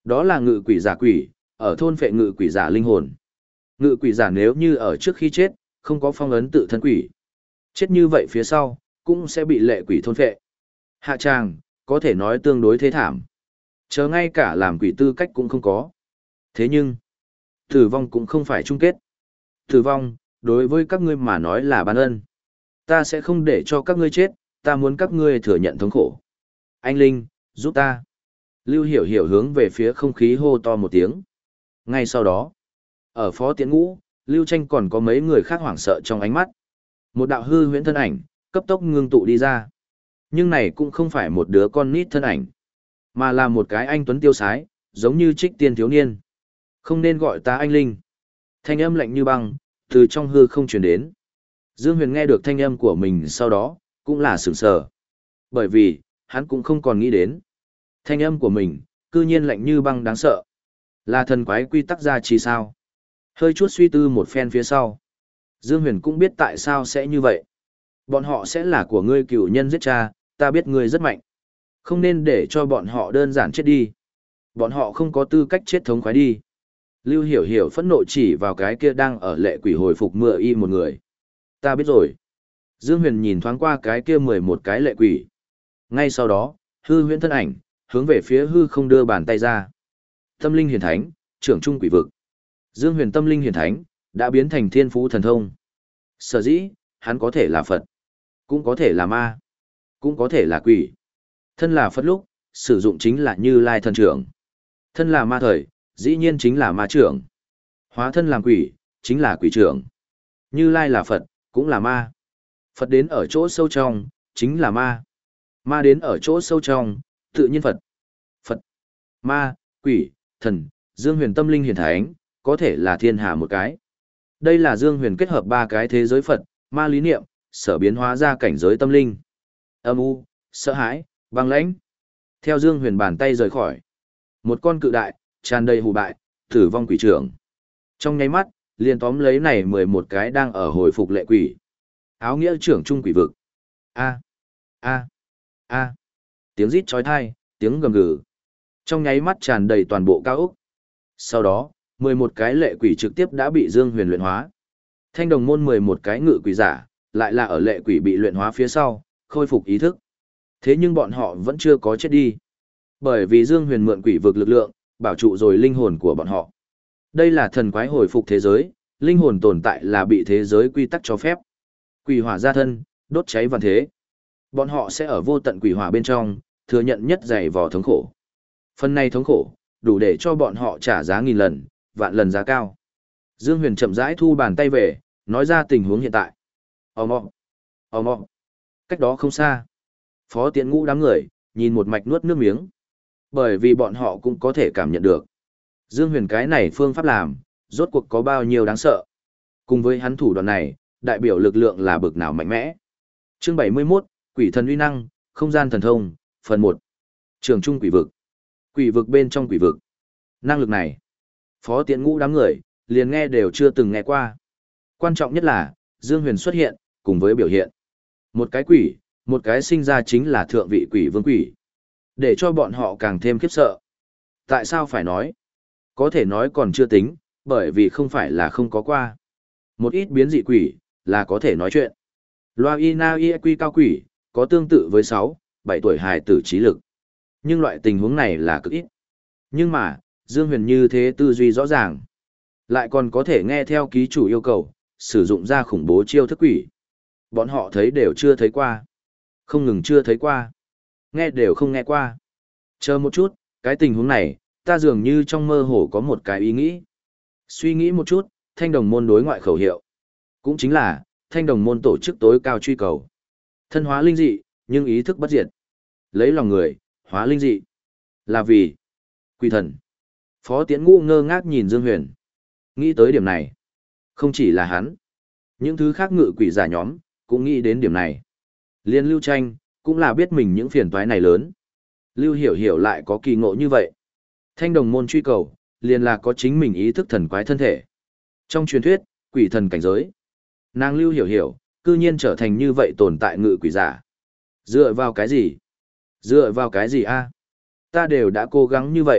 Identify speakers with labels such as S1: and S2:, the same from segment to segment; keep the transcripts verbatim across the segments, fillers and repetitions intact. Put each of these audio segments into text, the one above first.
S1: Đó là ngự quỷ giả quỷ, ở thôn phệ ngự quỷ giả linh hồn. Ngự quỷ giả nếu như ở trước khi chết, không có phong ấn tự thân quỷ. Chết như vậy phía sau, cũng sẽ bị lệ quỷ thôn phệ. Hạ tràng, có thể nói tương đối thế thảm. Chờ ngay cả làm quỷ tư cách cũng không có. Thế nhưng, tử vong cũng không phải chung kết. Tử vong, đối với các ngươi mà nói là ban ân. Ta sẽ không để cho các ngươi chết, ta muốn các ngươi thừa nhận thống khổ. Anh Linh, giúp ta. Lưu Hiểu Hiểu hướng về phía không khí hô to một tiếng. Ngay sau đó, ở phó tiễn ngũ, Lưu Tranh còn có mấy người khác hoảng sợ trong ánh mắt. Một đạo hư huyễn thân ảnh, cấp tốc ngưng tụ đi ra. Nhưng này cũng không phải một đứa con nít thân ảnh, mà là một cái anh tuấn tiêu sái, giống như trích tiên thiếu niên. Không nên gọi ta anh Linh. Thanh âm lạnh như băng, từ trong hư không truyền đến. Dương Huyền nghe được thanh âm của mình sau đó, cũng là sửng sờ. Bởi vì, hắn cũng không còn nghĩ đến. Thanh âm của mình, cư nhiên lạnh như băng đáng sợ. Là thần quái quy tắc gia trì sao? Hơi chút suy tư một phen phía sau. Dương Huyền cũng biết tại sao sẽ như vậy. Bọn họ sẽ là của ngươi cựu nhân giết cha, ta biết ngươi rất mạnh. Không nên để cho bọn họ đơn giản chết đi. Bọn họ không có tư cách chết thống khoái đi. Lưu Hiểu Hiểu phẫn nộ chỉ vào cái kia đang ở lệ quỷ hồi phục mưa y một người. Ta biết rồi. Dương Huyền nhìn thoáng qua cái kia mười một cái lệ quỷ. Ngay sau đó, hư huyễn thân ảnh, hướng về phía hư không đưa bàn tay ra. Tâm linh hiển thánh, trưởng trung quỷ vực. Dương Huyền tâm linh hiển thánh, đã biến thành thiên phú thần thông. Sở dĩ, hắn có thể là Phật, cũng có thể là ma, cũng có thể là quỷ. Thân là Phật lúc, sử dụng chính là Như Lai thần trưởng. Thân là ma thời, dĩ nhiên chính là ma trưởng. Hóa thân làm quỷ, chính là quỷ trưởng. Như Lai là Phật, cũng là ma. Phật đến ở chỗ sâu trong, chính là ma. Ma đến ở chỗ sâu trong, tự nhiên Phật. Phật, ma, quỷ, thần, Dương Huyền tâm linh hiển thánh, có thể là thiên hà một cái. Đây là Dương Huyền kết hợp ba cái thế giới Phật, ma lý niệm, sở biến hóa ra cảnh giới tâm linh. Âm u, sợ hãi, băng lãnh. Theo Dương Huyền bàn tay rời khỏi, một con cự đại, tràn đầy hù bại, tử vong quỷ trưởng. Trong nháy mắt, liền tóm lấy này mười một cái đang ở hồi phục lệ quỷ. Áo nghĩa trưởng trung quỷ vực. A, a, a. Tiếng rít chói tai, tiếng gầm gừ. Trong nháy mắt tràn đầy toàn bộ cao ốc. Sau đó, mười một cái lệ quỷ trực tiếp đã bị Dương Huyền luyện hóa. Thanh đồng môn mười một cái ngự quỷ giả, lại là ở lệ quỷ bị luyện hóa phía sau, khôi phục ý thức. Thế nhưng bọn họ vẫn chưa có chết đi. Bởi vì Dương Huyền mượn quỷ vực lực lượng, bảo trụ rồi linh hồn của bọn họ. Đây là thần quái hồi phục thế giới, linh hồn tồn tại là bị thế giới quy tắc cho phép. Quỷ hỏa gia thân, đốt cháy vạn thế. Bọn họ sẽ ở vô tận quỷ hỏa bên trong, thừa nhận nhất dày vò thống khổ. Phần này thống khổ, đủ để cho bọn họ trả giá nghìn lần, vạn lần giá cao. Dương Huyền chậm rãi thu bàn tay về, nói ra tình huống hiện tại. Ồ mọ, ồ mọ. Cách đó không xa. Phó Tiễn Ngũ đám người, nhìn một mạch nuốt nước miếng. Bởi vì bọn họ cũng có thể cảm nhận được. Dương Huyền cái này phương pháp làm, rốt cuộc có bao nhiêu đáng sợ. Cùng với hắn thủ đoạn này, đại biểu lực lượng là bực nào mạnh mẽ. Chương bảy mươi mốt, Quỷ thần uy năng, không gian thần thông, phần một. Trường trung quỷ vực. Quỷ vực bên trong quỷ vực. Năng lực này, Phó Tiễn Ngũ đám người, liền nghe đều chưa từng nghe qua. Quan trọng nhất là, Dương Huyền xuất hiện, cùng với biểu hiện. Một cái quỷ, một cái sinh ra chính là thượng vị quỷ vương quỷ. Để cho bọn họ càng thêm khiếp sợ. Tại sao phải nói? Có thể nói còn chưa tính, bởi vì không phải là không có qua. Một ít biến dị quỷ, là có thể nói chuyện. Loa Ina Ie Quy cao quỷ, có tương tự với sáu, bảy tuổi hài tử trí lực. Nhưng loại tình huống này là cực ít. Nhưng mà, Dương Huyền như thế tư duy rõ ràng. Lại còn có thể nghe theo ký chủ yêu cầu, sử dụng ra khủng bố chiêu thức quỷ. Bọn họ thấy đều chưa thấy qua. Không ngừng chưa thấy qua. Nghe đều không nghe qua. Chờ một chút, cái tình huống này, ta dường như trong mơ hồ có một cái ý nghĩ. Suy nghĩ một chút, thanh đồng môn đối ngoại khẩu hiệu. Cũng chính là, thanh đồng môn tổ chức tối cao truy cầu. Thân hóa linh dị, nhưng ý thức bất diệt. Lấy lòng người, hóa linh dị. Là vì quỷ thần. Phó Tiễn Ngũ ngơ ngác nhìn Dương Huyền. Nghĩ tới điểm này. Không chỉ là hắn. Những thứ khác ngự quỷ giả nhóm, cũng nghĩ đến điểm này. Liên Lưu Tranh, cũng là biết mình những phiền toái này lớn. Lưu Hiểu Hiểu lại có kỳ ngộ như vậy. Thanh đồng môn truy cầu, liền là có chính mình ý thức thần quái thân thể. Trong truyền thuyết, quỷ thần cảnh giới. Nàng Lưu Hiểu Hiểu, cư nhiên trở thành như vậy tồn tại ngự quỷ giả. Dựa vào cái gì? Dựa vào cái gì a? Ta đều đã cố gắng như vậy,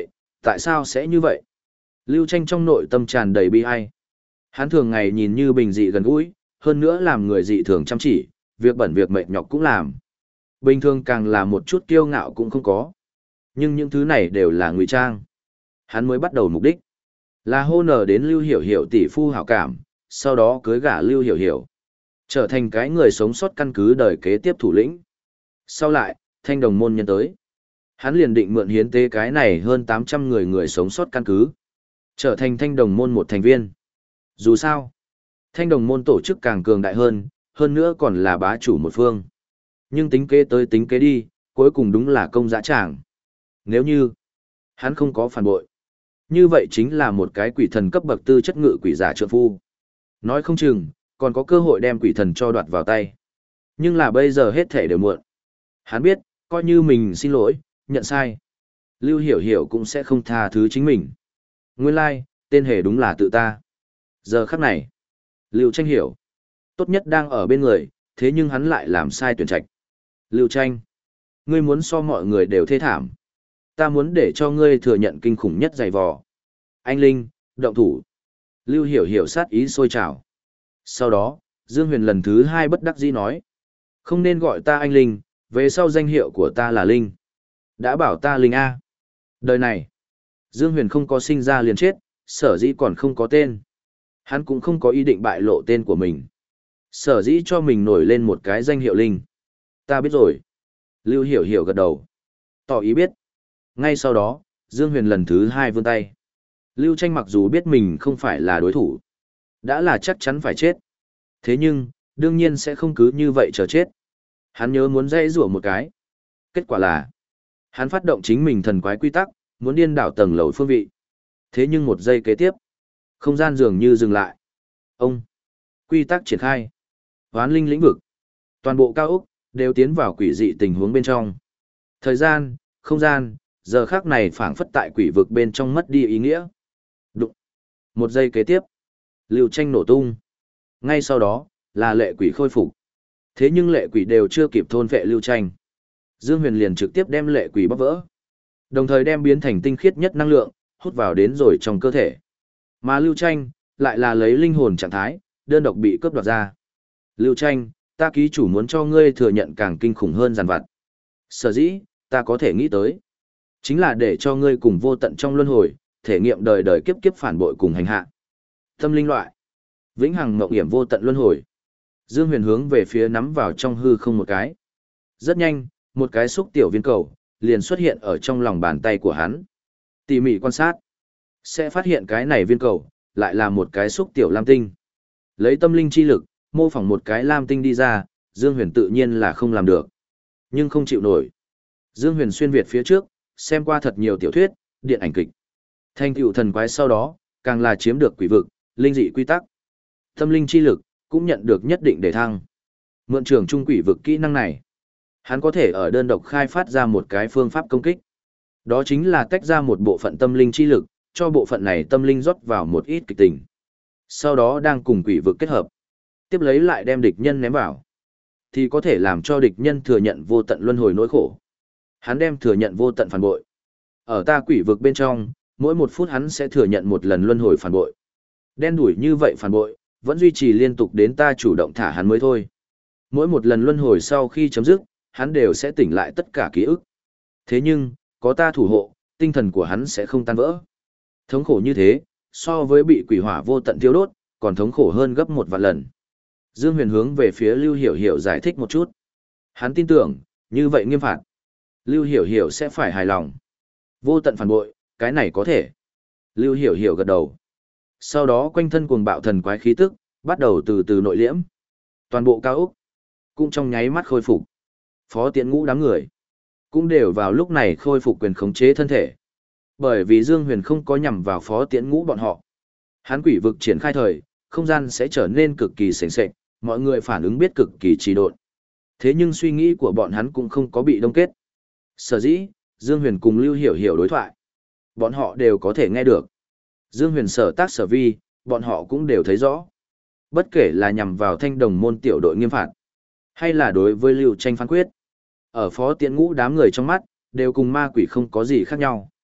S1: Tại sao sẽ như vậy? Lưu Tranh trong nội tâm tràn đầy bi ai. Hắn thường ngày nhìn như bình dị gần gũi, hơn nữa làm người dị thường chăm chỉ, việc bẩn việc mệt nhọc cũng làm. Bình thường càng là một chút kiêu ngạo cũng không có. Nhưng những thứ này đều là ngụy trang. Hắn mới bắt đầu mục đích là hô nở đến Lưu Hiểu Hiểu tỷ phu hảo cảm, sau đó cưới gả Lưu Hiểu Hiểu, trở thành cái người sống sót căn cứ đời kế tiếp thủ lĩnh. Sau lại, Thanh Đồng môn nhân tới. Hắn liền định mượn hiến tế cái này hơn tám trăm người người sống sót căn cứ, trở thành Thanh Đồng môn một thành viên. Dù sao, Thanh Đồng môn tổ chức càng cường đại hơn, hơn nữa còn là bá chủ một phương. Nhưng tính kế tới tính kế đi, cuối cùng đúng là công dã tràng. Nếu như hắn không có phản bội, như vậy chính là một cái quỷ thần cấp bậc tư chất ngự quỷ giả trượng phu. Nói không chừng, còn có cơ hội đem quỷ thần cho đoạt vào tay. Nhưng là bây giờ hết thể đều muộn. Hắn biết, coi như mình xin lỗi, nhận sai, Lưu Hiểu Hiểu cũng sẽ không tha thứ chính mình. Nguyên lai, like, tên hề đúng là tự ta. Giờ khắc này, Lưu Tranh hiểu. Tốt nhất đang ở bên người, thế nhưng hắn lại làm sai tuyển trạch. Lưu Tranh, ngươi muốn so mọi người đều thê thảm. Ta muốn để cho ngươi thừa nhận kinh khủng nhất dày vò. Anh Linh, động thủ. Lưu Hiểu Hiểu sát ý sôi trào. Sau đó, Dương Huyền lần thứ hai bất đắc dĩ nói. Không nên gọi ta anh Linh, về sau danh hiệu của ta là Linh. Đã bảo ta Linh A. Đời này, Dương Huyền không có sinh ra liền chết, sở dĩ còn không có tên. Hắn cũng không có ý định bại lộ tên của mình. Sở dĩ cho mình nổi lên một cái danh hiệu Linh. Ta biết rồi. Lưu Hiểu Hiểu gật đầu. Tỏ ý biết. Ngay sau đó, Dương Huyền lần thứ hai vươn tay. Lưu Tranh mặc dù biết mình không phải là đối thủ, đã là chắc chắn phải chết. Thế nhưng, đương nhiên sẽ không cứ như vậy chờ chết. Hắn nhớ muốn dây rủa một cái. Kết quả là, hắn phát động chính mình thần quái quy tắc, muốn điên đảo tầng lầu phương vị. Thế nhưng một giây kế tiếp, không gian dường như dừng lại. Ông, quy tắc triển khai. Hoán linh lĩnh vực. Toàn bộ cao ốc, đều tiến vào quỷ dị tình huống bên trong. Thời gian, không gian, giờ khác này phảng phất tại quỷ vực bên trong mất đi ý nghĩa. Đụng. Một giây kế tiếp, Lưu Tranh nổ tung. Ngay sau đó, là lệ quỷ khôi phục. Thế nhưng lệ quỷ đều chưa kịp thôn vệ Lưu Tranh. Dương Huyền liền trực tiếp đem lệ quỷ bóc vỡ. Đồng thời đem biến thành tinh khiết nhất năng lượng, hút vào đến rồi trong cơ thể. Mà Lưu Tranh, lại là lấy linh hồn trạng thái, đơn độc bị cướp đoạt ra. Lưu Tranh, ta ký chủ muốn cho ngươi thừa nhận càng kinh khủng hơn giàn vặt. Sở dĩ, ta có thể nghĩ tới. Chính là để cho ngươi cùng vô tận trong luân hồi, thể nghiệm đời đời kiếp kiếp phản bội cùng hành hạ. Tâm linh loại. Vĩnh hằng mộng hiểm vô tận luân hồi. Dương Huyền hướng về phía nắm vào trong hư không một cái. Rất nhanh, một cái xúc tiểu viên cầu, liền xuất hiện ở trong lòng bàn tay của hắn. Tỉ mỉ quan sát, sẽ phát hiện cái này viên cầu, lại là một cái xúc tiểu lam tinh. Lấy tâm linh chi lực, mô phỏng một cái lam tinh đi ra, Dương Huyền tự nhiên là không làm được. Nhưng không chịu nổi. Dương Huyền xuyên Việt phía trước, xem qua thật nhiều tiểu thuyết, điện ảnh kịch. Thành tựu thần quái sau đó, càng là chiếm được quỷ vực, linh dị quy tắc. Tâm linh chi lực, cũng nhận được nhất định để thăng. Mượn trường trung quỷ vực kỹ năng này, hắn có thể ở đơn độc khai phát ra một cái phương pháp công kích. Đó chính là tách ra một bộ phận tâm linh chi lực, cho bộ phận này tâm linh rót vào một ít kịch tình. Sau đó đang cùng quỷ vực kết hợp. Tiếp lấy lại đem địch nhân ném vào. Thì có thể làm cho địch nhân thừa nhận vô tận luân hồi nỗi khổ. Hắn đem thừa nhận vô tận phản bội. Ở ta quỷ vực bên trong, mỗi một phút hắn sẽ thừa nhận một lần luân hồi phản bội. Đen đủi như vậy phản bội, vẫn duy trì liên tục đến ta chủ động thả hắn mới thôi. Mỗi một lần luân hồi sau khi chấm dứt, hắn đều sẽ tỉnh lại tất cả ký ức. Thế nhưng, có ta thủ hộ, tinh thần của hắn sẽ không tan vỡ. Thống khổ như thế, so với bị quỷ hỏa vô tận tiêu đốt, còn thống khổ hơn gấp một vạn lần. Dương Huyền hướng về phía Lưu Hiểu Hiểu giải thích một chút. Hắn tin tưởng, như vậy nghiêm phạt, Lưu Hiểu Hiểu sẽ phải hài lòng. Vô tận phản bội, cái này có thể. Lưu Hiểu Hiểu gật đầu. Sau đó quanh thân cuồng bạo thần quái khí tức, bắt đầu từ từ nội liễm. Toàn bộ cao ốc, cũng trong nháy mắt khôi phục. Phó Tiễn Ngũ đám người, cũng đều vào lúc này khôi phục quyền khống chế thân thể. Bởi vì Dương Huyền không có nhằm vào Phó Tiễn Ngũ bọn họ. Hắn quỷ vực triển khai thời, không gian sẽ trở nên cực kỳ sền sệt, mọi người phản ứng biết cực kỳ trì độn. Thế nhưng suy nghĩ của bọn hắn cũng không có bị đông kết. Sở dĩ, Dương Huyền cùng Lưu Hiểu Hiểu đối thoại. Bọn họ đều có thể nghe được. Dương Huyền sở tác sở vi, bọn họ cũng đều thấy rõ. Bất kể là nhằm vào Thanh Đồng môn tiểu đội nghiêm phạt, hay là đối với Lưu Tranh phán quyết. Ở Phó Tiễn Ngũ đám người trong mắt, đều cùng ma quỷ không có gì khác nhau.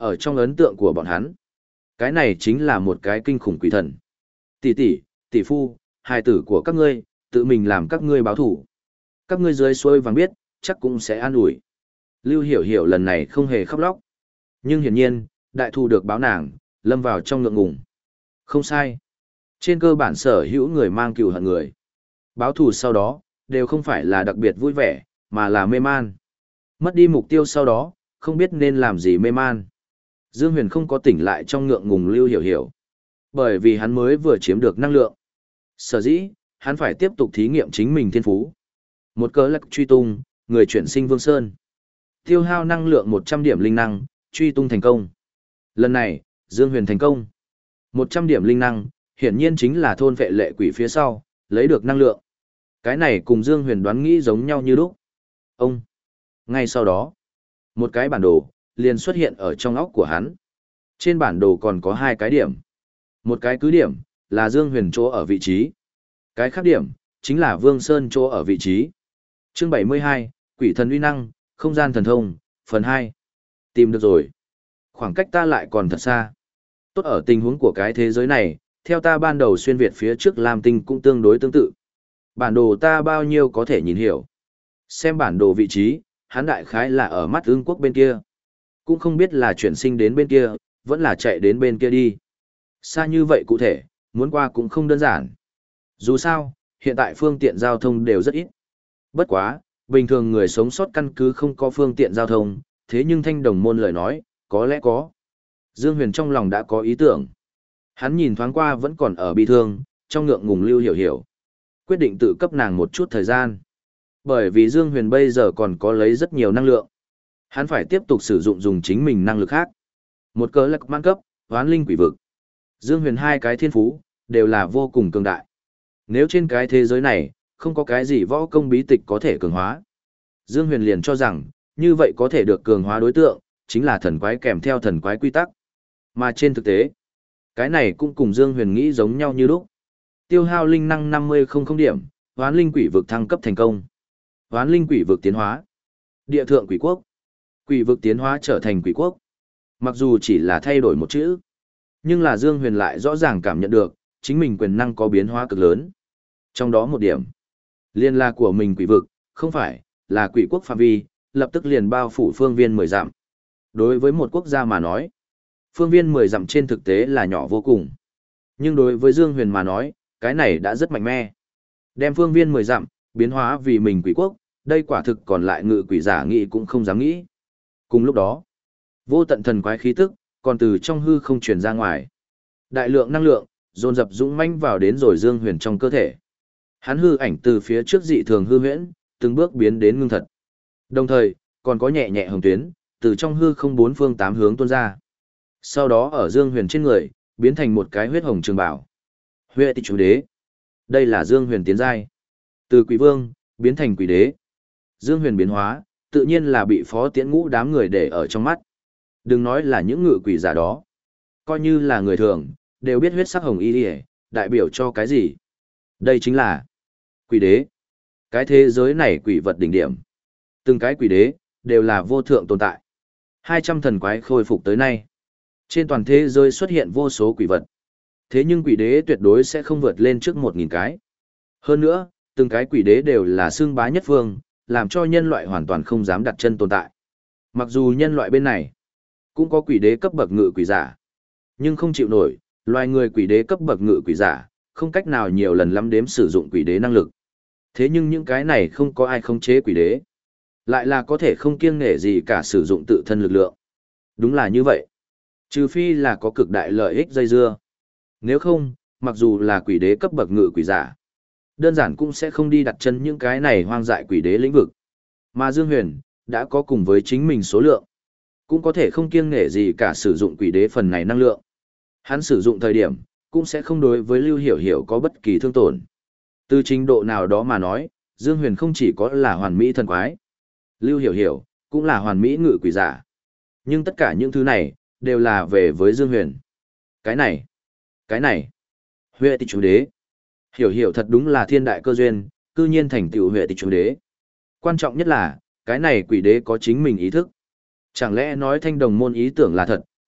S1: Ở trong ấn tượng của bọn hắn, cái này chính là một cái kinh khủng quỷ thần. Tỷ tỷ, tỷ phu, hài tử của các ngươi, tự mình làm các ngươi báo thủ. Các ngươi dưới xuôi vàng biết, chắc cũng sẽ an ủi. Lưu Hiểu Hiểu lần này không hề khóc lóc. Nhưng hiển nhiên, đại thù được báo nàng, lâm vào trong ngượng ngùng. Không sai. Trên cơ bản sở hữu người mang cừu hận người. Báo thù sau đó, đều không phải là đặc biệt vui vẻ, mà là mê man. Mất đi mục tiêu sau đó, không biết nên làm gì mê man. Dương Huyền không có tỉnh lại trong ngượng ngùng Lưu Hiểu Hiểu. Bởi vì hắn mới vừa chiếm được năng lượng. Sở dĩ, hắn phải tiếp tục thí nghiệm chính mình thiên phú. Một cớ lạc truy tung, người chuyển sinh Vương Sơn. Tiêu hao năng lượng một trăm điểm linh năng, truy tung thành công. Lần này, Dương Huyền thành công. một trăm điểm linh năng, hiển nhiên chính là thôn vệ lệ quỷ phía sau, lấy được năng lượng. Cái này cùng Dương Huyền đoán nghĩ giống nhau như lúc. Ông. Ngay sau đó, một cái bản đồ, liền xuất hiện ở trong óc của hắn. Trên bản đồ còn có hai cái điểm. Một cái cứ điểm, là Dương Huyền chỗ ở vị trí. Cái khác điểm, chính là Vương Sơn chỗ ở vị trí. Chương bảy mươi hai, Quỷ thần uy năng, không gian thần thông, phần hai. Tìm được rồi. Khoảng cách ta lại còn thật xa. Tốt ở tình huống của cái thế giới này, theo ta ban đầu xuyên Việt phía trước Lam Tinh cũng tương đối tương tự. Bản đồ ta bao nhiêu có thể nhìn hiểu. Xem bản đồ vị trí, hắn đại khái là ở mắt ương quốc bên kia. Cũng không biết là chuyển sinh đến bên kia, vẫn là chạy đến bên kia đi. Xa như vậy cụ thể, muốn qua cũng không đơn giản. Dù sao, hiện tại phương tiện giao thông đều rất ít. Bất quá, bình thường người sống sót căn cứ không có phương tiện giao thông, thế nhưng Thanh Đồng Môn lời nói, có lẽ có. Dương Huyền trong lòng đã có ý tưởng. Hắn nhìn thoáng qua vẫn còn ở bi thương, trong ngượng ngùng Lưu Hiểu Hiểu. Quyết định tự cấp nàng một chút thời gian. Bởi vì Dương Huyền bây giờ còn có lấy rất nhiều năng lượng. Hắn phải tiếp tục sử dụng dùng chính mình năng lực khác. Một cớ lạc mang cấp, hoán linh quỷ vực. Dương Huyền hai cái thiên phú, đều là vô cùng cường đại. Nếu trên cái thế giới này, không có cái gì võ công bí tịch có thể cường hóa. Dương Huyền liền cho rằng, như vậy có thể được cường hóa đối tượng, chính là thần quái kèm theo thần quái quy tắc. Mà trên thực tế, cái này cũng cùng Dương Huyền nghĩ giống nhau như lúc. Tiêu hao linh năng năm mươi không không điểm, hoán linh quỷ vực thăng cấp thành công. Hoán linh quỷ vực tiến hóa. Địa thượng quỷ quốc. Quỷ vực tiến hóa trở thành quỷ quốc. Mặc dù chỉ là thay đổi một chữ, nhưng là Dương Huyền lại rõ ràng cảm nhận được, chính mình quyền năng có biến hóa cực lớn. Trong đó một điểm, liên la của mình quỷ vực, không phải, là quỷ quốc phạm vi, lập tức liền bao phủ phương viên mười dặm. Đối với một quốc gia mà nói, phương viên mười dặm trên thực tế là nhỏ vô cùng. Nhưng đối với Dương Huyền mà nói, cái này đã rất mạnh mẽ. Đem phương viên mười dặm, biến hóa vì mình quỷ quốc, đây quả thực còn lại ngự quỷ giả nghĩ cũng không dám nghĩ. Cùng lúc đó, vô tận thần quái khí tức, còn từ trong hư không truyền ra ngoài. Đại lượng năng lượng, dồn dập dũng mãnh vào đến rồi Dương Huyền trong cơ thể. Hắn hư ảnh từ phía trước dị thường hư huyễn, từng bước biến đến ngưng thật. Đồng thời, còn có nhẹ nhẹ hồng tuyến, từ trong hư không bốn phương tám hướng tuôn ra. Sau đó ở Dương Huyền trên người, biến thành một cái huyết hồng trường bảo. Huệ tịch chủ đế. Đây là Dương Huyền tiến giai. Từ quỷ vương, biến thành quỷ đế. Dương Huyền biến hóa, tự nhiên là bị Phó Tiễn Ngũ đám người để ở trong mắt. Đừng nói là những ngự quỷ giả đó. Coi như là người thường, đều biết huyết sắc hồng y đi đại biểu cho cái gì. Đây chính là quỷ đế. Cái thế giới này quỷ vật đỉnh điểm. Từng cái quỷ đế, đều là vô thượng tồn tại. hai trăm thần quái khôi phục tới nay. Trên toàn thế giới xuất hiện vô số quỷ vật. Thế nhưng quỷ đế tuyệt đối sẽ không vượt lên trước một nghìn cái. Hơn nữa, từng cái quỷ đế đều là xương bá nhất phương, làm cho nhân loại hoàn toàn không dám đặt chân tồn tại. Mặc dù nhân loại bên này, cũng có quỷ đế cấp bậc ngự quỷ giả. Nhưng không chịu nổi, loài người quỷ đế cấp bậc ngự quỷ giả, không cách nào nhiều lần lắm đếm sử dụng quỷ đế năng lực. Thế nhưng những cái này không có ai khống chế quỷ đế. Lại là có thể không kiêng nể gì cả sử dụng tự thân lực lượng. Đúng là như vậy. Trừ phi là có cực đại lợi ích dây dưa. Nếu không, mặc dù là quỷ đế cấp bậc ngự quỷ giả, đơn giản cũng sẽ không đi đặt chân những cái này hoang dại quỷ đế lĩnh vực. Mà Dương Huyền, đã có cùng với chính mình số lượng. Cũng có thể không kiêng nể gì cả sử dụng quỷ đế phần này năng lượng. Hắn sử dụng thời điểm, cũng sẽ không đối với Lưu Hiểu Hiểu có bất kỳ thương tổn. Từ trình độ nào đó mà nói, Dương Huyền không chỉ có là hoàn mỹ thần quái. Lưu Hiểu Hiểu, cũng là hoàn mỹ ngự quỷ giả. Nhưng tất cả những thứ này, đều là về với Dương Huyền. Cái này, cái này, Huệ tịch chủ đế. Hiểu Hiểu thật đúng là thiên đại cơ duyên, cư nhiên thành tựu Huệ tịch chủ đế. Quan trọng nhất là, cái này quỷ đế có chính mình ý thức. Chẳng lẽ nói Thanh Đồng môn ý tưởng là thật,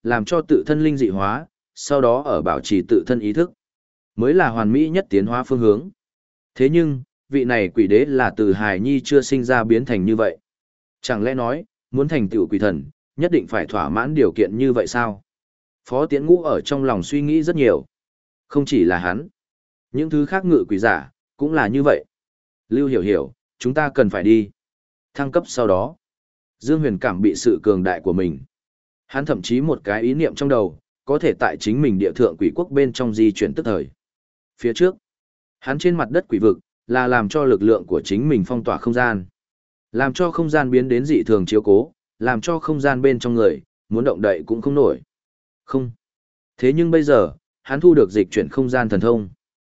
S1: làm cho tự thân linh dị hóa, sau đó ở bảo trì tự thân ý thức, mới là hoàn mỹ nhất tiến hóa phương hướng. Thế nhưng, vị này quỷ đế là từ hài nhi chưa sinh ra biến thành như vậy. Chẳng lẽ nói, muốn thành tựu quỷ thần, nhất định phải thỏa mãn điều kiện như vậy sao? Phó Tiễn Ngũ ở trong lòng suy nghĩ rất nhiều. Không chỉ là hắn, những thứ khác ngự quỷ giả, cũng là như vậy. Lưu Hiểu Hiểu, chúng ta cần phải đi. Thăng cấp sau đó, Dương Huyền cảm bị sự cường đại của mình. Hắn thậm chí một cái ý niệm trong đầu, có thể tại chính mình địa thượng quỷ quốc bên trong di chuyển tức thời. Phía trước, hắn trên mặt đất quỷ vực, là làm cho lực lượng của chính mình phong tỏa không gian. Làm cho không gian biến đến dị thường chiếu cố, làm cho không gian bên trong người, muốn động đậy cũng không nổi. Không. Thế nhưng bây giờ, hắn thu được dịch chuyển không gian thần thông.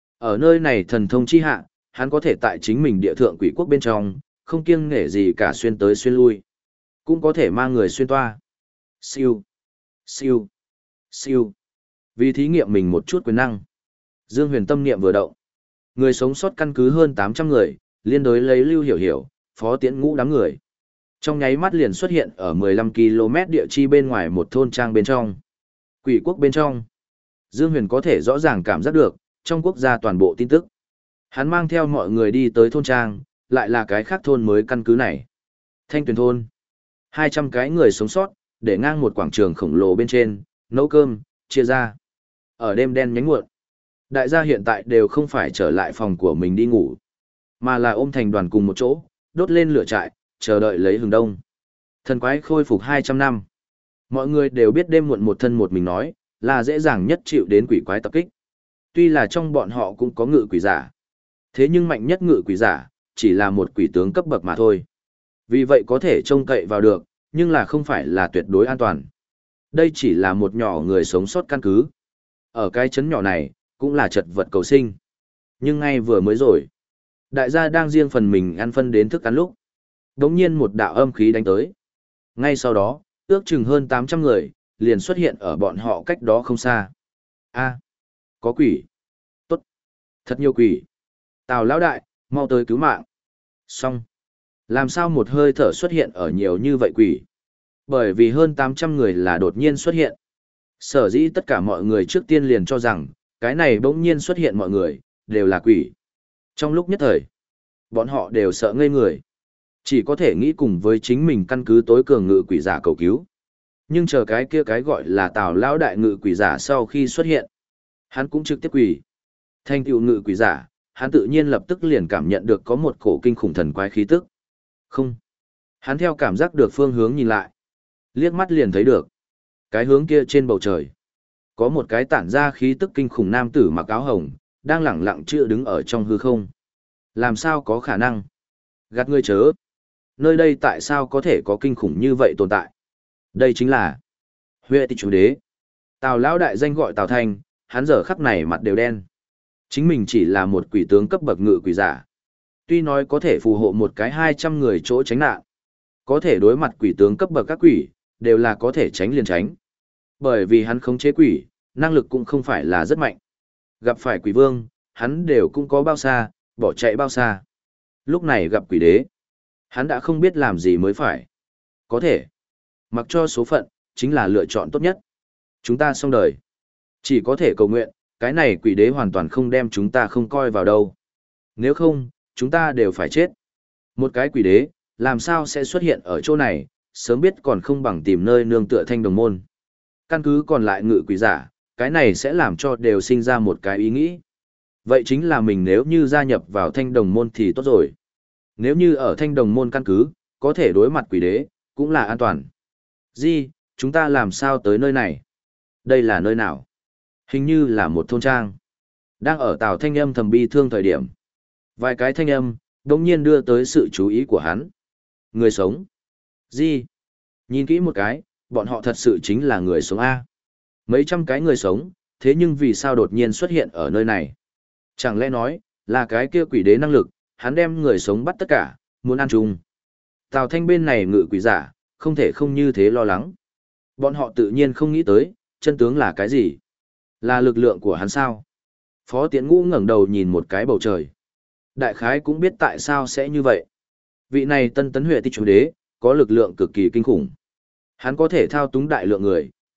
S1: Ở nơi này thần thông chi hạ, hắn có thể tại chính mình địa thượng quỷ quốc bên trong, không kiêng nể gì cả xuyên tới xuyên lui. Cũng có thể mang người xuyên toa. Siêu. Siêu. Siêu. Vì thí nghiệm mình một chút quyền năng. Dương Huyền tâm niệm vừa động. Người sống sót căn cứ hơn tám trăm người, liên đối lấy Lưu Hiểu Hiểu, Phó Tiễn Ngũ đám người. Trong nháy mắt liền xuất hiện ở mười lăm ki lô mét địa chi bên ngoài một thôn trang bên trong. Quỷ quốc bên trong. Dương Huyền có thể rõ ràng cảm giác được, trong quốc gia toàn bộ tin tức. Hắn mang theo mọi người đi tới thôn trang, lại là cái khác thôn mới căn cứ này. Thanh Tuyền thôn. hai trăm cái người sống sót, để ngang một quảng trường khổng lồ bên trên, nấu cơm, chia ra. Ở đêm đen nhánh muộn, đại gia hiện tại đều không phải trở lại phòng của mình đi ngủ, mà là ôm thành đoàn cùng một chỗ, đốt lên lửa trại, chờ đợi lấy hừng đông. Thần quái khôi phục hai trăm năm. Mọi người đều biết đêm muộn một thân một mình nói, là dễ dàng nhất chịu đến quỷ quái tập kích. Tuy là trong bọn họ cũng có ngự quỷ giả. Thế nhưng mạnh nhất ngự quỷ giả, chỉ là một quỷ tướng cấp bậc mà thôi. Vì vậy có thể trông cậy vào được, nhưng là không phải là tuyệt đối an toàn. Đây chỉ là một nhỏ người sống sót căn cứ. Ở cái chấn nhỏ này, cũng là chật vật cầu sinh. Nhưng ngay vừa mới rồi, đại gia đang riêng phần mình ăn phân đến thức ăn lúc. Đống nhiên một đạo âm khí đánh tới. Ngay sau đó, ước chừng hơn tám trăm người, liền xuất hiện ở bọn họ cách đó không xa. A, có quỷ. Tốt. Thật nhiều quỷ. Tào lão đại, mau tới cứu mạng. Xong. Làm sao một hơi thở xuất hiện ở nhiều như vậy quỷ? Bởi vì hơn tám trăm người là đột nhiên xuất hiện. Sở dĩ tất cả mọi người trước tiên liền cho rằng, cái này bỗng nhiên xuất hiện mọi người, đều là quỷ. Trong lúc nhất thời, bọn họ đều sợ ngây người. Chỉ có thể nghĩ cùng với chính mình căn cứ tối cường ngự quỷ giả cầu cứu. Nhưng chờ cái kia cái gọi là Tào lão đại ngự quỷ giả sau khi xuất hiện, hắn cũng trực tiếp quỷ. Thành tựu ngự quỷ giả, hắn tự nhiên lập tức liền cảm nhận được có một cổ kinh khủng thần quái khí tức. Không. Hắn theo cảm giác được phương hướng nhìn lại. Liếc mắt liền thấy được. Cái hướng kia trên bầu trời. Có một cái tản ra khí tức kinh khủng nam tử mặc áo hồng, đang lẳng lặng chữa đứng ở trong hư không. Làm sao có khả năng? Gạt ngươi chớ. Nơi đây tại sao có thể có kinh khủng như vậy tồn tại? Đây chính là Huệ Tịch Chủ Đế. Tào lão đại danh gọi Tào Thanh, hắn giờ khắp này mặt đều đen. Chính mình chỉ là một quỷ tướng cấp bậc ngự quỷ giả. Tuy nói có thể phù hộ một cái hai trăm người chỗ tránh nạn. Có thể đối mặt quỷ tướng cấp bậc các quỷ, đều là có thể tránh liền tránh. Bởi vì hắn khống chế quỷ, năng lực cũng không phải là rất mạnh. Gặp phải quỷ vương, hắn đều cũng có bao xa, bỏ chạy bao xa. Lúc này gặp quỷ đế, hắn đã không biết làm gì mới phải. Có thể, mặc cho số phận, chính là lựa chọn tốt nhất. Chúng ta xong đời. Chỉ có thể cầu nguyện, cái này quỷ đế hoàn toàn không đem chúng ta không coi vào đâu. Nếu không, chúng ta đều phải chết. Một cái quỷ đế, làm sao sẽ xuất hiện ở chỗ này, sớm biết còn không bằng tìm nơi nương tựa Thanh Đồng môn. Căn cứ còn lại ngự quỷ giả, cái này sẽ làm cho đều sinh ra một cái ý nghĩ. Vậy chính là mình nếu như gia nhập vào Thanh Đồng môn thì tốt rồi. Nếu như ở Thanh Đồng môn căn cứ, có thể đối mặt quỷ đế, cũng là an toàn. Di, chúng ta làm sao tới nơi này? Đây là nơi nào? Hình như là một thôn trang. Đang ở Tào Thanh Âm thầm bi thương thời điểm. Vài cái thanh âm, đột nhiên đưa tới sự chú ý của hắn. Người sống. Di. Nhìn kỹ một cái, bọn họ thật sự chính là người sống A. Mấy trăm cái người sống, thế nhưng vì sao đột nhiên xuất hiện ở nơi này? Chẳng lẽ nói, là cái kia quỷ đế năng lực, hắn đem người sống bắt tất cả, muốn ăn chung. Tào Thanh bên này ngự quỷ giả, không thể không như thế lo lắng. Bọn họ tự nhiên không nghĩ tới, chân tướng là cái gì? Là lực lượng của hắn sao? Phó Tiễn Ngũ ngẩng đầu nhìn một cái bầu trời. Đại khái cũng biết tại sao sẽ như vậy. Vị này tân tấn Huệ Tịch Chủ Đế, có lực lượng cực kỳ kinh khủng. Hắn có thể thao túng đại lượng người,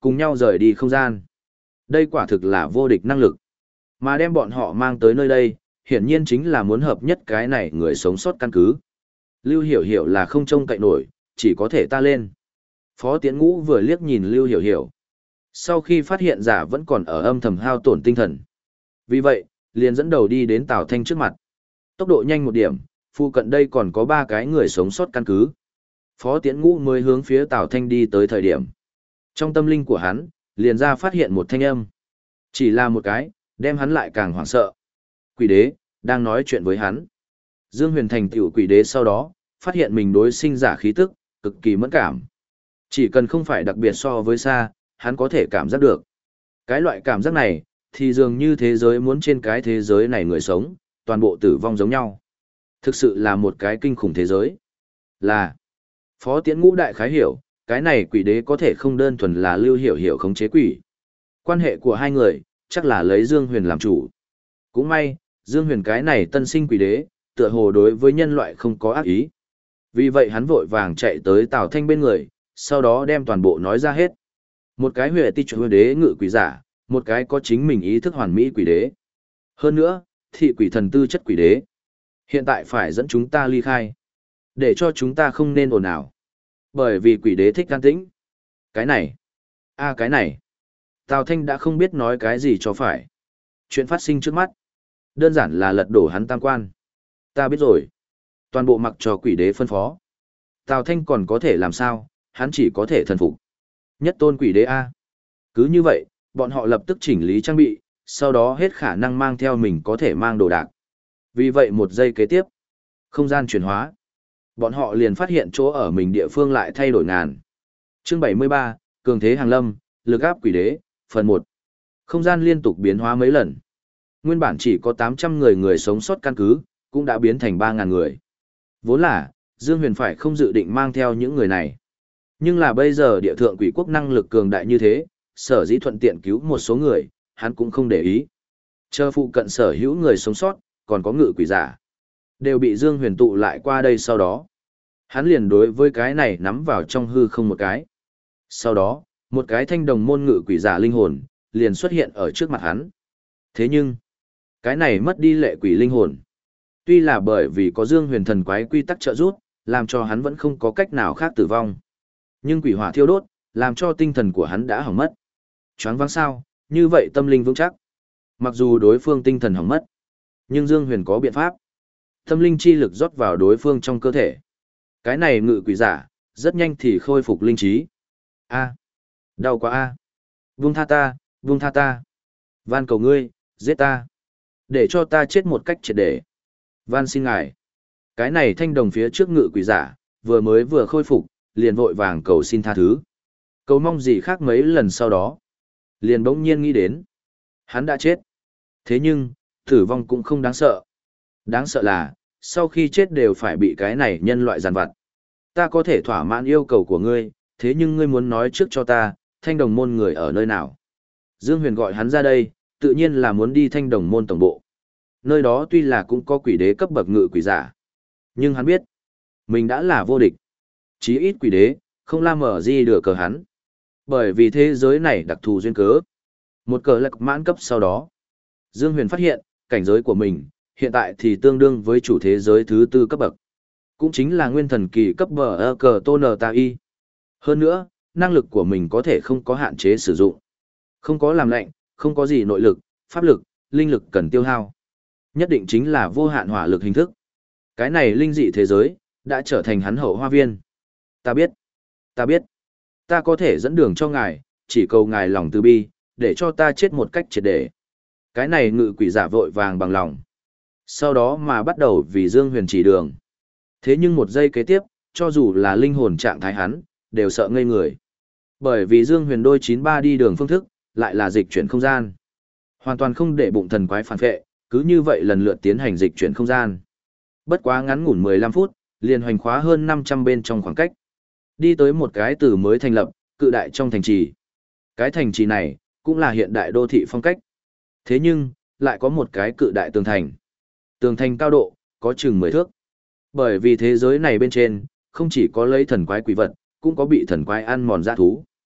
S1: cùng nhau rời đi không gian. Đây quả thực là vô địch năng lực. Mà đem bọn họ mang tới nơi đây, hiển nhiên chính là muốn hợp nhất cái này người sống sót căn cứ. Lưu Hiểu Hiểu là không trông cậy nổi, chỉ có thể ta lên. Phó Tiễn Ngũ vừa liếc nhìn Lưu Hiểu Hiểu. Sau khi phát hiện giả vẫn còn ở âm thầm hao tổn tinh thần. Vì vậy, liền dẫn đầu đi đến Tào Thanh trước mặt. Tốc độ nhanh một điểm, phụ cận đây còn có ba cái người sống sót căn cứ. Phó Tiễn Ngũ mới hướng phía Tào Thanh đi tới thời điểm. Trong tâm linh của hắn, liền ra phát hiện một thanh âm. Chỉ là một cái, đem hắn lại càng hoảng sợ. Quỷ đế, đang nói chuyện với hắn. Dương Huyền thành tựu quỷ đế sau đó, phát hiện mình đối sinh giả khí tức, cực kỳ mẫn cảm. Chỉ cần không phải đặc biệt so với xa, hắn có thể cảm giác được. Cái loại cảm giác này, thì dường như thế giới muốn trên cái thế giới này người sống, toàn bộ tử vong giống nhau. Thực sự là một cái kinh khủng thế giới. Là, Phó Tiễn Ngũ đại khái hiểu, cái này quỷ đế có thể không đơn thuần là Lưu Hiểu Hiểu khống chế quỷ. Quan hệ của hai người, chắc là lấy Dương Huyền làm chủ. Cũng may, Dương Huyền cái này tân sinh quỷ đế, tựa hồ đối với nhân loại không có ác ý. Vì vậy hắn vội vàng chạy tới Tào Thanh bên người, sau đó đem toàn bộ nói ra hết. Một cái huệ ti chủ đế ngự quỷ giả, một cái có chính mình ý thức hoàn mỹ quỷ đế. Hơn nữa, thị quỷ thần tư chất quỷ đế. Hiện tại phải dẫn chúng ta ly khai. Để cho chúng ta không nên ồn ào. Bởi vì quỷ đế thích can tĩnh. Cái này. a cái này. Tào Thanh đã không biết nói cái gì cho phải. Chuyện phát sinh trước mắt. Đơn giản là lật đổ hắn tam quan. Ta biết rồi. Toàn bộ mặc cho quỷ đế phân phó. Tào Thanh còn có thể làm sao, hắn chỉ có thể thần phục. Nhất tôn quỷ đế A. Cứ như vậy, bọn họ lập tức chỉnh lý trang bị, sau đó hết khả năng mang theo mình có thể mang đồ đạc. Vì vậy một giây kế tiếp, không gian chuyển hóa. Bọn họ liền phát hiện chỗ ở mình địa phương lại thay đổi ngàn. Chương bảy mươi ba, Cường thế hàng lâm, lực áp quỷ đế, phần một. Không gian liên tục biến hóa mấy lần. Nguyên bản chỉ có tám trăm người người sống sót căn cứ, cũng đã biến thành ba nghìn người. Vốn là, Dương Huyền phải không dự định mang theo những người này. Nhưng là bây giờ địa thượng quỷ quốc năng lực cường đại như thế, sở dĩ thuận tiện cứu một số người, hắn cũng không để ý. Chờ phụ cận sở hữu người sống sót, còn có ngự quỷ giả. Đều bị Dương Huyền tụ lại qua đây sau đó. Hắn liền đối với cái này nắm vào trong hư không một cái. Sau đó, một cái thanh đồng môn ngự quỷ giả linh hồn, liền xuất hiện ở trước mặt hắn. Thế nhưng, cái này mất đi lệ quỷ linh hồn. Tuy là bởi vì có Dương Huyền thần quái quy tắc trợ giúp, làm cho hắn vẫn không có cách nào khác tử vong. Nhưng quỷ hỏa thiêu đốt, làm cho tinh thần của hắn đã hỏng mất. Choáng váng sao, như vậy tâm linh vững chắc. Mặc dù đối phương tinh thần hỏng mất, nhưng Dương Huyền có biện pháp. Tâm linh chi lực rót vào đối phương trong cơ thể. Cái này ngự quỷ giả, rất nhanh thì khôi phục linh trí. A, đau quá a. Buông tha ta, buông tha ta. Van cầu ngươi, giết ta. Để cho ta chết một cách triệt để. Van xin ngài. Cái này thanh đồng phía trước ngự quỷ giả, vừa mới vừa khôi phục, liền vội vàng cầu xin tha thứ. Cầu mong gì khác mấy lần sau đó. Liền bỗng nhiên nghĩ đến. Hắn đã chết. Thế nhưng, tử vong cũng không đáng sợ. Đáng sợ là, sau khi chết đều phải bị cái này nhân loại giàn vặt. Ta có thể thỏa mãn yêu cầu của ngươi, thế nhưng ngươi muốn nói trước cho ta, thanh đồng môn người ở nơi nào. Dương Huyền gọi hắn ra đây, tự nhiên là muốn đi thanh đồng môn tổng bộ. Nơi đó tuy là cũng có quỷ đế cấp bậc ngự quỷ giả. Nhưng hắn biết, mình đã là vô địch. Chí ít quỷ đế, không la mở gì được cờ hắn. Bởi vì thế giới này đặc thù duyên cớ. Một cờ lạc mãn cấp sau đó. Dương Huyền phát hiện, cảnh giới của mình, hiện tại thì tương đương với chủ thế giới thứ tư cấp bậc. Cũng chính là nguyên thần kỳ cấp bờ ơ cờ tôn ta y. Hơn nữa, năng lực của mình có thể không có hạn chế sử dụng. Không có làm lạnh, không có gì nội lực, pháp lực, linh lực cần tiêu hao. Nhất định chính là vô hạn hỏa lực hình thức. Cái này linh dị thế giới, đã trở thành hắn hậu hoa viên. Ta biết, ta biết, ta có thể dẫn đường cho ngài, chỉ cầu ngài lòng từ bi, để cho ta chết một cách triệt để. Cái này ngự quỷ giả vội vàng bằng lòng. Sau đó mà bắt đầu vì Dương Huyền chỉ đường. Thế nhưng một giây kế tiếp, cho dù là linh hồn trạng thái hắn, đều sợ ngây người. Bởi vì Dương Huyền đôi chín ba đi đường phương thức, lại là dịch chuyển không gian. Hoàn toàn không để bụng thần quái phản vệ, cứ như vậy lần lượt tiến hành dịch chuyển không gian. Bất quá ngắn ngủn mười lăm phút, liền hoành khóa hơn năm trăm bên trong khoảng cách. Đi tới một cái từ mới thành lập, cự đại trong thành trì. Cái thành trì này, cũng là hiện đại đô thị phong cách. Thế nhưng, lại có một cái cự đại tường thành. Tường thành cao độ, có chừng mười thước. Bởi vì thế giới này bên trên, không chỉ có lấy thần quái quỷ vật, cũng có bị thần quái ăn mòn dã thú.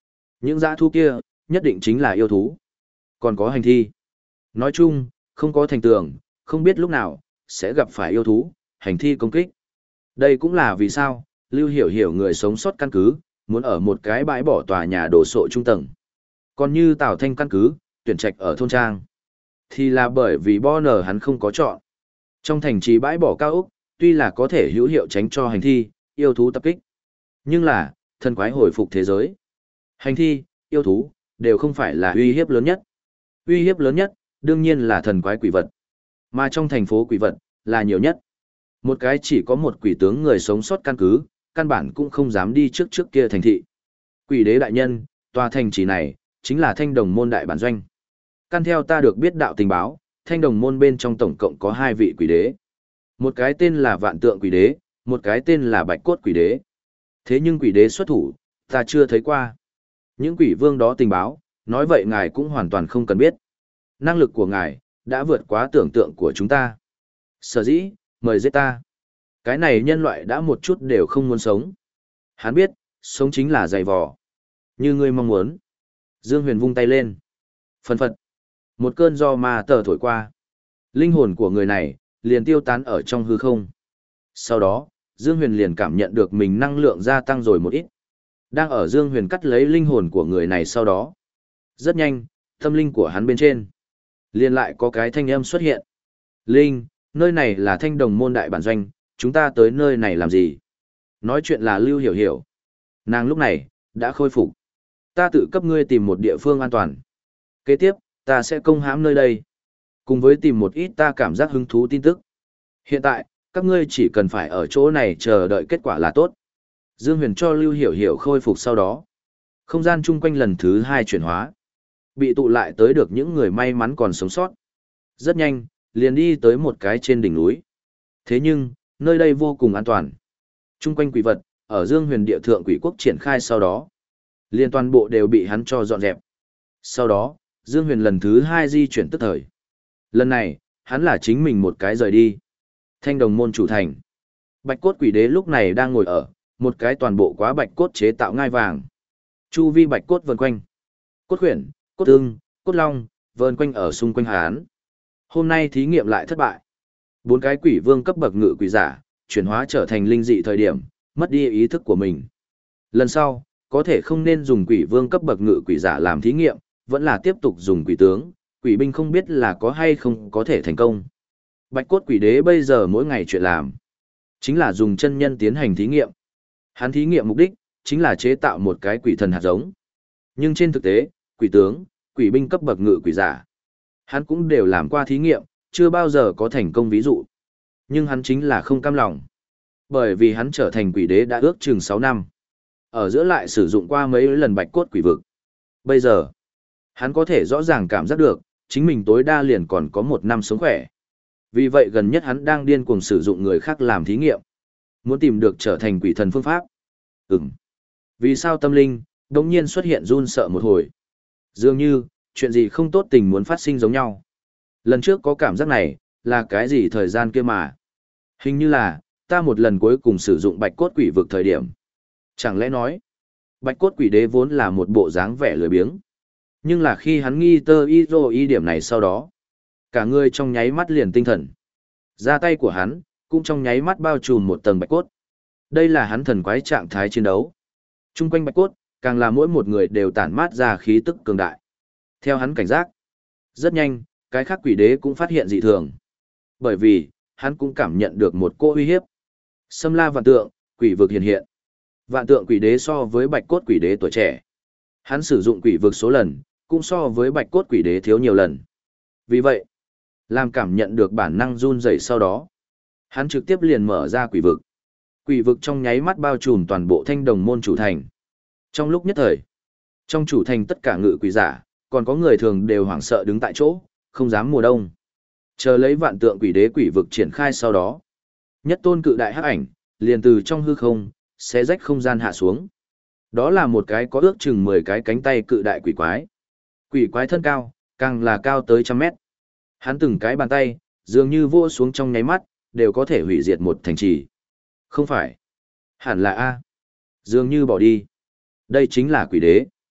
S1: Những dã thú kia, nhất định chính là yêu thú. Còn có hành thi. Nói chung, không có thành tường, không biết lúc nào, sẽ gặp phải yêu thú, hành thi công kích. Đây cũng là vì sao, Lưu Hiểu Hiểu người sống sót căn cứ, muốn ở một cái bãi bỏ tòa nhà đổ sộ trung tầng. Còn như Tào Thanh căn cứ, tuyển trạch ở thôn trang. Thì là bởi vì Bonner hắn không có chọn. Trong thành trì bãi bỏ cao ốc, tuy là có thể hữu hiệu tránh cho hành thi, yêu thú tập kích. Nhưng là, thần quái hồi phục thế giới. Hành thi, yêu thú, đều không phải là uy hiếp lớn nhất. Uy hiếp lớn nhất, đương nhiên là thần quái quỷ vật. Mà trong thành phố quỷ vật, là nhiều nhất. Một cái chỉ có một quỷ tướng người sống sót căn cứ, căn bản cũng không dám đi trước trước kia thành thị. Quỷ đế đại nhân, tòa thành trì này, chính là thanh đồng môn đại bản doanh. Căn theo ta được biết đạo tình báo, thanh đồng môn bên trong tổng cộng có hai vị quỷ đế. Một cái tên là vạn tượng quỷ đế, một cái tên là bạch cốt quỷ đế. Thế nhưng quỷ đế xuất thủ, ta chưa thấy qua. Những quỷ vương đó tình báo, nói vậy ngài cũng hoàn toàn không cần biết. Năng lực của ngài, đã vượt quá tưởng tượng của chúng ta. Sở dĩ, mời giết ta. Cái này nhân loại đã một chút đều không muốn sống. Hắn biết, sống chính là dày vò. Như ngươi mong muốn. Dương Huyền vung tay lên. Phân phật. Một cơn gió ma tờ thổi qua. Linh hồn của người này, liền tiêu tán ở trong hư không. Sau đó, Dương Huyền liền cảm nhận được mình năng lượng gia tăng rồi một ít. Đang ở Dương Huyền cắt lấy linh hồn của người này sau đó. Rất nhanh, tâm linh của hắn bên trên. Liền lại có cái thanh âm xuất hiện. Linh, nơi này là thanh đồng môn đại bản doanh, chúng ta tới nơi này làm gì? Nói chuyện là Lưu Hiểu Hiểu. Nàng lúc này, đã khôi phục. Ta tự cấp ngươi tìm một địa phương an toàn. Kế tiếp, ta sẽ công hãm nơi đây. Cùng với tìm một ít ta cảm giác hứng thú tin tức. Hiện tại, các ngươi chỉ cần phải ở chỗ này chờ đợi kết quả là tốt. Dương Huyền cho Lưu Hiểu Hiểu khôi phục sau đó. Không gian chung quanh lần thứ hai chuyển hóa. Bị tụ lại tới được những người may mắn còn sống sót. Rất nhanh, liền đi tới một cái trên đỉnh núi. Thế nhưng, nơi đây vô cùng an toàn. Chung quanh quỷ vật, ở Dương Huyền địa thượng quỷ quốc triển khai sau đó. Liên toàn bộ đều bị hắn cho dọn dẹp. Sau đó, Dương Huyền lần thứ hai di chuyển tức thời. Lần này, hắn là chính mình một cái rời đi. Thanh đồng môn chủ thành. Bạch cốt quỷ đế lúc này đang ngồi ở, một cái toàn bộ quá bạch cốt chế tạo ngai vàng. Chu vi bạch cốt vần quanh. Cốt khuyển, cốt ưng, cốt long, vần quanh ở xung quanh hắn. Hôm nay thí nghiệm lại thất bại. Bốn cái quỷ vương cấp bậc ngự quỷ giả, chuyển hóa trở thành linh dị thời điểm, mất đi ý thức của mình. Lần sau, có thể không nên dùng quỷ vương cấp bậc ngự quỷ giả làm thí nghiệm, vẫn là tiếp tục dùng quỷ tướng, quỷ binh không biết là có hay không có thể thành công. Bạch cốt quỷ đế bây giờ mỗi ngày chuyện làm, chính là dùng chân nhân tiến hành thí nghiệm. Hắn thí nghiệm mục đích, chính là chế tạo một cái quỷ thần hạt giống. Nhưng trên thực tế, quỷ tướng, quỷ binh cấp bậc ngự quỷ giả, hắn cũng đều làm qua thí nghiệm, chưa bao giờ có thành công ví dụ. Nhưng hắn chính là không cam lòng. Bởi vì hắn trở thành quỷ đế đã ước chừng sáu năm. Ở giữa lại sử dụng qua mấy lần bạch cốt quỷ vực. Bây giờ, hắn có thể rõ ràng cảm giác được, chính mình tối đa liền còn có một năm sống khỏe. Vì vậy gần nhất hắn đang điên cuồng sử dụng người khác làm thí nghiệm. Muốn tìm được trở thành quỷ thần phương pháp. Ừm. Vì sao tâm linh, đống nhiên xuất hiện run sợ một hồi. Dường như, chuyện gì không tốt tình muốn phát sinh giống nhau. Lần trước có cảm giác này, là cái gì thời gian kia mà. Hình như là, ta một lần cuối cùng sử dụng bạch cốt quỷ vực thời điểm. Chẳng lẽ nói, bạch cốt quỷ đế vốn là một bộ dáng vẻ lười biếng. Nhưng là khi hắn nghi tơ y rô y điểm này sau đó, cả người trong nháy mắt liền tinh thần. Ra tay của hắn, cũng trong nháy mắt bao trùm một tầng bạch cốt. Đây là hắn thần quái trạng thái chiến đấu. Trung quanh bạch cốt, càng là mỗi một người đều tản mát ra khí tức cường đại. Theo hắn cảnh giác, rất nhanh, cái khác quỷ đế cũng phát hiện dị thường. Bởi vì, hắn cũng cảm nhận được một cô uy hiếp. Xâm la vạn tượng, quỷ vực hiện hiện. Vạn tượng quỷ đế so với bạch cốt quỷ đế tuổi trẻ. Hắn sử dụng quỷ vực số lần, cũng so với bạch cốt quỷ đế thiếu nhiều lần. Vì vậy, làm cảm nhận được bản năng run rẩy sau đó, hắn trực tiếp liền mở ra quỷ vực. Quỷ vực trong nháy mắt bao trùm toàn bộ thanh đồng môn chủ thành. Trong lúc nhất thời, trong chủ thành tất cả ngự quỷ giả, còn có người thường đều hoảng sợ đứng tại chỗ, không dám mùa đông. Chờ lấy vạn tượng quỷ đế quỷ vực triển khai sau đó. Nhất tôn cự đại hắc ảnh, liền từ trong hư không, xé rách không gian hạ xuống. Đó là một cái có ước chừng mười cái cánh tay cự đại quỷ quái. Quỷ quái thân cao, càng là cao tới trăm mét. Hắn từng cái bàn tay, dường như vua xuống trong nháy mắt, đều có thể hủy diệt một thành trì. Không phải. Hẳn là A. Dường như bỏ đi. Đây chính là quỷ đế.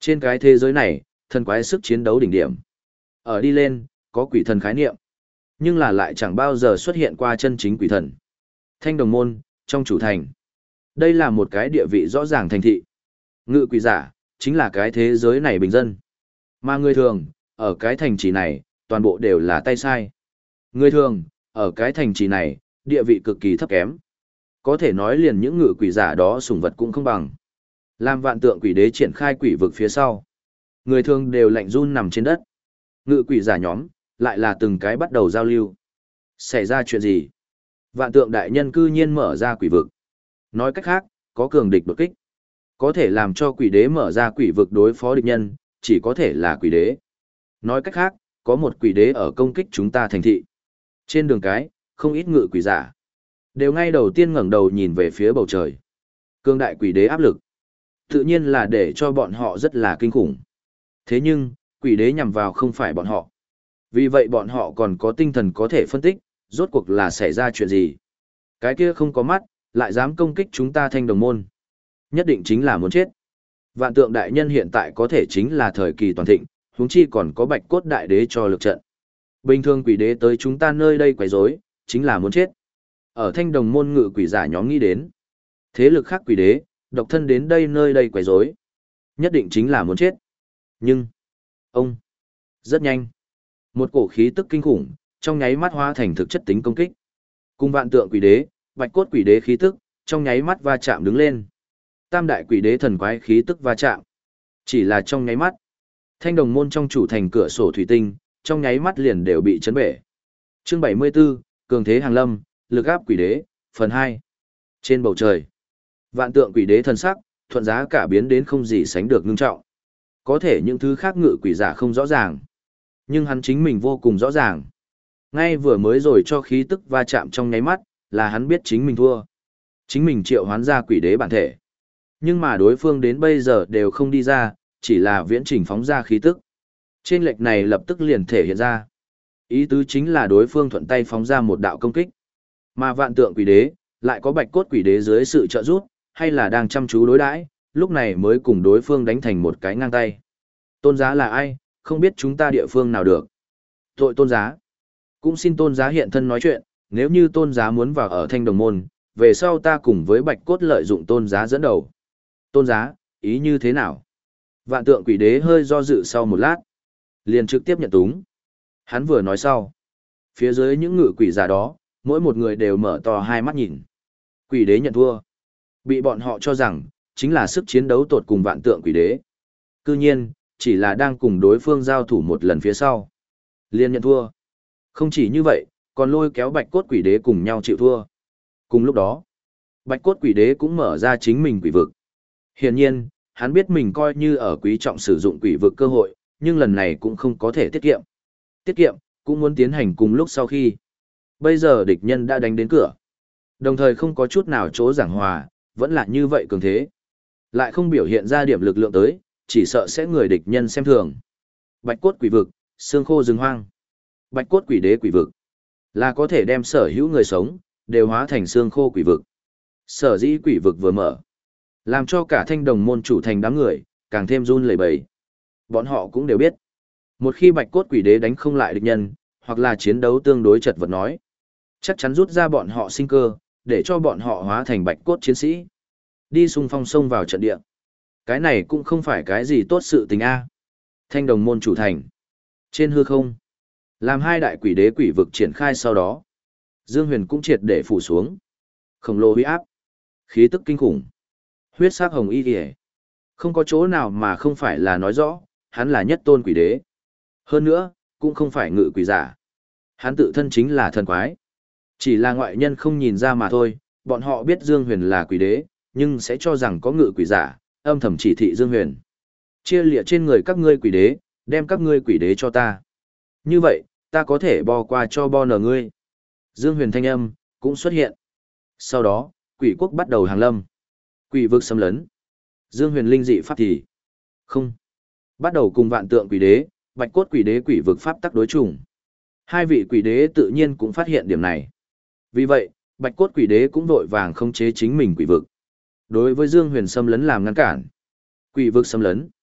S1: Trên cái thế giới này, thần quái sức chiến đấu đỉnh điểm. Ở đi lên, có quỷ thần khái niệm, nhưng là lại chẳng bao giờ xuất hiện qua chân chính quỷ thần. Thanh Đồng Môn, trong chủ thành. Đây là một cái địa vị rõ ràng thành thị. Ngự quỷ giả, chính là cái thế giới này bình dân. Mà người thường, ở cái thành trì này, toàn bộ đều là tay sai. Người thường, ở cái thành trì này, địa vị cực kỳ thấp kém. Có thể nói liền những ngự quỷ giả đó sủng vật cũng không bằng. Làm Vạn Tượng Quỷ Đế triển khai quỷ vực phía sau. Người thường đều lạnh run nằm trên đất. Ngự quỷ giả nhóm, lại là từng cái bắt đầu giao lưu. Xảy ra chuyện gì? Vạn Tượng Đại Nhân cư nhiên mở ra quỷ vực. Nói cách khác, có cường địch đột kích. Có thể làm cho quỷ đế mở ra quỷ vực đối phó địch nhân, chỉ có thể là quỷ đế. Nói cách khác, có một quỷ đế ở công kích chúng ta thành thị. Trên đường cái, không ít ngự quỷ giả. Đều ngay đầu tiên ngẩng đầu nhìn về phía bầu trời. Cương đại quỷ đế áp lực. Tự nhiên là để cho bọn họ rất là kinh khủng. Thế nhưng, quỷ đế nhằm vào không phải bọn họ. Vì vậy bọn họ còn có tinh thần có thể phân tích, rốt cuộc là xảy ra chuyện gì. Cái kia không có mắt, lại dám công kích chúng ta Thanh Đồng Môn. Nhất định chính là muốn chết. Vạn Tượng Đại Nhân hiện tại có thể chính là thời kỳ toàn thịnh, huống chi còn có Bạch Cốt Đại Đế cho lực trận. Bình thường quỷ đế tới chúng ta nơi đây quấy rối, chính là muốn chết. Ở Thanh Đồng Môn ngự quỷ giả nhóm nghĩ đến. Thế lực khác quỷ đế, độc thân đến đây nơi đây quấy rối, nhất định chính là muốn chết. Nhưng, ông, rất nhanh. Một cổ khí tức kinh khủng, trong nháy mắt hóa thành thực chất tính công kích. Cùng Vạn Tượng Quỷ Đế, Bạch Cốt Quỷ Đế khí tức, trong nháy mắt va chạm đứng lên. Tam đại quỷ đế thần quái khí tức va chạm. Chỉ là trong nháy mắt. Thanh Đồng Môn trong chủ thành cửa sổ thủy tinh, trong nháy mắt liền đều bị chấn bể. Chương bảy mươi 74, Cường Thế Hàng Lâm, Lực áp quỷ đế, phần hai. Trên bầu trời, Vạn Tượng Quỷ Đế thần sắc, thuận giá cả biến đến không gì sánh được ngưng trọng. Có thể những thứ khác ngự quỷ giả không rõ ràng, nhưng hắn chính mình vô cùng rõ ràng. Ngay vừa mới rồi cho khí tức va chạm trong nháy mắt, là hắn biết chính mình thua. Chính mình triệu hoán ra quỷ đế bản thể. Nhưng mà đối phương đến bây giờ đều không đi ra, chỉ là viễn trình phóng ra khí tức. Trên lệch này lập tức liền thể hiện ra. Ý tứ chính là đối phương thuận tay phóng ra một đạo công kích. Mà Vạn Tượng Quỷ Đế, lại có Bạch Cốt Quỷ Đế dưới sự trợ giúp, hay là đang chăm chú đối đãi, lúc này mới cùng đối phương đánh thành một cái ngang tay. Tôn Giá là ai, không biết chúng ta địa phương nào được. Tội Tôn Giá. Cũng xin Tôn Giá hiện thân nói chuyện, nếu như Tôn Giá muốn vào ở Thanh Đồng Môn, về sau ta cùng với Bạch Cốt lợi dụng Tôn Giá dẫn đầu. Tôn Giá, ý như thế nào? Vạn Tượng Quỷ Đế hơi do dự sau một lát, liền trực tiếp nhận túng. Hắn vừa nói sau, phía dưới những ngự quỷ giả đó, mỗi một người đều mở to hai mắt nhìn. Quỷ Đế nhận thua. Bị bọn họ cho rằng, chính là sức chiến đấu tột cùng Vạn Tượng Quỷ Đế. Cư nhiên, chỉ là đang cùng đối phương giao thủ một lần phía sau. Liên nhận thua. Không chỉ như vậy, còn lôi kéo Bạch Cốt Quỷ Đế cùng nhau chịu thua. Cùng lúc đó, Bạch Cốt Quỷ Đế cũng mở ra chính mình quỷ vực. Hiển nhiên, hắn biết mình coi như ở quý trọng sử dụng quỷ vực cơ hội, nhưng lần này cũng không có thể tiết kiệm. Tiết kiệm, cũng muốn tiến hành cùng lúc sau khi. Bây giờ địch nhân đã đánh đến cửa. Đồng thời không có chút nào chỗ giảng hòa, vẫn là như vậy cường thế. Lại không biểu hiện ra điểm lực lượng tới, chỉ sợ sẽ người địch nhân xem thường. Bạch Cốt Quỷ Vực, xương khô rừng hoang. Bạch Cốt Quỷ Đế quỷ vực, là có thể đem sở hữu người sống, đều hóa thành xương khô quỷ vực. Sở dĩ quỷ vực vừa mở, làm cho cả Thanh Đồng Môn chủ thành đám người, càng thêm run lẩy bẩy. Bọn họ cũng đều biết, một khi Bạch Cốt Quỷ Đế đánh không lại địch nhân, hoặc là chiến đấu tương đối chật vật nói, chắc chắn rút ra bọn họ sinh cơ, để cho bọn họ hóa thành Bạch Cốt chiến sĩ, đi xung phong xông vào trận địa. Cái này cũng không phải cái gì tốt sự tình a. Thanh Đồng Môn chủ thành, trên hư không, làm hai đại quỷ đế quỷ vực triển khai sau đó, Dương Huyền cũng triệt để phủ xuống. Khổng lồ huy áp, khí tức kinh khủng, huyết sắc hồng y liễu, không có chỗ nào mà không phải là nói rõ, hắn là nhất tôn quỷ đế. Hơn nữa, cũng không phải ngự quỷ giả. Hắn tự thân chính là thần quái. Chỉ là ngoại nhân không nhìn ra mà thôi, bọn họ biết Dương Huyền là quỷ đế, nhưng sẽ cho rằng có ngự quỷ giả, âm thầm chỉ thị Dương Huyền. Chia lịa trên người các ngươi quỷ đế, đem các ngươi quỷ đế cho ta. Như vậy, ta có thể bo qua cho bo nở ngươi. Dương Huyền thanh âm, cũng xuất hiện. Sau đó, quỷ quốc bắt đầu hàng lâm. Quỷ vực xâm lấn. Dương Huyền linh dị pháp thì không. Bắt đầu cùng Vạn Tượng Quỷ Đế, Bạch Cốt Quỷ Đế quỷ vực pháp tắc đối chủng. Hai vị quỷ đế tự nhiên cũng phát hiện điểm này. Vì vậy, Bạch Cốt Quỷ Đế cũng vội vàng khống chế chính mình quỷ vực. Đối với Dương Huyền xâm lấn làm ngăn cản. Quỷ vực xâm lấn.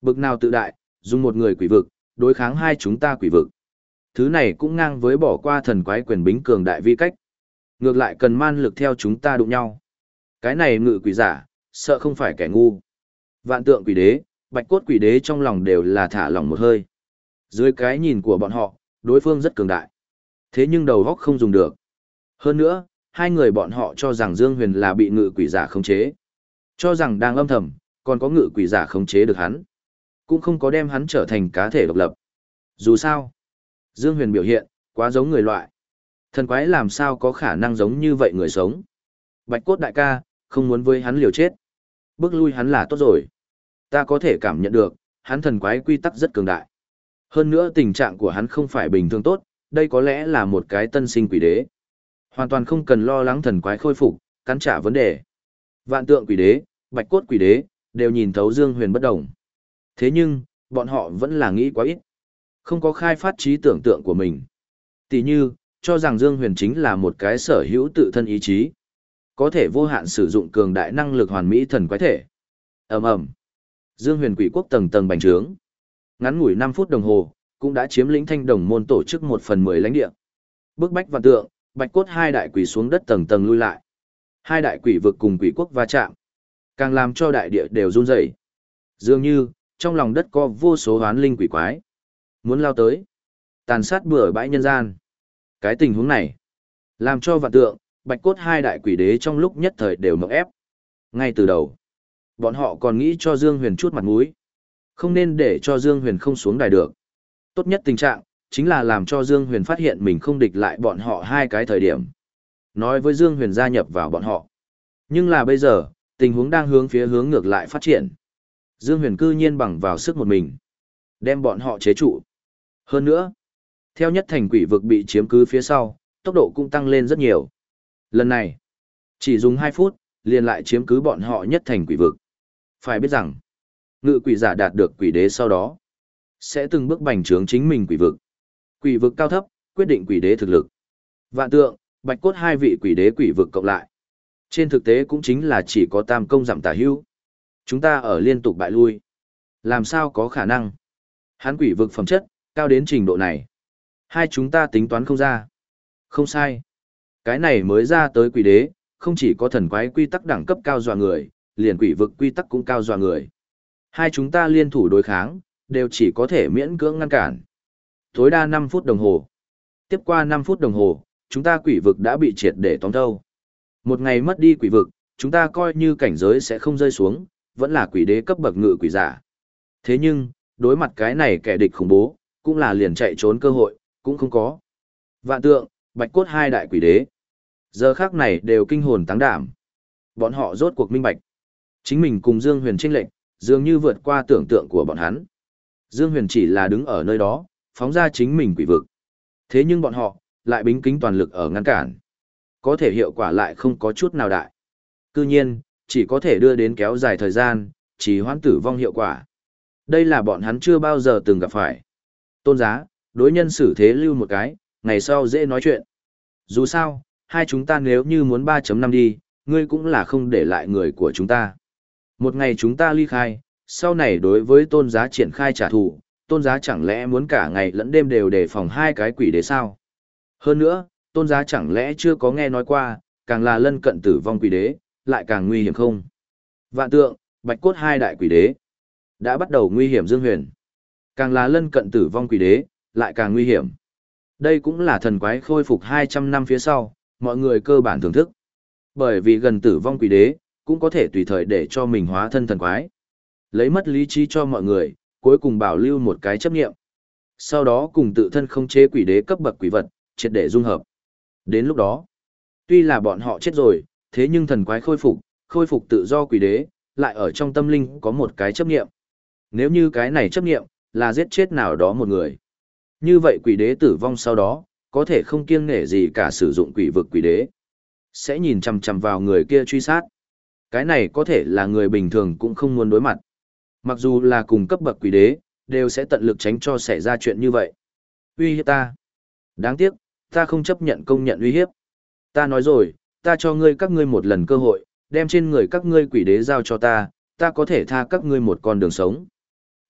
S1: Bực nào tự đại, dùng một người quỷ vực, đối kháng hai chúng ta quỷ vực. Thứ này cũng ngang với bỏ qua thần quái quyền bính cường đại vi cách. Ngược lại cần man lực theo chúng ta đụng nhau. Cái này ngự quỷ giả, sợ không phải kẻ ngu. Vạn tượng quỷ đế, bạch cốt quỷ đế trong lòng đều là thả lỏng một hơi. Dưới cái nhìn của bọn họ, đối phương rất cường đại. Thế nhưng đầu góc không dùng được. Hơn nữa, hai người bọn họ cho rằng Dương Huyền là bị ngự quỷ giả khống chế. Cho rằng đang âm thầm, còn có ngự quỷ giả khống chế được hắn. Cũng không có đem hắn trở thành cá thể độc lập. Dù sao, Dương Huyền biểu hiện, quá giống người loại. Thần quái làm sao có khả năng giống như vậy người sống. Bạch cốt đại ca, không muốn với hắn liều chết. Bước lui hắn là tốt rồi. Ta có thể cảm nhận được, hắn thần quái quy tắc rất cường đại. Hơn nữa tình trạng của hắn không phải bình thường tốt, đây có lẽ là một cái tân sinh quỷ đế. Hoàn toàn không cần lo lắng thần quái khôi phục, cắn trả vấn đề. Vạn tượng quỷ đế, bạch cốt quỷ đế, đều nhìn thấu Dương Huyền bất đồng. Thế nhưng, bọn họ vẫn là nghĩ quá ít. Không có khai phát trí tưởng tượng của mình. Tỷ như, cho rằng Dương Huyền chính là một cái sở hữu tự thân ý chí. Có thể vô hạn sử dụng cường đại năng lực hoàn mỹ thần quái thể. Ầm ầm. Dương Huyền quỷ quốc tầng tầng bành trướng. Ngắn ngủi năm phút đồng hồ, cũng đã chiếm lĩnh Thanh Đồng môn tổ chức một phần mười lãnh địa. Bức bách vạn tượng, bạch cốt hai đại quỷ xuống đất tầng tầng lui lại. Hai đại quỷ vực cùng quỷ quốc va chạm, càng làm cho đại địa đều run rẩy. Dường như, trong lòng đất có vô số hoán linh quỷ quái. Muốn lao tới, tàn sát bừa bãi nhân gian. Cái tình huống này, làm cho vạn tượng, bạch cốt hai đại quỷ đế trong lúc nhất thời đều mộng ép. Ngay từ đầu, bọn họ còn nghĩ cho Dương Huyền chút mặt mũi. Không nên để cho Dương Huyền không xuống đài được. Tốt nhất tình trạng, chính là làm cho Dương Huyền phát hiện mình không địch lại bọn họ hai cái thời điểm. Nói với Dương Huyền gia nhập vào bọn họ. Nhưng là bây giờ, tình huống đang hướng phía hướng ngược lại phát triển. Dương Huyền cư nhiên bằng vào sức một mình, đem bọn họ chế trụ. Hơn nữa, theo nhất thành quỷ vực bị chiếm cứ phía sau, tốc độ cũng tăng lên rất nhiều. Lần này, chỉ dùng hai phút, liền lại chiếm cứ bọn họ nhất thành quỷ vực. Phải biết rằng, ngự quỷ giả đạt được quỷ đế sau đó, sẽ từng bước bành trướng chính mình quỷ vực. Quỷ vực cao thấp, quyết định quỷ đế thực lực. Vạn tượng, bạch cốt hai vị quỷ đế quỷ vực cộng lại. Trên thực tế cũng chính là chỉ có tam công giảm tả hữu. Chúng ta ở liên tục bại lui. Làm sao có khả năng? Hắn quỷ vực phẩm chất, cao đến trình độ này. Hai chúng ta tính toán không ra. Không sai. Cái này mới ra tới quỷ đế, không chỉ có thần quái quy tắc đẳng cấp cao dọa người, liền quỷ vực quy tắc cũng cao dọa người. Hai chúng ta liên thủ đối kháng, đều chỉ có thể miễn cưỡng ngăn cản. Tối đa năm phút đồng hồ. Tiếp qua năm phút đồng hồ, chúng ta quỷ vực đã bị triệt để tóm thâu. Một ngày mất đi quỷ vực, chúng ta coi như cảnh giới sẽ không rơi xuống, vẫn là quỷ đế cấp bậc ngự quỷ giả. Thế nhưng, đối mặt cái này kẻ địch khủng bố, cũng là liền chạy trốn cơ hội, cũng không có. Vạn tượng, bạch cốt hai đại quỷ đế. Giờ khác này đều kinh hồn táng đảm. Bọn họ rốt cuộc minh bạch. Chính mình cùng Dương Huyền chênh lệch, dường như vượt qua tưởng tượng của bọn hắn. Dương Huyền chỉ là đứng ở nơi đó, phóng ra chính mình quỷ vực. Thế nhưng bọn họ, lại bính kính toàn lực ở ngăn cản. Có thể hiệu quả lại không có chút nào đại. Cư nhiên, chỉ có thể đưa đến kéo dài thời gian, chỉ hoãn tử vong hiệu quả. Đây là bọn hắn chưa bao giờ từng gặp phải. Tôn giá, đối nhân xử thế lưu một cái, ngày sau dễ nói chuyện. Dù sao, hai chúng ta nếu như muốn ba chấm năm đi, ngươi cũng là không để lại người của chúng ta. Một ngày chúng ta ly khai, sau này đối với tôn giá triển khai trả thù, tôn giá chẳng lẽ muốn cả ngày lẫn đêm đều đề phòng hai cái quỷ đế sao? Hơn nữa, tôn giá chẳng lẽ chưa có nghe nói qua, càng là lân cận tử vong quỷ đế, lại càng nguy hiểm không? Vạn tượng, bạch cốt hai đại quỷ đế, đã bắt đầu nguy hiểm Dương Huyền. Càng là lân cận tử vong quỷ đế, lại càng nguy hiểm. Đây cũng là thần quái khôi phục hai trăm năm phía sau, mọi người cơ bản thưởng thức. Bởi vì gần tử vong quỷ đế, cũng có thể tùy thời để cho mình hóa thân thần quái. Lấy mất lý trí cho mọi người, cuối cùng bảo lưu một cái chấp nghiệm. Sau đó cùng tự thân không chế quỷ đế cấp bậc quỷ vật, triệt để dung hợp. Đến lúc đó, tuy là bọn họ chết rồi, thế nhưng thần quái khôi phục, khôi phục tự do quỷ đế, lại ở trong tâm linh có một cái chấp nghiệm. Nếu như cái này chấp nghiệm, là giết chết nào đó một người. Như vậy quỷ đế tử vong sau đó, có thể không kiêng nể gì cả sử dụng quỷ vực quỷ đế. Sẽ nhìn chằm chằm vào người kia truy sát. Cái này có thể là người bình thường cũng không muốn đối mặt. Mặc dù là cùng cấp bậc quỷ đế, đều sẽ tận lực tránh cho xảy ra chuyện như vậy. Uy hiếp ta. Đáng tiếc, ta không chấp nhận công nhận uy hiếp. Ta nói rồi, ta cho ngươi các ngươi một lần cơ hội, đem trên người các ngươi quỷ đế giao cho ta, ta có thể tha các ngươi một con đường sống.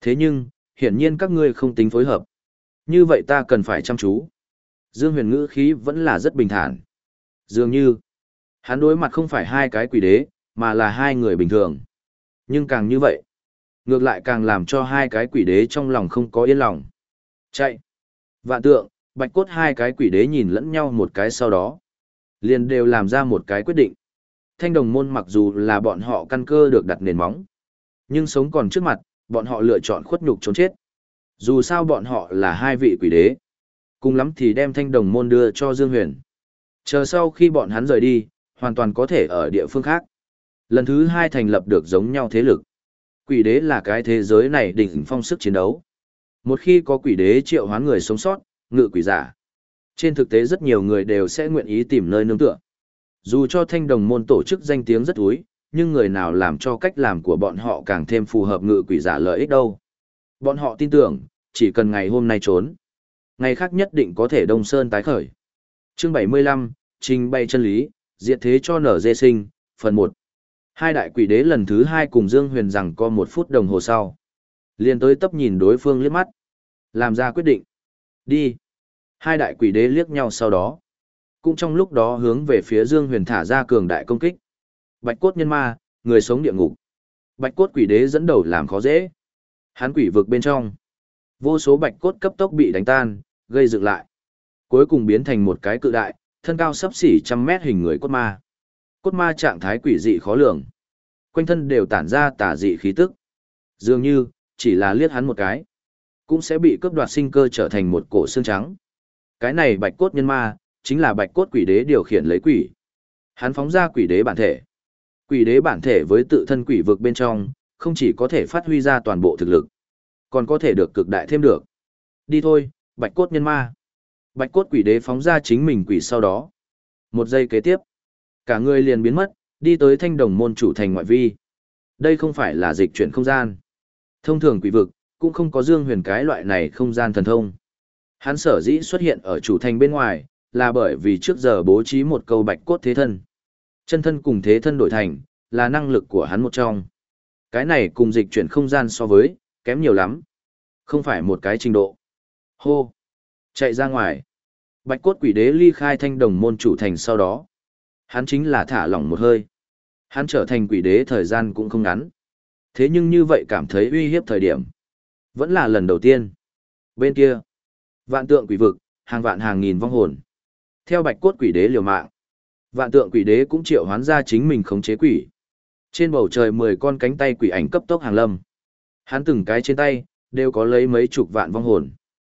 S1: Thế nhưng, hiển nhiên các ngươi không tính phối hợp. Như vậy ta cần phải chăm chú. Dương Huyền ngữ khí vẫn là rất bình thản. Dường như, hắn đối mặt không phải hai cái quỷ đế, mà là hai người bình thường. Nhưng càng như vậy, ngược lại càng làm cho hai cái quỷ đế trong lòng không có yên lòng. Chạy. Vạn tượng, bạch cốt hai cái quỷ đế nhìn lẫn nhau một cái sau đó. Liền đều làm ra một cái quyết định. Thanh đồng môn mặc dù là bọn họ căn cơ được đặt nền móng. Nhưng sống còn trước mặt, bọn họ lựa chọn khuất nhục trốn chết. Dù sao bọn họ là hai vị quỷ đế. Cùng lắm thì đem thanh đồng môn đưa cho Dương Huyền. Chờ sau khi bọn hắn rời đi, hoàn toàn có thể ở địa phương khác. Lần thứ hai thành lập được giống nhau thế lực. Quỷ đế là cái thế giới này đỉnh phong sức chiến đấu. Một khi có quỷ đế triệu hoán người sống sót, ngự quỷ giả. Trên thực tế rất nhiều người đều sẽ nguyện ý tìm nơi nương tựa. Dù cho thanh đồng môn tổ chức danh tiếng rất úi, nhưng người nào làm cho cách làm của bọn họ càng thêm phù hợp ngự quỷ giả lợi ích đâu. Bọn họ tin tưởng, chỉ cần ngày hôm nay trốn. Ngày khác nhất định có thể đông sơn tái khởi. Chương bảy mươi lăm, trình bày chân lý, diệt thế cho nở dê sinh, phần một. Hai đại quỷ đế lần thứ hai cùng Dương Huyền rằng có một phút đồng hồ sau. Liền tới tấp nhìn đối phương liếc mắt. Làm ra quyết định. Đi. Hai đại quỷ đế liếc nhau sau đó. Cũng trong lúc đó hướng về phía Dương Huyền thả ra cường đại công kích. Bạch cốt nhân ma, người sống địa ngục. Bạch cốt quỷ đế dẫn đầu làm khó dễ. Hắn quỷ vực bên trong. Vô số bạch cốt cấp tốc bị đánh tan, gây dựng lại. Cuối cùng biến thành một cái cự đại, thân cao sấp xỉ trăm mét hình người cốt ma. Cốt ma trạng thái quỷ dị khó lường. Quanh thân đều tản ra tà dị khí tức. Dường như, chỉ là liếc hắn một cái, cũng sẽ bị cướp đoạt sinh cơ trở thành một cổ xương trắng. Cái này bạch cốt nhân ma, chính là bạch cốt quỷ đế điều khiển lấy quỷ. Hắn phóng ra quỷ đế bản thể. Quỷ đế bản thể với tự thân quỷ vực bên trong, không chỉ có thể phát huy ra toàn bộ thực lực, còn có thể được cực đại thêm được. Đi thôi, bạch cốt nhân ma. Bạch cốt quỷ đế phóng ra chính mình quỷ sau đó. Một giây kế tiếp, cả người liền biến mất, đi tới thanh đồng môn chủ thành ngoại vi. Đây không phải là dịch chuyển không gian. Thông thường quỷ vực, cũng không có Dương Huyền cái loại này không gian thần thông. Hắn sở dĩ xuất hiện ở chủ thành bên ngoài, là bởi vì trước giờ bố trí một câu bạch cốt thế thân. Chân thân cùng thế thân đổi thành, là năng lực của hắn một trong. Cái này cùng dịch chuyển không gian so với, kém nhiều lắm. Không phải một cái trình độ. Hô! Chạy ra ngoài. Bạch cốt quỷ đế ly khai thanh đồng môn chủ thành sau đó. Hắn chính là thả lỏng một hơi. Hắn trở thành quỷ đế thời gian cũng không ngắn. Thế nhưng như vậy cảm thấy uy hiếp thời điểm. Vẫn là lần đầu tiên. Bên kia. Vạn tượng quỷ vực, hàng vạn hàng nghìn vong hồn. Theo bạch cốt quỷ đế liều mạng. Vạn tượng quỷ đế cũng triệu hoán ra chính mình khống chế quỷ. Trên bầu trời mười con cánh tay quỷ ảnh cấp tốc hàng lâm. Hắn từng cái trên tay, đều có lấy mấy chục vạn vong hồn.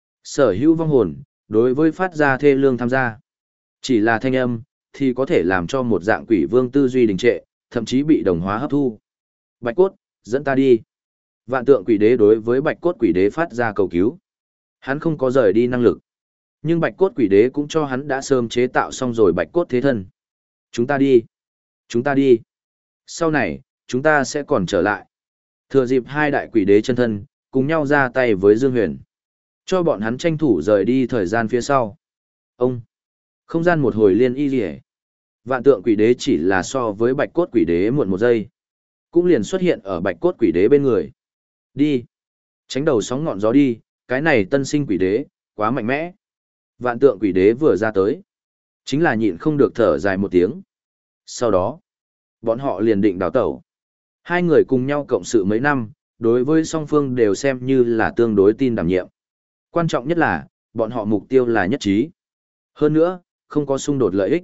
S1: Sở hữu vong hồn, đối với phát ra thê lương tham gia. Chỉ là thanh âm, thì có thể làm cho một dạng quỷ vương tư duy đình trệ, thậm chí bị đồng hóa hấp thu. Bạch cốt, dẫn ta đi. Vạn tượng quỷ đế đối với bạch cốt quỷ đế phát ra cầu cứu. Hắn không có rời đi năng lực. Nhưng bạch cốt quỷ đế cũng cho hắn đã sớm chế tạo xong rồi bạch cốt thế thân. Chúng ta đi. Chúng ta đi. Sau này, chúng ta sẽ còn trở lại. Thừa dịp hai đại quỷ đế chân thân, cùng nhau ra tay với Dương Huyền. Cho bọn hắn tranh thủ rời đi thời gian phía sau. Ông. Không gian một hồi liên y rỉa. Vạn tượng quỷ đế chỉ là so với bạch cốt quỷ đế muộn một giây. Cũng liền xuất hiện ở bạch cốt quỷ đế bên người. Đi. Tránh đầu sóng ngọn gió đi, cái này tân sinh quỷ đế, quá mạnh mẽ. Vạn tượng quỷ đế vừa ra tới. Chính là nhịn không được thở dài một tiếng. Sau đó, bọn họ liền định đào tẩu. Hai người cùng nhau cộng sự mấy năm, đối với song phương đều xem như là tương đối tin đảm nhiệm. Quan trọng nhất là, bọn họ mục tiêu là nhất trí. Hơn nữa, không có xung đột lợi ích.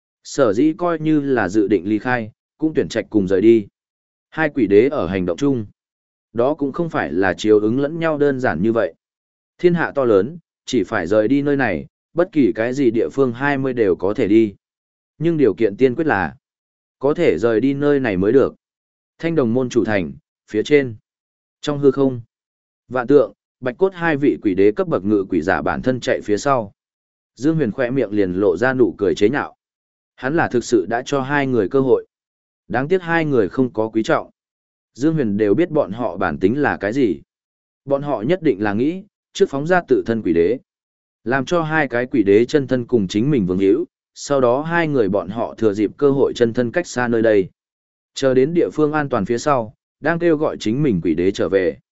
S1: Sở dĩ coi như là dự định ly khai, cũng tuyển trạch cùng rời đi. Hai quỷ đế ở hành động chung. Đó cũng không phải là chiếu ứng lẫn nhau đơn giản như vậy. Thiên hạ to lớn, chỉ phải rời đi nơi này, bất kỳ cái gì địa phương hai mươi đều có thể đi. Nhưng điều kiện tiên quyết là, có thể rời đi nơi này mới được. Thanh đồng môn chủ thành, phía trên. Trong hư không, vạn tượng, bạch cốt hai vị quỷ đế cấp bậc ngự quỷ giả bản thân chạy phía sau. Dương Huyền khỏe miệng liền lộ ra nụ cười chế nhạo. Hắn là thực sự đã cho hai người cơ hội. Đáng tiếc hai người không có quý trọng. Dương Huyền đều biết bọn họ bản tính là cái gì. Bọn họ nhất định là nghĩ, trước phóng ra tự thân quỷ đế. Làm cho hai cái quỷ đế chân thân cùng chính mình vương hữu, sau đó hai người bọn họ thừa dịp cơ hội chân thân cách xa nơi đây. Chờ đến địa phương an toàn phía sau, đang kêu gọi chính mình quỷ đế trở về.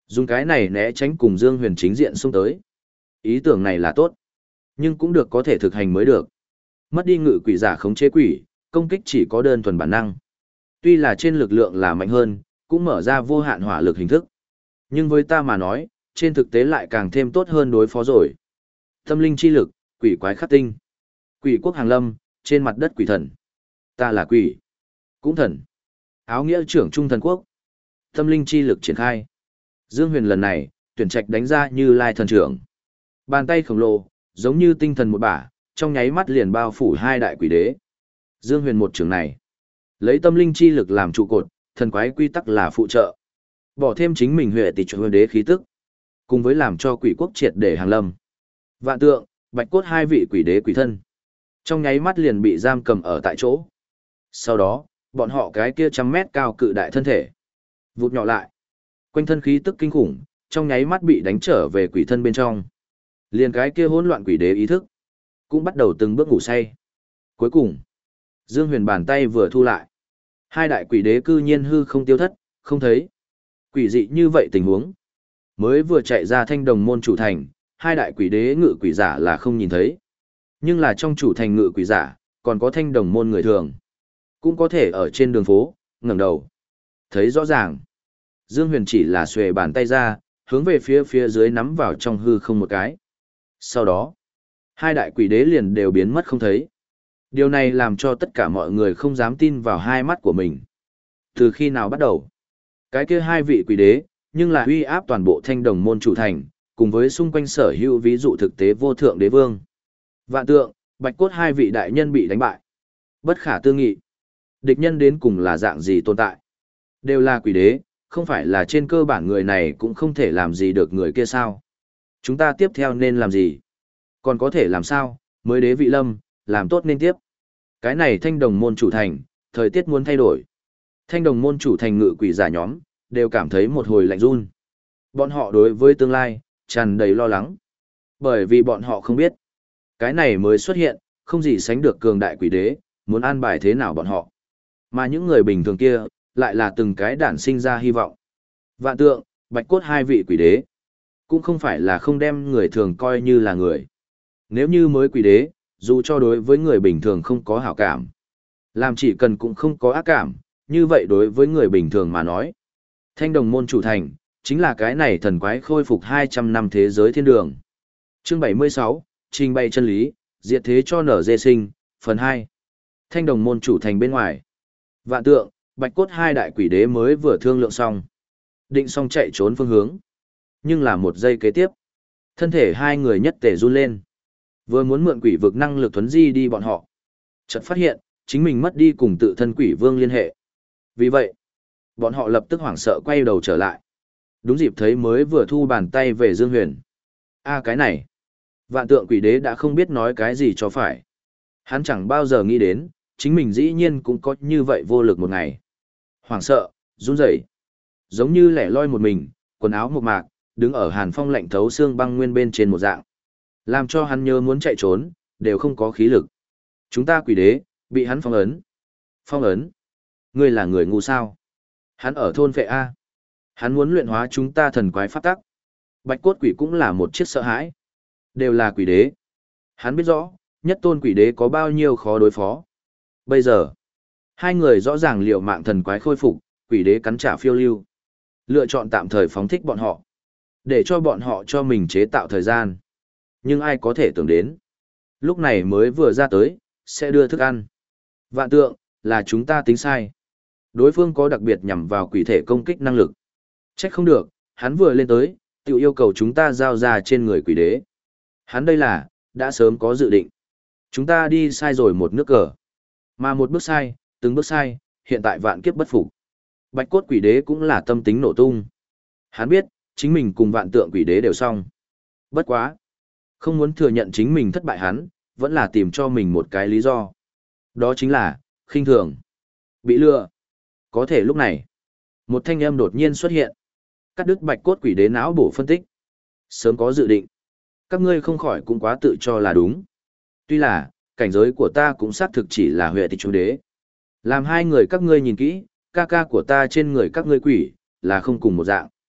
S1: Dùng cái này né tránh cùng Dương Huyền chính diện xông tới. Ý tưởng này là tốt, nhưng cũng được có thể thực hành mới được. Mất đi ngự quỷ giả khống chế quỷ, công kích chỉ có đơn thuần bản năng. Tuy là trên lực lượng là mạnh hơn, cũng mở ra vô hạn hỏa lực hình thức. Nhưng với ta mà nói, trên thực tế lại càng thêm tốt hơn đối phó rồi. Tâm linh chi lực, quỷ quái khắc tinh. Quỷ quốc hàng lâm, trên mặt đất quỷ thần. Ta là quỷ, cũng thần. Áo nghĩa trưởng trung thần quốc. Tâm linh chi lực triển khai. Dương Huyền lần này, tuyển trạch đánh ra Như Lai thần trưởng. Bàn tay khổng lồ, giống như tinh thần một bả, trong nháy mắt liền bao phủ hai đại quỷ đế. Dương Huyền một trường này, lấy tâm linh chi lực làm trụ cột, thần quái quy tắc là phụ trợ. Bỏ thêm chính mình huệ tỷ chuẩn đế khí tức, cùng với làm cho quỷ quốc triệt để hàng lâm. Vạn Tượng, Bạch Cốt hai vị quỷ đế quỷ thân, trong nháy mắt liền bị giam cầm ở tại chỗ. Sau đó, bọn họ cái kia trăm mét cao cự đại thân thể, vụt nhỏ lại. Quanh thân khí tức kinh khủng, trong nháy mắt bị đánh trở về quỷ thân bên trong. Liền cái kia hỗn loạn quỷ đế ý thức, cũng bắt đầu từng bước ngủ say. Cuối cùng, Dương Huyền bàn tay vừa thu lại. Hai đại quỷ đế cư nhiên hư không tiêu thất, không thấy. Quỷ dị như vậy tình huống. Mới vừa chạy ra thanh đồng môn chủ thành, hai đại quỷ đế ngự quỷ giả là không nhìn thấy. Nhưng là trong chủ thành ngự quỷ giả, còn có thanh đồng môn người thường. Cũng có thể ở trên đường phố, ngẩng đầu. Thấy rõ ràng. Dương Huyền chỉ là xuề bàn tay ra, hướng về phía phía dưới nắm vào trong hư không một cái. Sau đó, hai đại quỷ đế liền đều biến mất không thấy. Điều này làm cho tất cả mọi người không dám tin vào hai mắt của mình. Từ khi nào bắt đầu, cái kia hai vị quỷ đế, nhưng là uy áp toàn bộ thanh đồng môn chủ thành, cùng với xung quanh sở hữu ví dụ thực tế vô thượng đế vương. Vạn Tượng, Bạch Cốt hai vị đại nhân bị đánh bại. Bất khả tư nghị. Địch nhân đến cùng là dạng gì tồn tại? Đều là quỷ đế, không phải là trên cơ bản người này cũng không thể làm gì được người kia sao? Chúng ta tiếp theo nên làm gì? Còn có thể làm sao? Mới đế vị lâm, làm tốt nên tiếp. Cái này thanh đồng môn chủ thành, thời tiết muốn thay đổi. Thanh đồng môn chủ thành ngự quỷ giả nhóm, đều cảm thấy một hồi lạnh run. Bọn họ đối với tương lai, tràn đầy lo lắng. Bởi vì bọn họ không biết. Cái này mới xuất hiện, không gì sánh được cường đại quỷ đế, muốn an bài thế nào bọn họ. Mà những người bình thường kia, lại là từng cái đản sinh ra hy vọng. Vạn Tượng, Bạch Cốt hai vị quỷ đế, cũng không phải là không đem người thường coi như là người. Nếu như mới quỷ đế, dù cho đối với người bình thường không có hảo cảm, làm chỉ cần cũng không có ác cảm, như vậy đối với người bình thường mà nói. Thanh đồng môn chủ thành, chính là cái này thần quái khôi phục hai trăm năm thế giới thiên đường. Chương bảy mươi sáu, trình bày chân lý, diệt thế cho nở dê sinh, phần hai. Thanh đồng môn chủ thành bên ngoài. Vạn Tượng, Bạch Cốt hai đại quỷ đế mới vừa thương lượng xong. Định xong chạy trốn phương hướng. Nhưng là một giây kế tiếp. Thân thể hai người nhất tề run lên. Vừa muốn mượn quỷ vực năng lực thuấn di đi bọn họ. Chợt phát hiện, chính mình mất đi cùng tự thân quỷ vương liên hệ. Vì vậy, bọn họ lập tức hoảng sợ quay đầu trở lại. Đúng dịp thấy mới vừa thu bàn tay về Dương Huyền. A cái này. Vạn Tượng quỷ đế đã không biết nói cái gì cho phải. Hắn chẳng bao giờ nghĩ đến, chính mình dĩ nhiên cũng có như vậy vô lực một ngày. Hoảng sợ, run rẩy, giống như lẻ loi một mình, quần áo mộc mạc, đứng ở hàn phong lạnh thấu xương băng nguyên bên trên một dạng. Làm cho hắn nhớ muốn chạy trốn, đều không có khí lực. Chúng ta quỷ đế, bị hắn phong ấn. Phong ấn? Ngươi là người ngu sao? Hắn ở thôn vệ A. Hắn muốn luyện hóa chúng ta thần quái pháp tắc. Bạch Cốt quỷ cũng là một chiếc sợ hãi. Đều là quỷ đế. Hắn biết rõ, nhất tôn quỷ đế có bao nhiêu khó đối phó. Bây giờ, hai người rõ ràng liệu mạng thần quái khôi phục, quỷ đế cắn trả phiêu lưu. Lựa chọn tạm thời phóng thích bọn họ. Để cho bọn họ cho mình chế tạo thời gian. Nhưng ai có thể tưởng đến. Lúc này mới vừa ra tới, sẽ đưa thức ăn. Vạn Tượng, là chúng ta tính sai. Đối phương có đặc biệt nhằm vào quỷ thể công kích năng lực. Trách không được, hắn vừa lên tới, tự yêu cầu chúng ta giao ra trên người quỷ đế. Hắn đây là, đã sớm có dự định. Chúng ta đi sai rồi một nước cờ. Mà một bước sai, từng bước sai, hiện tại vạn kiếp bất phục. Bạch Cốt quỷ đế cũng là tâm tính nổ tung. Hắn biết, chính mình cùng Vạn Tượng quỷ đế đều xong. Bất quá. Không muốn thừa nhận chính mình thất bại hắn, vẫn là tìm cho mình một cái lý do. Đó chính là, khinh thường. Bị lừa. Có thể lúc này, một thanh âm đột nhiên xuất hiện. Cắt đứt Bạch Cốt quỷ đế não bổ phân tích. Sớm có dự định. Các ngươi không khỏi cũng quá tự cho là đúng. Tuy là, cảnh giới của ta cũng xác thực chỉ là huệ tịch trung đế. Làm hai người các ngươi nhìn kỹ, ca ca của ta trên người các ngươi quỷ, là không cùng một dạng.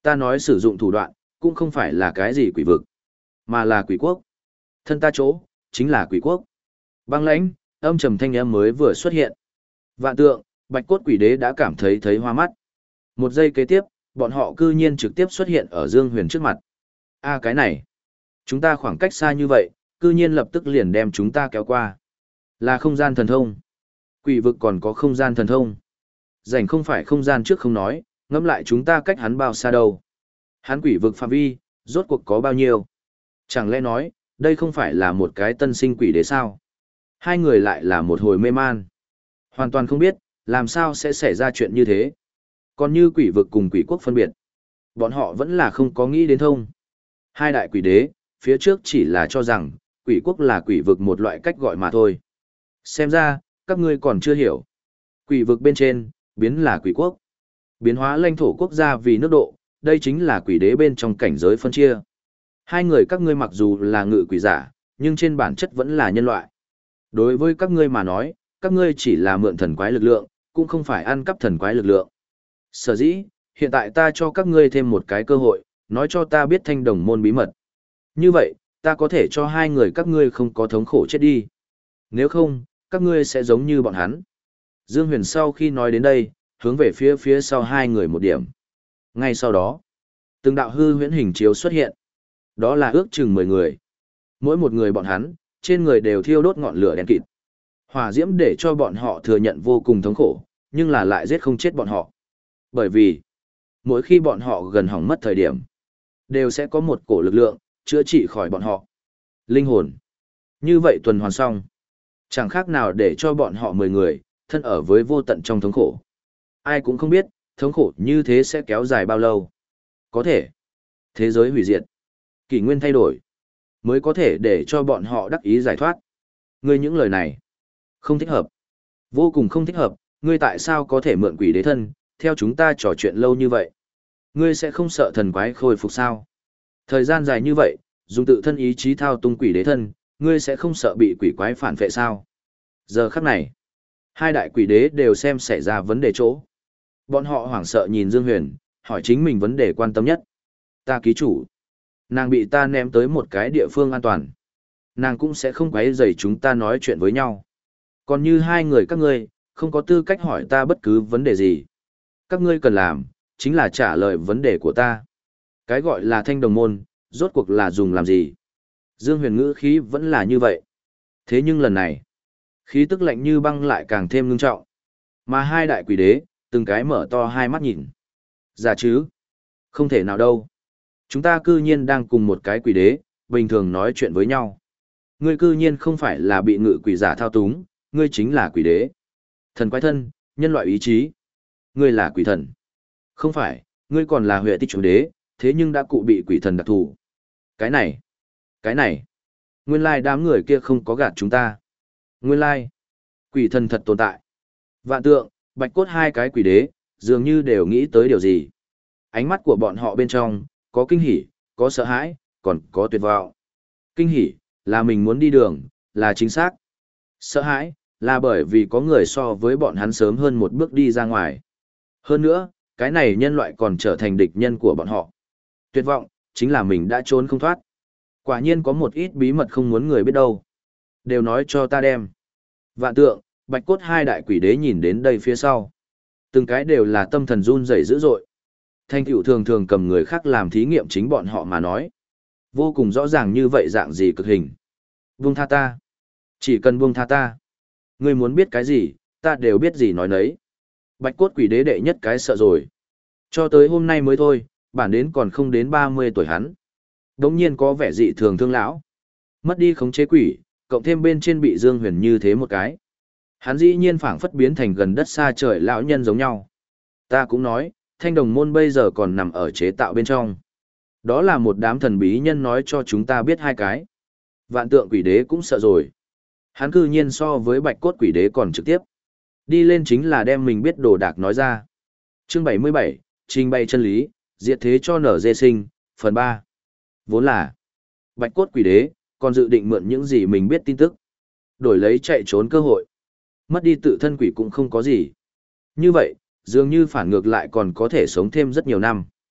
S1: Ta nói sử dụng thủ đoạn, cũng không phải là cái gì quỷ vực, mà là quỷ quốc. Thân ta chỗ, chính là quỷ quốc. Băng lãnh, âm trầm thanh âm mới vừa xuất hiện. Vạn tượng, bạch cốt quỷ đế đã cảm thấy thấy hoa mắt. Một giây kế tiếp, bọn họ cư nhiên trực tiếp xuất hiện ở Dương Huyền trước mặt. A cái này, chúng ta khoảng cách xa như vậy, cư nhiên lập tức liền đem chúng ta kéo qua. Là không gian thần thông. Quỷ vực còn có không gian thần thông. Rảnh không phải không gian trước không nói, ngẫm lại chúng ta cách hắn bao xa đâu. Hắn quỷ vực phạm vi, rốt cuộc có bao nhiêu? Chẳng lẽ nói, đây không phải là một cái tân sinh quỷ đế sao? Hai người lại là một hồi mê man. Hoàn toàn không biết, làm sao sẽ xảy ra chuyện như thế. Còn như quỷ vực cùng quỷ quốc phân biệt, bọn họ vẫn là không có nghĩ đến thông. Hai đại quỷ đế, phía trước chỉ là cho rằng, quỷ quốc là quỷ vực một loại cách gọi mà thôi. Xem ra, các ngươi còn chưa hiểu. Quỷ vực bên trên, biến là quỷ quốc. Biến hóa lãnh thổ quốc gia vì nước độ, đây chính là quỷ đế bên trong cảnh giới phân chia. Hai người các ngươi mặc dù là ngự quỷ giả, nhưng trên bản chất vẫn là nhân loại. Đối với các ngươi mà nói, các ngươi chỉ là mượn thần quái lực lượng, cũng không phải ăn cắp thần quái lực lượng. Sở dĩ, hiện tại ta cho các ngươi thêm một cái cơ hội, nói cho ta biết thanh đồng môn bí mật. Như vậy, ta có thể cho hai người các ngươi không có thống khổ chết đi. Nếu không, các ngươi sẽ giống như bọn hắn. Dương Huyền sau khi nói đến đây, hướng về phía phía sau hai người một điểm. Ngay sau đó, từng đạo hư huyễn hình chiếu xuất hiện. Đó là ước chừng mười người. Mỗi một người bọn hắn, trên người đều thiêu đốt ngọn lửa đen kịt. Hỏa diễm để cho bọn họ thừa nhận vô cùng thống khổ, nhưng là lại giết không chết bọn họ. Bởi vì, mỗi khi bọn họ gần hỏng mất thời điểm, đều sẽ có một cổ lực lượng, chữa trị khỏi bọn họ. Linh hồn. Như vậy tuần hoàn xong. Chẳng khác nào để cho bọn họ mười người, thân ở với vô tận trong thống khổ. Ai cũng không biết, thống khổ như thế sẽ kéo dài bao lâu. Có thể, thế giới hủy diệt, kỷ nguyên thay đổi, mới có thể để cho bọn họ đắc ý giải thoát. Ngươi những lời này, không thích hợp. Vô cùng không thích hợp, ngươi tại sao có thể mượn quỷ đế thân, theo chúng ta trò chuyện lâu như vậy. Ngươi sẽ không sợ thần quái khôi phục sao? Thời gian dài như vậy, dùng tự thân ý chí thao tung quỷ đế thân, ngươi sẽ không sợ bị quỷ quái phản vệ sao? Giờ khắc này, hai đại quỷ đế đều xem xảy ra vấn đề chỗ. Bọn họ hoảng sợ nhìn Dương Huyền, hỏi chính mình vấn đề quan tâm nhất. Ta ký chủ. Nàng bị ta ném tới một cái địa phương an toàn. Nàng cũng sẽ không quấy rầy chúng ta nói chuyện với nhau. Còn như hai người các ngươi, không có tư cách hỏi ta bất cứ vấn đề gì. Các ngươi cần làm, chính là trả lời vấn đề của ta. Cái gọi là thanh đồng môn, rốt cuộc là dùng làm gì? Dương Huyền ngữ khí vẫn là như vậy. Thế nhưng lần này, khí tức lạnh như băng lại càng thêm ngưng trọng. Mà hai đại quỷ đế, từng cái mở to hai mắt nhìn. Giả chứ? Không thể nào đâu. Chúng ta cư nhiên đang cùng một cái quỷ đế, bình thường nói chuyện với nhau. Ngươi cư nhiên không phải là bị ngự quỷ giả thao túng, ngươi chính là quỷ đế. Thần quái thân, nhân loại ý chí. Ngươi là quỷ thần. Không phải, ngươi còn là huệ tích chủ đế, thế nhưng đã cụ bị quỷ thần đặc thù. Cái này, cái này. Nguyên lai đám người kia không có gạt chúng ta. Nguyên lai, quỷ thần thật tồn tại. Vạn tượng, bạch cốt hai cái quỷ đế, dường như đều nghĩ tới điều gì. Ánh mắt của bọn họ bên trong, có kinh hỉ, có sợ hãi, còn có tuyệt vọng. Kinh hỉ, là mình muốn đi đường, là chính xác. Sợ hãi, là bởi vì có người so với bọn hắn sớm hơn một bước đi ra ngoài. Hơn nữa, cái này nhân loại còn trở thành địch nhân của bọn họ. Tuyệt vọng, chính là mình đã trốn không thoát. Quả nhiên có một ít bí mật không muốn người biết đâu. Đều nói cho ta đem. Vạn tượng, bạch cốt hai đại quỷ đế nhìn đến đây phía sau. Từng cái đều là tâm thần run rẩy dữ dội. Thanh tựu thường thường cầm người khác làm thí nghiệm chính bọn họ mà nói. Vô cùng rõ ràng như vậy dạng gì cực hình. Buông tha ta. Chỉ cần buông tha ta. Ngươi muốn biết cái gì, ta đều biết gì nói nấy. Bạch cốt quỷ đế đệ nhất cái sợ rồi. Cho tới hôm nay mới thôi, bản đến còn không đến ba mươi tuổi hắn. Đống nhiên có vẻ dị thường thương lão. Mất đi khống chế quỷ, cộng thêm bên trên bị Dương Huyền như thế một cái. Hắn dĩ nhiên phảng phất biến thành gần đất xa trời lão nhân giống nhau. Ta cũng nói, thanh đồng môn bây giờ còn nằm ở chế tạo bên trong. Đó là một đám thần bí nhân nói cho chúng ta biết hai cái. Vạn tượng quỷ đế cũng sợ rồi. Hắn cư nhiên so với bạch cốt quỷ đế còn trực tiếp. Đi lên chính là đem mình biết đồ đạc nói ra. Chương bảy mươi bảy, trình bày chân lý, diệt thế cho nở dê sinh, phần ba. Vốn là, bạch cốt quỷ đế, còn dự định mượn những gì mình biết tin tức. Đổi lấy chạy trốn cơ hội. Mất đi tự thân quỷ cũng không có gì. Như vậy, dường như phản ngược lại còn có thể sống thêm rất nhiều năm.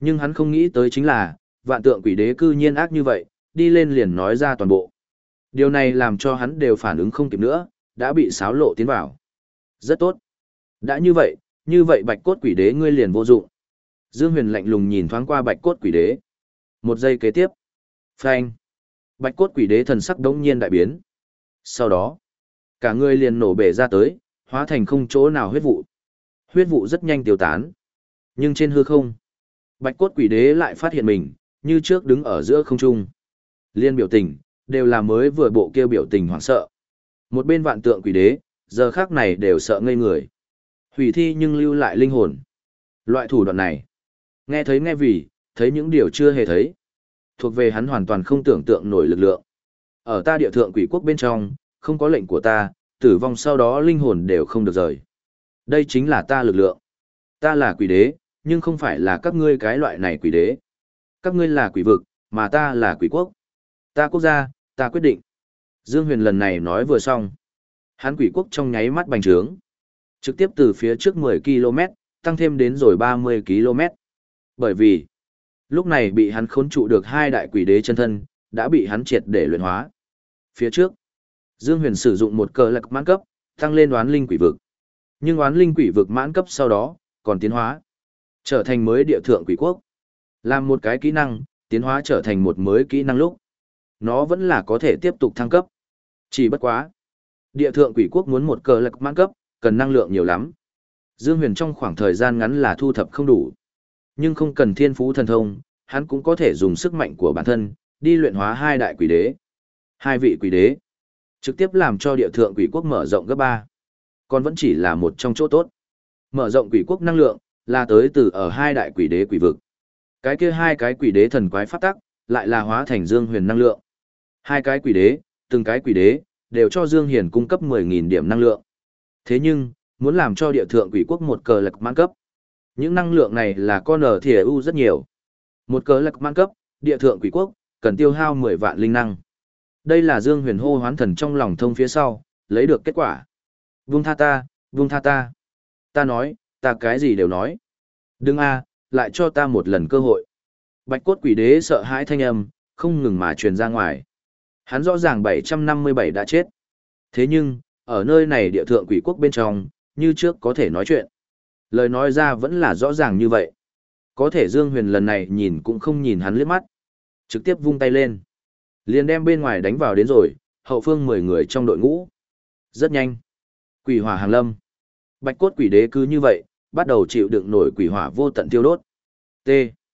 S1: Nhưng hắn không nghĩ tới chính là, vạn tượng quỷ đế cư nhiên ác như vậy, đi lên liền nói ra toàn bộ. Điều này làm cho hắn đều phản ứng không kịp nữa, đã bị xáo lộ tiến vào. Rất tốt. Đã như vậy, như vậy bạch cốt quỷ đế ngươi liền vô dụng. Dương Huyền lạnh lùng nhìn thoáng qua bạch cốt quỷ đế. Một giây kế tiếp. Phanh. Bạch cốt quỷ đế thần sắc đống nhiên đại biến. Sau đó, cả người liền nổ bể ra tới, hóa thành không chỗ nào huyết vụ. Huyết vụ rất nhanh tiêu tán. Nhưng trên hư không, bạch cốt quỷ đế lại phát hiện mình, như trước đứng ở giữa không trung. Liên biểu tình, đều là mới vừa bộ kia biểu tình hoảng sợ. Một bên vạn tượng quỷ đế, giờ khác này đều sợ ngây người. Hủy thi nhưng lưu lại linh hồn. Loại thủ đoạn này, nghe thấy nghe vì, thấy những điều chưa hề thấy. Thuộc về hắn hoàn toàn không tưởng tượng nổi lực lượng. Ở ta địa thượng quỷ quốc bên trong, không có lệnh của ta, tử vong sau đó linh hồn đều không được rời. Đây chính là ta lực lượng. Ta là quỷ đế, nhưng không phải là các ngươi cái loại này quỷ đế. Các ngươi là quỷ vực, mà ta là quỷ quốc. Ta quốc gia, ta quyết định. Dương Huyền lần này nói vừa xong. Hắn quỷ quốc trong nháy mắt bành trướng. Trực tiếp từ phía trước mười ki lô mét, tăng thêm đến rồi ba mươi ki lô mét. Bởi vì, lúc này bị hắn khốn trụ được hai đại quỷ đế chân thân, đã bị hắn triệt để luyện hóa. Phía trước, Dương Huyền sử dụng một cờ lạc mãn cấp, tăng lên oán linh quỷ vực. Nhưng oán linh quỷ vực mãn cấp sau đó, còn tiến hóa. Trở thành mới địa thượng quỷ quốc. Làm một cái kỹ năng, tiến hóa trở thành một mới kỹ năng lúc. Nó vẫn là có thể tiếp tục thăng cấp. Chỉ bất quá. Địa thượng quỷ quốc muốn một cờ lạc mãn cấp, cần năng lượng nhiều lắm. Dương Huyền trong khoảng thời gian ngắn là thu thập không đủ. Nhưng không cần thiên phú thần thông, hắn cũng có thể dùng sức mạnh của bản thân, đi luyện hóa hai đại quỷ đế. Hai vị quỷ đế. Trực tiếp làm cho địa thượng quỷ quốc mở rộng gấp ba. Còn vẫn chỉ là một trong chỗ tốt. Mở rộng quỷ quốc năng lượng, là tới từ ở hai đại quỷ đế quỷ vực. Cái kia hai cái quỷ đế thần quái pháp tắc, lại là hóa thành Dương Huyền năng lượng. Hai cái quỷ đế, từng cái quỷ đế, đều cho Dương Hiền cung cấp mười nghìn điểm năng lượng. Thế nhưng, muốn làm cho địa thượng quỷ quốc một cờ lạc mãn cấp. Những năng lượng này là con ở thìa u rất nhiều. Một cờ lạc mãn cấp, địa thượng quỷ quốc, cần tiêu hao mười vạn linh năng. Đây là Dương Huyền hô hoán thần trong lòng thông phía sau, lấy được kết quả. Vung tha ta, vung tha ta. Ta nói, ta cái gì đều nói. Đừng a, lại cho ta một lần cơ hội. Bạch cốt quỷ đế sợ hãi thanh âm, không ngừng mà truyền ra ngoài. Hắn rõ ràng bảy trăm năm mươi bảy đã chết. Thế nhưng, ở nơi này địa thượng quỷ quốc bên trong, như trước có thể nói chuyện. Lời nói ra vẫn là rõ ràng như vậy. Có thể Dương Huyền lần này nhìn cũng không nhìn hắn liếc mắt. Trực tiếp vung tay lên. Liền đem bên ngoài đánh vào đến rồi, hậu phương mười người trong đội ngũ. Rất nhanh. Quỷ hỏa hàng lâm. Bạch cốt quỷ đế cứ như vậy, bắt đầu chịu đựng nổi quỷ hỏa vô tận tiêu đốt. T.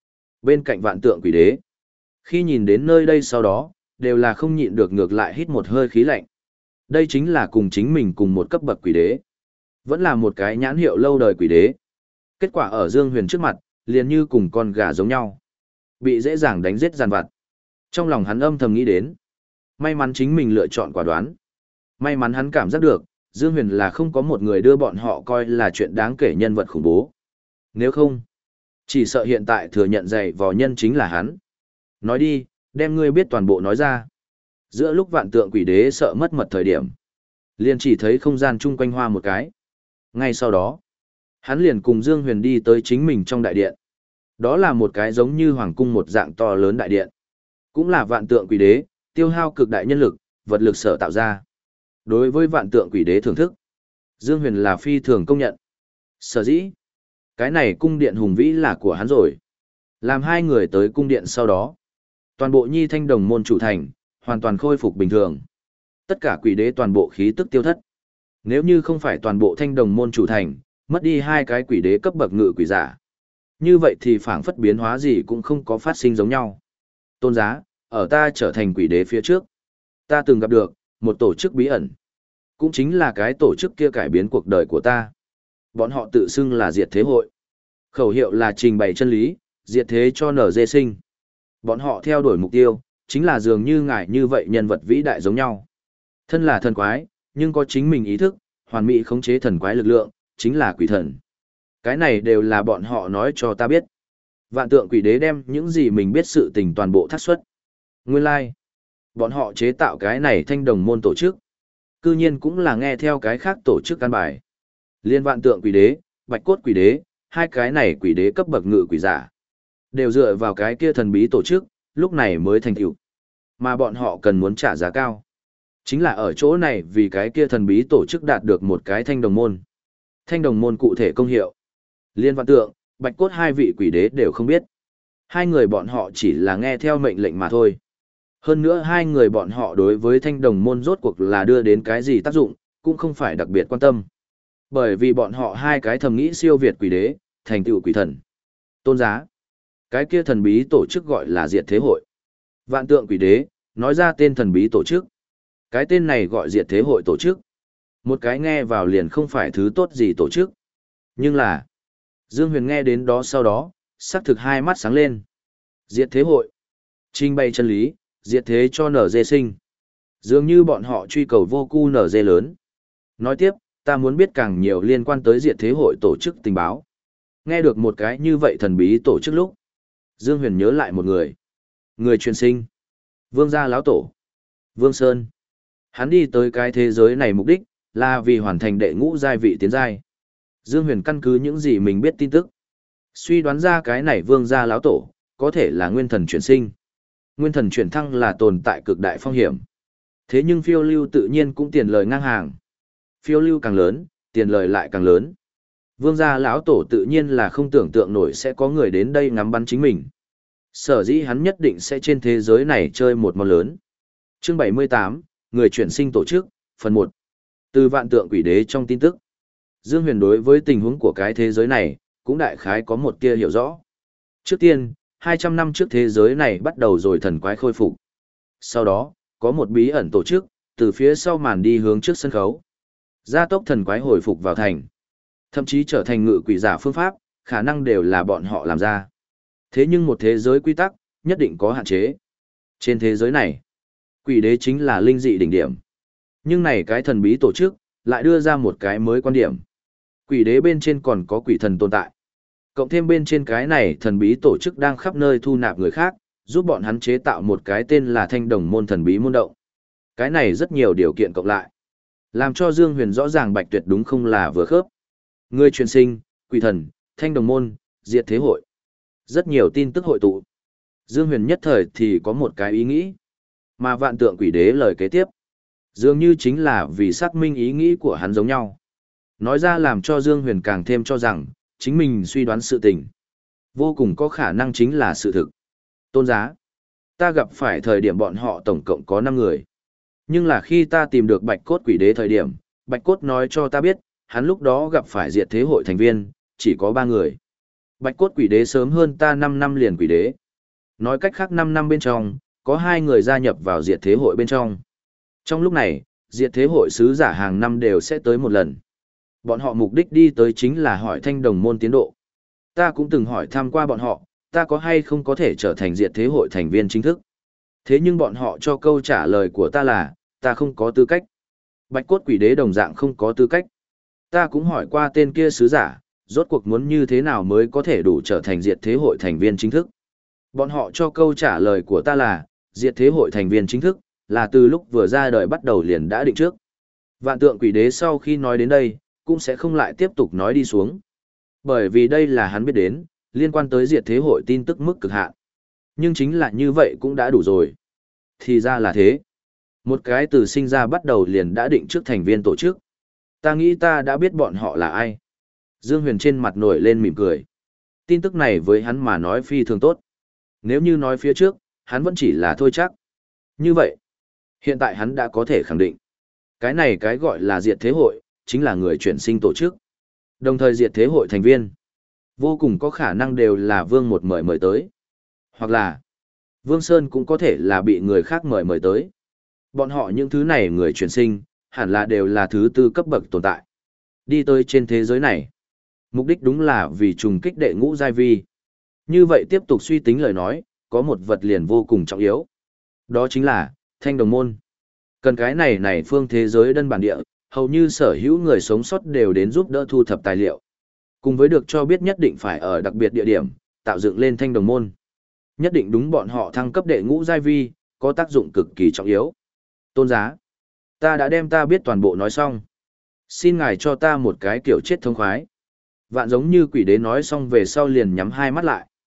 S1: Bên cạnh vạn tượng quỷ đế. Khi nhìn đến nơi đây sau đó, đều là không nhịn được ngược lại hít một hơi khí lạnh. Đây chính là cùng chính mình cùng một cấp bậc quỷ đế. Vẫn là một cái nhãn hiệu lâu đời quỷ đế. Kết quả ở Dương Huyền trước mặt, liền như cùng con gà giống nhau. Bị dễ dàng đánh giết giàn vặt. Trong lòng hắn âm thầm nghĩ đến. May mắn chính mình lựa chọn quả đoán. May mắn hắn cảm giác được, Dương Huyền là không có một người đưa bọn họ coi là chuyện đáng kể nhân vật khủng bố. Nếu không, chỉ sợ hiện tại thừa nhận dày vò nhân chính là hắn. Nói đi, đem ngươi biết toàn bộ nói ra. Giữa lúc vạn tượng quỷ đế sợ mất mật thời điểm, liền chỉ thấy không gian chung quanh hoa một cái. Ngay sau đó, hắn liền cùng Dương Huyền đi tới chính mình trong đại điện. Đó là một cái giống như hoàng cung một dạng to lớn đại điện. Cũng là vạn tượng quỷ đế, tiêu hao cực đại nhân lực, vật lực sở tạo ra. Đối với vạn tượng quỷ đế thưởng thức, Dương Huyền là phi thường công nhận. Sở dĩ, cái này cung điện hùng vĩ là của hắn rồi. Làm hai người tới cung điện sau đó, toàn bộ Nhi Thanh Đồng môn chủ thành, hoàn toàn khôi phục bình thường. Tất cả quỷ đế toàn bộ khí tức tiêu thất. Nếu như không phải toàn bộ Thanh Đồng môn chủ thành, mất đi hai cái quỷ đế cấp bậc ngự quỷ giả. Như vậy thì phảng phất biến hóa gì cũng không có phát sinh giống nhau. Tôn giá, ở ta trở thành quỷ đế phía trước, ta từng gặp được một tổ chức bí ẩn. Cũng chính là cái tổ chức kia cải biến cuộc đời của ta. Bọn họ tự xưng là Diệt Thế Hội. Khẩu hiệu là trình bày chân lý, diệt thế cho nở dê sinh. Bọn họ theo đuổi mục tiêu, chính là dường như ngài như vậy nhân vật vĩ đại giống nhau. Thân là thần quái, nhưng có chính mình ý thức, hoàn mỹ khống chế thần quái lực lượng, chính là quỷ thần. Cái này đều là bọn họ nói cho ta biết. Vạn tượng quỷ đế đem những gì mình biết sự tình toàn bộ thác xuất. Nguyên lai, like. Bọn họ chế tạo cái này Thanh Đồng môn tổ chức. Cư nhiên cũng là nghe theo cái khác tổ chức căn bài. Liên vạn tượng quỷ đế, bạch cốt quỷ đế, hai cái này quỷ đế cấp bậc ngự quỷ giả. Đều dựa vào cái kia thần bí tổ chức, lúc này mới thành tựu. Mà bọn họ cần muốn trả giá cao. Chính là ở chỗ này vì cái kia thần bí tổ chức đạt được một cái thanh đồng môn. Thanh đồng môn cụ thể công hiệu. Liên Vạn Tượng, Bạch Cốt hai vị quỷ đế đều không biết. Hai người bọn họ chỉ là nghe theo mệnh lệnh mà thôi. Hơn nữa hai người bọn họ đối với thanh đồng môn rốt cuộc là đưa đến cái gì tác dụng, cũng không phải đặc biệt quan tâm. Bởi vì bọn họ hai cái thầm nghĩ siêu việt quỷ đế, thành tựu quỷ thần. Tôn giá. Cái kia thần bí tổ chức gọi là Diệt Thế Hội. Vạn Tượng quỷ đế, nói ra tên thần bí tổ chức. Cái tên này gọi Diệt Thế Hội tổ chức. Một cái nghe vào liền không phải thứ tốt gì tổ chức. Nhưng là, Dương Huyền nghe đến đó sau đó, sắc thực hai mắt sáng lên. Diệt Thế Hội. Trình bày chân lý, diệt thế cho nở dê sinh. Dường như bọn họ truy cầu vô cu nở dê lớn. Nói tiếp, ta muốn biết càng nhiều liên quan tới Diệt Thế Hội tổ chức tình báo. Nghe được một cái như vậy thần bí tổ chức lúc, Dương Huyền nhớ lại một người. Người truyền sinh. Vương gia lão tổ. Vương Sơn. Hắn đi tới cái thế giới này mục đích, là vì hoàn thành đệ ngũ giai vị tiến giai. Dương Huyền căn cứ những gì mình biết tin tức. Suy đoán ra cái này vương gia lão tổ, có thể là nguyên thần chuyển sinh. Nguyên thần chuyển thăng là tồn tại cực đại phong hiểm. Thế nhưng phiêu lưu tự nhiên cũng tiền lời ngang hàng. Phiêu lưu càng lớn, tiền lời lại càng lớn. Vương gia lão tổ tự nhiên là không tưởng tượng nổi sẽ có người đến đây ngắm bắn chính mình. Sở dĩ hắn nhất định sẽ trên thế giới này chơi một món lớn. Chương bảy mươi tám, người chuyển sinh tổ chức, phần một. Từ Vạn Tượng quỷ đế trong tin tức. Dương Huyền đối với tình huống của cái thế giới này, cũng đại khái có một tia hiểu rõ. Trước tiên, hai trăm năm trước thế giới này bắt đầu rồi thần quái khôi phục. Sau đó, có một bí ẩn tổ chức, từ phía sau màn đi hướng trước sân khấu. Gia tốc thần quái hồi phục vào thành. Thậm chí trở thành ngự quỷ giả phương pháp, khả năng đều là bọn họ làm ra. Thế nhưng một thế giới quy tắc, nhất định có hạn chế. Trên thế giới này, quỷ đế chính là linh dị đỉnh điểm. Nhưng này cái thần bí tổ chức, lại đưa ra một cái mới quan điểm. Quỷ đế bên trên còn có quỷ thần tồn tại. Cộng thêm bên trên cái này thần bí tổ chức đang khắp nơi thu nạp người khác, giúp bọn hắn chế tạo một cái tên là thanh đồng môn thần bí môn động. Cái này rất nhiều điều kiện cộng lại. Làm cho Dương Huyền rõ ràng Bạch Tuyệt đúng không là vừa khớp. Người truyền sinh, quỷ thần, thanh đồng môn, diệt thế hội. Rất nhiều tin tức hội tụ. Dương Huyền nhất thời thì có một cái ý nghĩ. Mà Vạn Tượng quỷ đế lời kế tiếp. Dường như chính là vì xác minh ý nghĩ của hắn giống nhau. Nói ra làm cho Dương Huyền càng thêm cho rằng, chính mình suy đoán sự tình. Vô cùng có khả năng chính là sự thực. Tôn giá. Ta gặp phải thời điểm bọn họ tổng cộng có năm người. Nhưng là khi ta tìm được Bạch Cốt quỷ đế thời điểm, Bạch Cốt nói cho ta biết, hắn lúc đó gặp phải diệt thế hội thành viên, chỉ có ba người. Bạch Cốt quỷ đế sớm hơn ta năm năm liền quỷ đế. Nói cách khác năm năm bên trong, có hai người gia nhập vào diệt thế hội bên trong. Trong lúc này, diệt thế hội sứ giả hàng năm đều sẽ tới một lần. Bọn họ mục đích đi tới chính là hỏi thanh đồng môn tiến độ. Ta cũng từng hỏi thăm qua bọn họ, ta có hay không có thể trở thành diệt thế hội thành viên chính thức. Thế nhưng bọn họ cho câu trả lời của ta là, ta không có tư cách. Bạch Cốt quỷ đế đồng dạng không có tư cách. Ta cũng hỏi qua tên kia sứ giả, rốt cuộc muốn như thế nào mới có thể đủ trở thành diệt thế hội thành viên chính thức. Bọn họ cho câu trả lời của ta là, diệt thế hội thành viên chính thức, là từ lúc vừa ra đời bắt đầu liền đã định trước. Vạn Tượng quỷ đế sau khi nói đến đây, cũng sẽ không lại tiếp tục nói đi xuống. Bởi vì đây là hắn biết đến, liên quan tới diệt thế hội tin tức mức cực hạn. Nhưng chính là như vậy cũng đã đủ rồi. Thì ra là thế. Một cái từ sinh ra bắt đầu liền đã định trước thành viên tổ chức. Ta nghĩ ta đã biết bọn họ là ai. Dương Huyền trên mặt nổi lên mỉm cười. Tin tức này với hắn mà nói phi thường tốt. Nếu như nói phía trước, hắn vẫn chỉ là thôi chắc. Như vậy, hiện tại hắn đã có thể khẳng định. Cái này cái gọi là diệt thế hội, chính là người chuyển sinh tổ chức. Đồng thời diệt thế hội thành viên. Vô cùng có khả năng đều là Vương một mời mời tới. Hoặc là, Vương Sơn cũng có thể là bị người khác mời mời tới. Bọn họ những thứ này người chuyển sinh, hẳn là đều là thứ tư cấp bậc tồn tại. Đi tới trên thế giới này. Mục đích đúng là vì trùng kích đệ ngũ giai vi. Như vậy tiếp tục suy tính lời nói, có một vật liền vô cùng trọng yếu. Đó chính là, thanh đồng môn. Cần cái này này phương thế giới đơn bản địa, hầu như sở hữu người sống sót đều đến giúp đỡ thu thập tài liệu. Cùng với được cho biết nhất định phải ở đặc biệt địa điểm, tạo dựng lên thanh đồng môn. Nhất định đúng bọn họ thăng cấp đệ ngũ giai vi, có tác dụng cực kỳ trọng yếu. Tôn giá, ta đã đem ta biết toàn bộ nói xong. Xin ngài cho ta một cái kiểu chết thông khoái. Vạn giống như quỷ đế nói xong về sau liền nhắm hai mắt lại.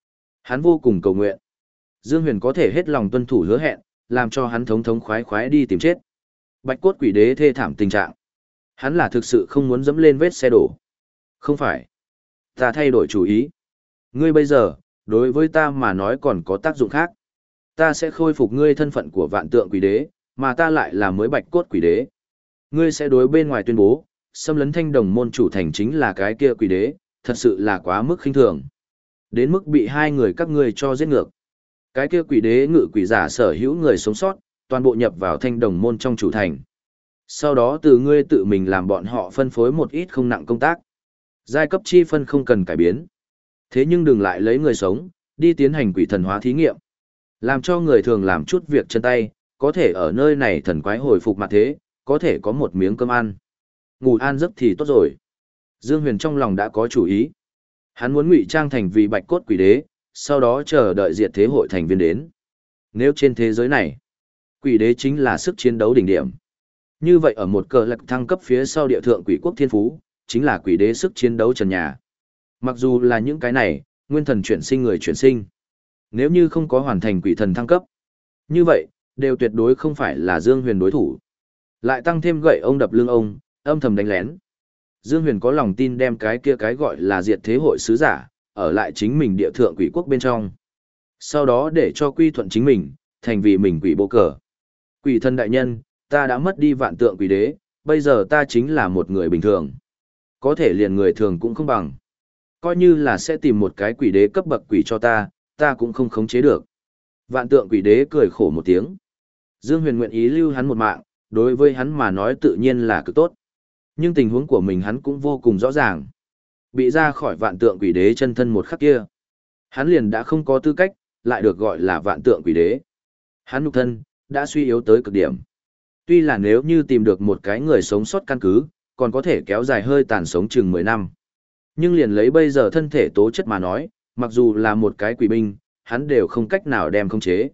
S1: Hắn vô cùng cầu nguyện. Dương Huyền có thể hết lòng tuân thủ hứa hẹn, làm cho hắn thống thống khoái khoái đi tìm chết. Bạch cốt quỷ đế thê thảm tình trạng. Hắn là thực sự không muốn dẫm lên vết xe đổ. Không phải. Ta thay đổi chủ ý. Ngươi bây giờ, đối với ta mà nói còn có tác dụng khác. Ta sẽ khôi phục ngươi thân phận của vạn tượng quỷ đế, mà ta lại là mới bạch cốt quỷ đế. Ngươi sẽ đối bên ngoài tuyên bố, xâm lấn thanh đồng môn chủ thành chính là cái kia quỷ đế, thật sự là quá mức khinh thường. Đến mức bị hai người các ngươi cho giết ngược. Cái kia quỷ đế ngự quỷ giả sở hữu người sống sót, toàn bộ nhập vào thanh đồng môn trong chủ thành. Sau đó từ ngươi tự mình làm bọn họ phân phối một ít không nặng công tác. Giai cấp chi phân không cần cải biến. Thế nhưng đừng lại lấy người sống, đi tiến hành quỷ thần hóa thí nghiệm. Làm cho người thường làm chút việc chân tay, có thể ở nơi này thần quái hồi phục mặt thế, có thể có một miếng cơm ăn. Ngủ an giấc thì tốt rồi. Dương Huyền trong lòng đã có chủ ý. Hắn muốn ngụy trang thành vì bạch cốt quỷ đế, sau đó chờ đợi diệt thế hội thành viên đến. Nếu trên thế giới này, quỷ đế chính là sức chiến đấu đỉnh điểm. Như vậy ở một cờ lạc thăng cấp phía sau địa thượng quỷ quốc thiên phú, chính là quỷ đế sức chiến đấu trần nhà. Mặc dù là những cái này, nguyên thần chuyển sinh người chuyển sinh. Nếu như không có hoàn thành quỷ thần thăng cấp, như vậy, đều tuyệt đối không phải là Dương Huyền đối thủ. Lại tăng thêm gậy ông đập lưng ông, âm thầm đánh lén. Dương Huyền có lòng tin đem cái kia cái gọi là diệt thế hội sứ giả, ở lại chính mình địa thượng quỷ quốc bên trong. Sau đó để cho quy thuận chính mình, thành vì mình quỷ bộ cờ. Quỷ thần đại nhân, ta đã mất đi vạn tượng quỷ đế, bây giờ ta chính là một người bình thường. Có thể liền người thường cũng không bằng. Coi như là sẽ tìm một cái quỷ đế cấp bậc quỷ cho ta, ta cũng không khống chế được. Vạn tượng quỷ đế cười khổ một tiếng. Dương Huyền nguyện ý lưu hắn một mạng, đối với hắn mà nói tự nhiên là cực tốt. Nhưng tình huống của mình hắn cũng vô cùng rõ ràng. Bị ra khỏi vạn tượng quỷ đế chân thân một khắc kia. Hắn liền đã không có tư cách, lại được gọi là vạn tượng quỷ đế. Hắn nhục thân, đã suy yếu tới cực điểm. Tuy là nếu như tìm được một cái người sống sót căn cứ, còn có thể kéo dài hơi tàn sống chừng mười năm. Nhưng liền lấy bây giờ thân thể tố chất mà nói, mặc dù là một cái quỷ binh, hắn đều không cách nào đem khống chế.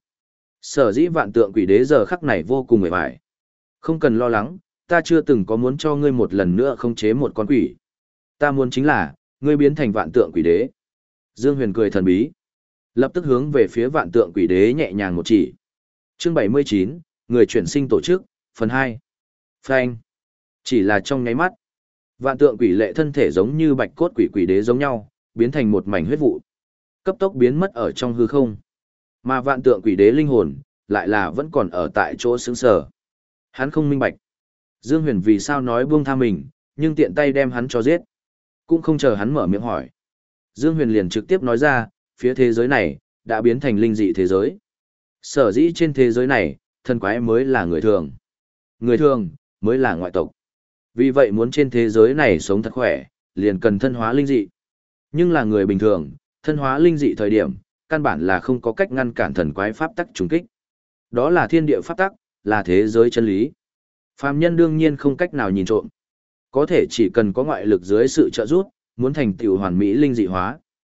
S1: Sở dĩ vạn tượng quỷ đế giờ khắc này vô cùng mệt mỏi. Không cần lo lắng, ta chưa từng có muốn cho ngươi một lần nữa khống chế một con quỷ. Ta muốn chính là, ngươi biến thành vạn tượng quỷ đế. Dương Huyền cười thần bí. Lập tức hướng về phía vạn tượng quỷ đế nhẹ nhàng một chỉ. Chương bảy mươi chín, người chuyển sinh tổ chức, phần hai. Phanh. Chỉ là trong nháy mắt. Vạn tượng quỷ lệ thân thể giống như bạch cốt quỷ quỷ đế giống nhau, biến thành một mảnh huyết vụ. Cấp tốc biến mất ở trong hư không. Mà vạn tượng quỷ đế linh hồn, lại là vẫn còn ở tại chỗ sững sờ. Hắn không minh bạch. Dương Huyền vì sao nói buông tha mình, nhưng tiện tay đem hắn cho giết. Cũng không chờ hắn mở miệng hỏi. Dương Huyền liền trực tiếp nói ra, phía thế giới này, đã biến thành linh dị thế giới. Sở dĩ trên thế giới này, thần quái mới là người thường. Người thường, mới là ngoại tộc. Vì vậy muốn trên thế giới này sống thật khỏe, liền cần thân hóa linh dị. Nhưng là người bình thường, thân hóa linh dị thời điểm, căn bản là không có cách ngăn cản thần quái pháp tắc trùng kích. Đó là thiên địa pháp tắc, là thế giới chân lý. Phàm nhân đương nhiên không cách nào nhìn trộm. Có thể chỉ cần có ngoại lực dưới sự trợ giúp, muốn thành tựu hoàn mỹ linh dị hóa.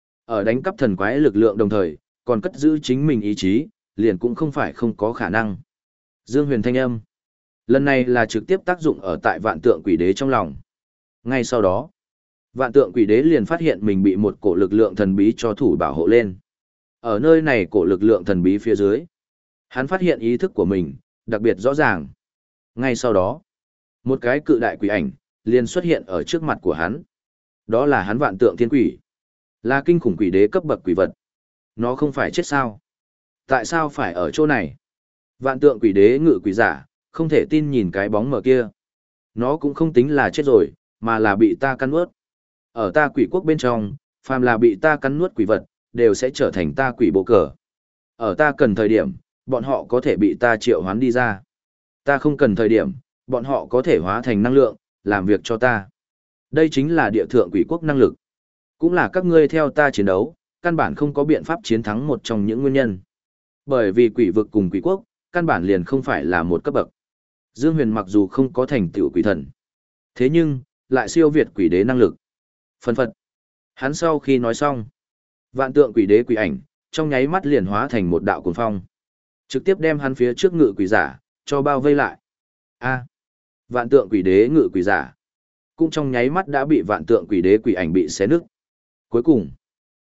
S1: Ở đánh cắp thần quái lực lượng đồng thời, còn cất giữ chính mình ý chí, liền cũng không phải không có khả năng. Dương Huyền thanh âm. Lần này là trực tiếp tác dụng ở tại vạn tượng quỷ đế trong lòng. Ngay sau đó, vạn tượng quỷ đế liền phát hiện mình bị một cổ lực lượng thần bí cho thủ bảo hộ lên. Ở nơi này cổ lực lượng thần bí phía dưới, hắn phát hiện ý thức của mình, đặc biệt rõ ràng. Ngay sau đó, một cái cự đại quỷ ảnh, liền xuất hiện ở trước mặt của hắn. Đó là hắn vạn tượng thiên quỷ. Là kinh khủng quỷ đế cấp bậc quỷ vật. Nó không phải chết sao? Tại sao phải ở chỗ này? Vạn tượng quỷ đế ngự quỷ giả, không thể tin nhìn cái bóng mờ kia. Nó cũng không tính là chết rồi, mà là bị ta cắn nuốt. Ở ta quỷ quốc bên trong, phàm là bị ta cắn nuốt quỷ vật, đều sẽ trở thành ta quỷ bộ cờ. Ở ta cần thời điểm, bọn họ có thể bị ta triệu hoán đi ra. Ta không cần thời điểm, bọn họ có thể hóa thành năng lượng, làm việc cho ta. Đây chính là địa thượng quỷ quốc năng lực. Cũng là các ngươi theo ta chiến đấu, căn bản không có biện pháp chiến thắng một trong những nguyên nhân. Bởi vì quỷ vực cùng quỷ quốc, căn bản liền không phải là một cấp bậc. Dương Huyền mặc dù không có thành tựu quỷ thần, thế nhưng, lại siêu việt quỷ đế năng lực. Phân phật. Hắn sau khi nói xong, vạn tượng quỷ đế quỷ ảnh, trong nháy mắt liền hóa thành một đạo cuồng phong. Trực tiếp đem hắn phía trước ngự quỷ giả, cho bao vây lại. A. Vạn tượng quỷ đế ngự quỷ giả, cũng trong nháy mắt đã bị vạn tượng quỷ đế quỷ ảnh bị xé nứt. Cuối cùng,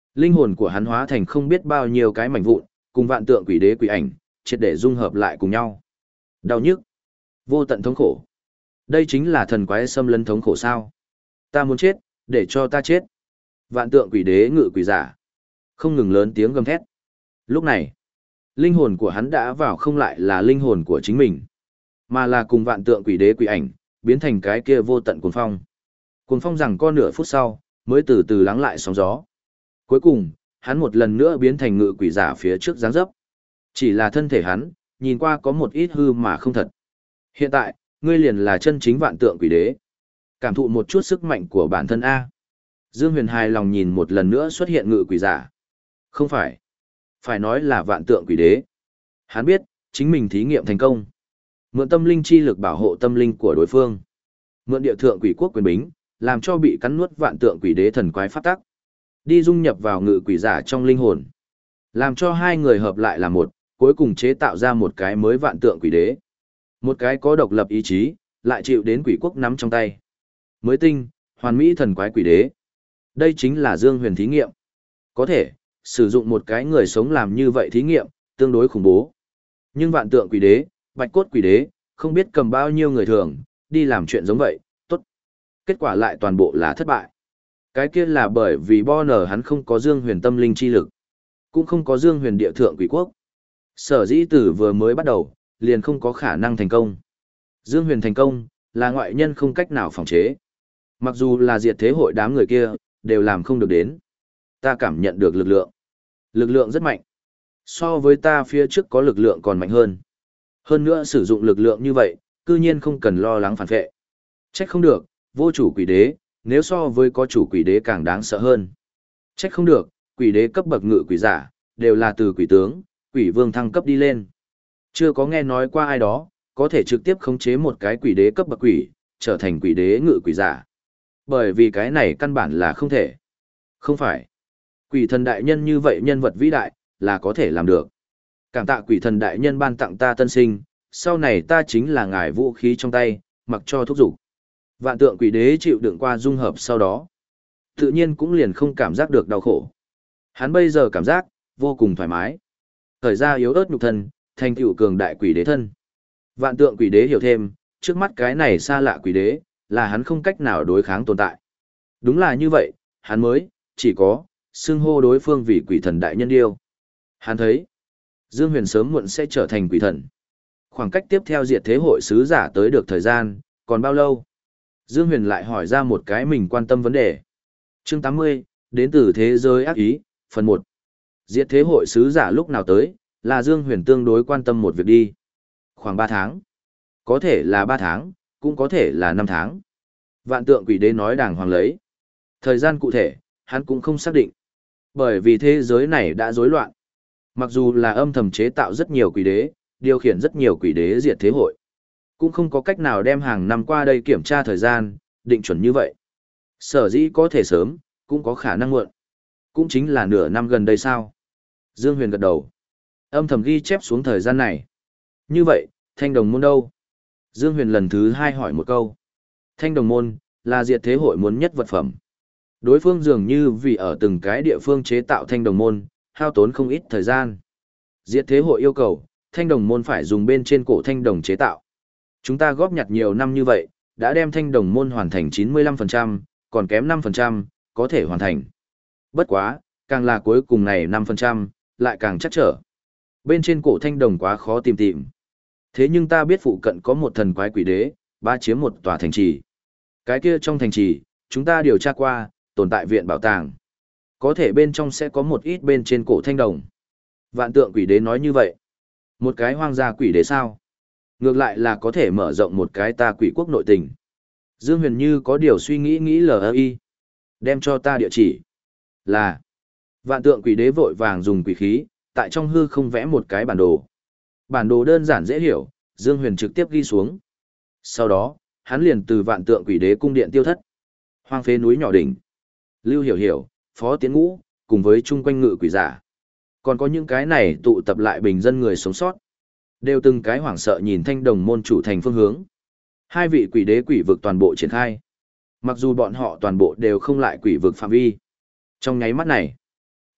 S1: Linh hồn của hắn hóa thành không biết bao nhiêu cái mảnh vụn, cùng vạn tượng quỷ đế quỷ ảnh, triệt để dung hợp lại cùng nhau. Đau nhức, vô tận thống khổ. Đây chính là thần quái xâm lấn thống khổ sao? Ta muốn chết, để cho ta chết. Vạn tượng quỷ đế ngự quỷ giả, không ngừng lớn tiếng gầm thét. Lúc này, linh hồn của hắn đã vào không lại là linh hồn của chính mình, mà là cùng vạn tượng quỷ đế quỷ ảnh, biến thành cái kia vô tận cuồng phong. Cuồng phong rằng có nửa phút sau, mới từ từ lắng lại sóng gió. Cuối cùng, hắn một lần nữa biến thành ngự quỷ giả phía trước dáng dấp. Chỉ là thân thể hắn, nhìn qua có một ít hư mà không thật. Hiện tại, ngươi liền là chân chính vạn tượng quỷ đế. Cảm thụ một chút sức mạnh của bản thân A. Dương Huyền hài lòng nhìn một lần nữa xuất hiện ngự quỷ giả. Không phải. Phải nói là vạn tượng quỷ đế. Hắn biết, chính mình thí nghiệm thành công. Mượn tâm linh chi lực bảo hộ tâm linh của đối phương. Mượn địa thượng quỷ quốc quyền bính, làm cho bị cắn nuốt vạn tượng quỷ đế thần quái phát tắc. Đi dung nhập vào ngự quỷ giả trong linh hồn. Làm cho hai người hợp lại là một, cuối cùng chế tạo ra một cái mới vạn tượng quỷ đế. Một cái có độc lập ý chí, lại chịu đến quỷ quốc nắm trong tay. Mới tinh, hoàn mỹ thần quái quỷ đế. Đây chính là Dương Huyền thí nghiệm. Có thể, sử dụng một cái người sống làm như vậy thí nghiệm, tương đối khủng bố. Nhưng vạn tượng quỷ đế, bạch cốt quỷ đế, không biết cầm bao nhiêu người thường, đi làm chuyện giống vậy, tốt. Kết quả lại toàn bộ là thất bại. Cái kia là bởi vì Bonner hắn không có Dương Huyền tâm linh chi lực, cũng không có Dương Huyền địa thượng quỷ quốc. Sở dĩ tử vừa mới bắt đầu, liền không có khả năng thành công. Dương Huyền thành công, là ngoại nhân không cách nào phòng chế. Mặc dù là diệt thế hội đám người kia, đều làm không được đến. Ta cảm nhận được lực lượng. Lực lượng rất mạnh. So với ta phía trước có lực lượng còn mạnh hơn. Hơn nữa sử dụng lực lượng như vậy, cư nhiên không cần lo lắng phản vệ. Trách không được, vô chủ quỷ đế, nếu so với có chủ quỷ đế càng đáng sợ hơn. Trách không được, quỷ đế cấp bậc ngự quỷ giả, đều là từ quỷ tướng, quỷ vương thăng cấp đi lên. Chưa có nghe nói qua ai đó, có thể trực tiếp khống chế một cái quỷ đế cấp bậc quỷ, trở thành quỷ đế ngự quỷ giả. Bởi vì cái này căn bản là không thể. Không phải. Quỷ thần đại nhân như vậy nhân vật vĩ đại, là có thể làm được. Cảm tạ quỷ thần đại nhân ban tặng ta tân sinh, sau này ta chính là ngài vũ khí trong tay, mặc cho thúc giục. Vạn tượng quỷ đế chịu đựng qua dung hợp sau đó. Tự nhiên cũng liền không cảm giác được đau khổ. Hắn bây giờ cảm giác, vô cùng thoải mái. Thời ra yếu ớt nhục thân, thành tựu cường đại quỷ đế thân. Vạn tượng quỷ đế hiểu thêm, trước mắt cái này xa lạ quỷ đế, là hắn không cách nào đối kháng tồn tại. Đúng là như vậy, hắn mới, chỉ có, xưng hô đối phương vì quỷ thần đại nhân điêu. Hắn thấy, Dương Huyền sớm muộn sẽ trở thành quỷ thần. Khoảng cách tiếp theo diệt thế hội sứ giả tới được thời gian, còn bao lâu? Dương Huyền lại hỏi ra một cái mình quan tâm vấn đề. Chương tám mươi, đến từ thế giới ác ý, phần một. Diệt thế hội sứ giả lúc nào tới, là Dương Huyền tương đối quan tâm một việc đi. Khoảng ba tháng. Có thể là ba tháng, cũng có thể là năm tháng. Vạn tượng quỷ đế nói đàng hoàng lấy. Thời gian cụ thể, hắn cũng không xác định. Bởi vì thế giới này đã rối loạn. Mặc dù là âm thầm chế tạo rất nhiều quỷ đế, điều khiển rất nhiều quỷ đế diệt thế hội, cũng không có cách nào đem hàng năm qua đây kiểm tra thời gian, định chuẩn như vậy. Sở dĩ có thể sớm, cũng có khả năng muộn. Cũng chính là nửa năm gần đây sao. Dương Huyền gật đầu. Âm thầm ghi chép xuống thời gian này. Như vậy, thanh đồng môn đâu? Dương Huyền lần thứ hai hỏi một câu. Thanh đồng môn, là diệt thế hội muốn nhất vật phẩm. Đối phương dường như vì ở từng cái địa phương chế tạo thanh đồng môn, hao tốn không ít thời gian. Diệt thế hội yêu cầu, thanh đồng môn phải dùng bên trên cổ thanh đồng chế tạo. Chúng ta góp nhặt nhiều năm như vậy, đã đem thanh đồng môn hoàn thành chín mươi lăm phần trăm, còn kém năm phần trăm, có thể hoàn thành. Bất quá, càng là cuối cùng này năm phần trăm, lại càng chắc trở. Bên trên cổ thanh đồng quá khó tìm tìm. Thế nhưng ta biết phụ cận có một thần quái quỷ đế, ba chiếm một tòa thành trì. Cái kia trong thành trì, chúng ta điều tra qua, tồn tại viện bảo tàng. Có thể bên trong sẽ có một ít bên trên cổ thanh đồng. Vạn tượng quỷ đế nói như vậy. Một cái hoang gia quỷ đế sao? Ngược lại là có thể mở rộng một cái ta quỷ quốc nội tình. Dương Huyền như có điều suy nghĩ nghĩ lờ i. Đem cho ta địa chỉ. Là. Vạn tượng quỷ đế vội vàng dùng quỷ khí, tại trong hư không vẽ một cái bản đồ. Bản đồ đơn giản dễ hiểu, Dương Huyền trực tiếp ghi xuống. Sau đó, hắn liền từ vạn tượng quỷ đế cung điện tiêu thất. Hoang phế núi nhỏ đỉnh. Lưu Hiểu Hiểu, Phó Tiến Ngũ, cùng với chung quanh ngự quỷ giả. Còn có những cái này tụ tập lại bình dân người sống sót. Đều từng cái hoảng sợ nhìn thanh đồng môn chủ thành phương hướng. Hai vị quỷ đế quỷ vực toàn bộ triển khai. Mặc dù bọn họ toàn bộ đều không lại quỷ vực phạm vi. Trong nháy mắt này,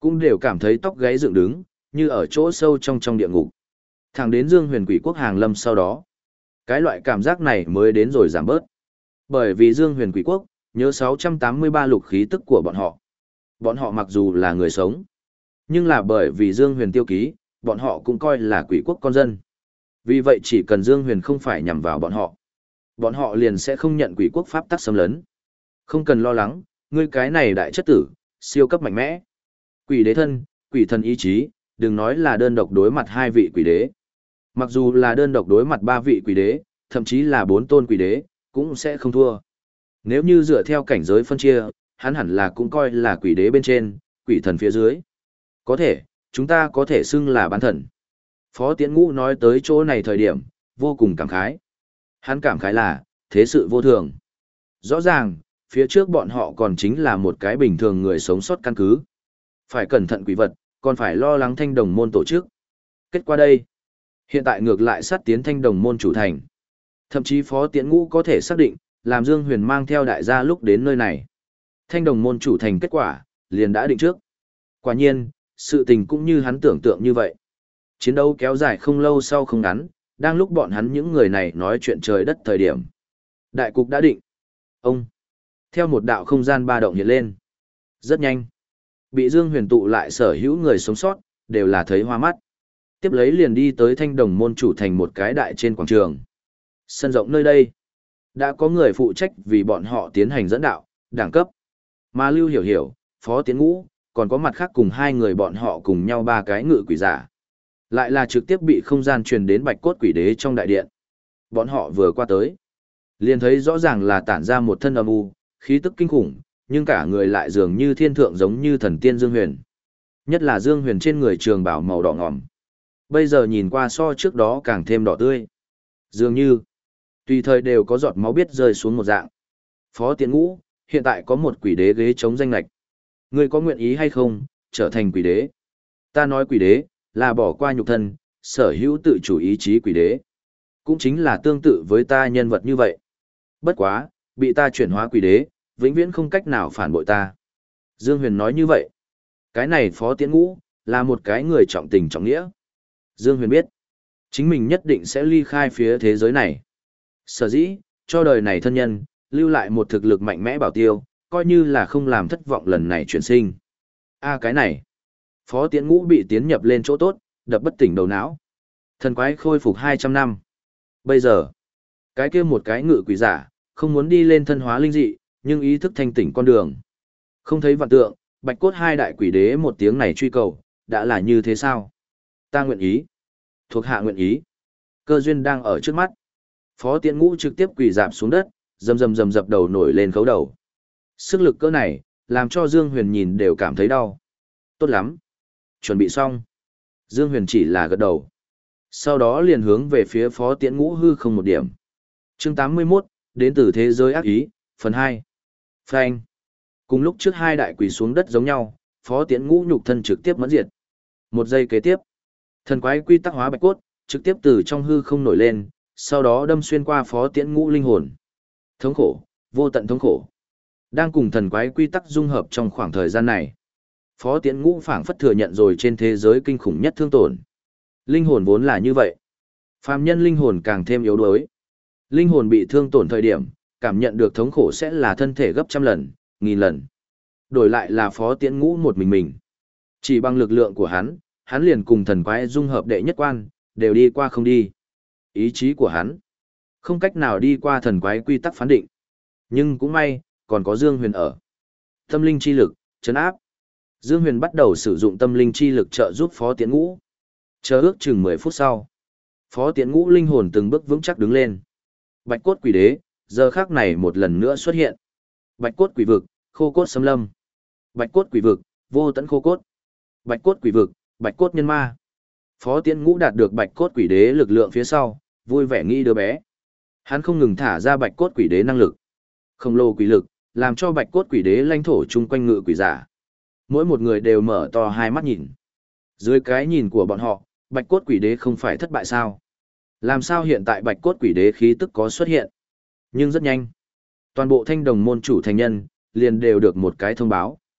S1: cũng đều cảm thấy tóc gáy dựng đứng, như ở chỗ sâu trong trong địa ngục. Thẳng đến Dương Huyền quỷ quốc hàng lâm sau đó, cái loại cảm giác này mới đến rồi giảm bớt. Bởi vì Dương Huyền quỷ quốc, nhớ sáu trăm tám mươi ba lục khí tức của bọn họ. Bọn họ mặc dù là người sống, nhưng là bởi vì Dương Huyền tiêu ký, bọn họ cũng coi là quỷ quốc con dân. Vì vậy chỉ cần Dương Huyền không phải nhằm vào bọn họ, bọn họ liền sẽ không nhận quỷ quốc pháp tắc xâm lấn. Không cần lo lắng, ngươi cái này đại chất tử, siêu cấp mạnh mẽ. Quỷ đế thân, quỷ thần ý chí, đừng nói là đơn độc đối mặt hai vị quỷ đế. Mặc dù là đơn độc đối mặt ba vị quỷ đế, thậm chí là bốn tôn quỷ đế, cũng sẽ không thua. Nếu như dựa theo cảnh giới phân chia, hắn hẳn là cũng coi là quỷ đế bên trên, quỷ thần phía dưới. Có thể, chúng ta có thể xưng là bán thần. Phó Tiễn Ngũ nói tới chỗ này thời điểm, vô cùng cảm khái. Hắn cảm khái là, thế sự vô thường. Rõ ràng, phía trước bọn họ còn chính là một cái bình thường người sống sót căn cứ. Phải cẩn thận quỷ vật, còn phải lo lắng thanh đồng môn tổ chức. Kết quả đây, hiện tại ngược lại sát tiến thanh đồng môn chủ thành. Thậm chí Phó Tiễn Ngũ có thể xác định, làm Dương Huyền mang theo đại gia lúc đến nơi này. Thanh đồng môn chủ thành kết quả, liền đã định trước. Quả nhiên, sự tình cũng như hắn tưởng tượng như vậy. Chiến đấu kéo dài không lâu sau không ngắn, đang lúc bọn hắn những người này nói chuyện trời đất thời điểm. Đại cục đã định. Ông, theo một đạo không gian ba động hiện lên. Rất nhanh. Bị Dương Huyền tụ lại sở hữu người sống sót, đều là thấy hoa mắt. Tiếp lấy liền đi tới thanh đồng môn chủ thành một cái đại trên quảng trường. Sân rộng nơi đây. Đã có người phụ trách vì bọn họ tiến hành dẫn đạo, đẳng cấp. Mà Lưu Hiểu Hiểu, Phó Tiễn Ngũ, còn có mặt khác cùng hai người bọn họ cùng nhau ba cái ngự quỷ giả. Lại là trực tiếp bị không gian truyền đến bạch cốt quỷ đế trong đại điện. Bọn họ vừa qua tới. Liền thấy rõ ràng là tản ra một thân âm u, khí tức kinh khủng, nhưng cả người lại dường như thiên thượng giống như thần tiên Dương Huyền. Nhất là Dương Huyền trên người trường bảo màu đỏ ngòm. Bây giờ nhìn qua so trước đó càng thêm đỏ tươi. Dường như, tùy thời đều có giọt máu biết rơi xuống một dạng. Phó Tiễn Ngũ, hiện tại có một quỷ đế ghế chống danh lệch. Ngươi có nguyện ý hay không, trở thành quỷ đế? Ta nói quỷ đế, là bỏ qua nhục thân, sở hữu tự chủ ý chí quỷ đế. Cũng chính là tương tự với ta nhân vật như vậy. Bất quá, bị ta chuyển hóa quỷ đế, vĩnh viễn không cách nào phản bội ta. Dương Huyền nói như vậy. Cái này Phó Tiễn Ngũ, là một cái người trọng tình trọng nghĩa. Dương Huyền biết, chính mình nhất định sẽ ly khai phía thế giới này. Sở dĩ, cho đời này thân nhân, lưu lại một thực lực mạnh mẽ bảo tiêu, coi như là không làm thất vọng lần này chuyển sinh. A cái này, Phó Tiễn Ngũ bị tiến nhập lên chỗ tốt, đập bất tỉnh đầu não. Thần quái khôi phục hai trăm năm. Bây giờ, cái kia một cái ngự quỷ giả, không muốn đi lên thân hóa linh dị, nhưng ý thức thanh tỉnh con đường. Không thấy vạn tượng, bạch cốt hai đại quỷ đế một tiếng này truy cầu, đã là như thế sao? Ta nguyện ý. Thuộc hạ nguyện ý. Cơ duyên đang ở trước mắt. Phó Tiễn Ngũ trực tiếp quỳ dạp xuống đất, rầm rầm rầm dập đầu nổi lên khấu đầu. Sức lực cỡ này, làm cho Dương Huyền nhìn đều cảm thấy đau. Tốt lắm. Chuẩn bị xong. Dương Huyền chỉ là gật đầu. Sau đó liền hướng về phía Phó Tiễn Ngũ hư không một điểm. Chương tám mươi mốt, đến từ thế giới ác ý, phần hai. Phanh. Cùng lúc trước hai đại quỷ xuống đất giống nhau, Phó Tiễn Ngũ nhục thân trực tiếp mẫn diệt. Một giây kế tiếp, thần quái quy tắc hóa bạch cốt, trực tiếp từ trong hư không nổi lên, sau đó đâm xuyên qua Phó Tiễn Ngũ linh hồn. Thống khổ, vô tận thống khổ. Đang cùng thần quái quy tắc dung hợp trong khoảng thời gian này. Phó Tiễn Ngũ phảng phất thừa nhận rồi trên thế giới kinh khủng nhất thương tổn. Linh hồn vốn là như vậy. Phàm nhân linh hồn càng thêm yếu đuối. Linh hồn bị thương tổn thời điểm, cảm nhận được thống khổ sẽ là thân thể gấp trăm lần, nghìn lần. Đổi lại là Phó Tiễn Ngũ một mình mình. Chỉ bằng lực lượng của hắn, hắn liền cùng thần quái dung hợp đệ nhất quan, đều đi qua không đi. Ý chí của hắn, không cách nào đi qua thần quái quy tắc phán định. Nhưng cũng may, còn có Dương Huyền ở. Tâm linh chi lực, trấn áp. Dương Huyền bắt đầu sử dụng tâm linh chi lực trợ giúp Phó Tiễn Ngũ. Chờ ước chừng mười phút sau. Phó Tiễn Ngũ linh hồn từng bước vững chắc đứng lên. Bạch cốt quỷ đế, giờ khắc này một lần nữa xuất hiện. Bạch cốt quỷ vực, khô cốt xâm lâm. Bạch cốt quỷ vực, vô tận khô cốt. Bạch cốt quỷ vực, bạch cốt nhân ma. Phó Tiễn Ngũ đạt được bạch cốt quỷ đế lực lượng phía sau, vui vẻ nghĩ đứa bé. Hắn không ngừng thả ra bạch cốt quỷ đế năng lực. Khổng lồ quỷ lực, làm cho bạch cốt quỷ đế lãnh thổ chung quanh ngự quỷ giả. Mỗi một người đều mở to hai mắt nhìn. Dưới cái nhìn của bọn họ, bạch cốt quỷ đế không phải thất bại sao? Làm sao hiện tại bạch cốt quỷ đế khí tức có xuất hiện? Nhưng rất nhanh. Toàn bộ thanh đồng môn chủ thành nhân, liền đều được một cái thông báo.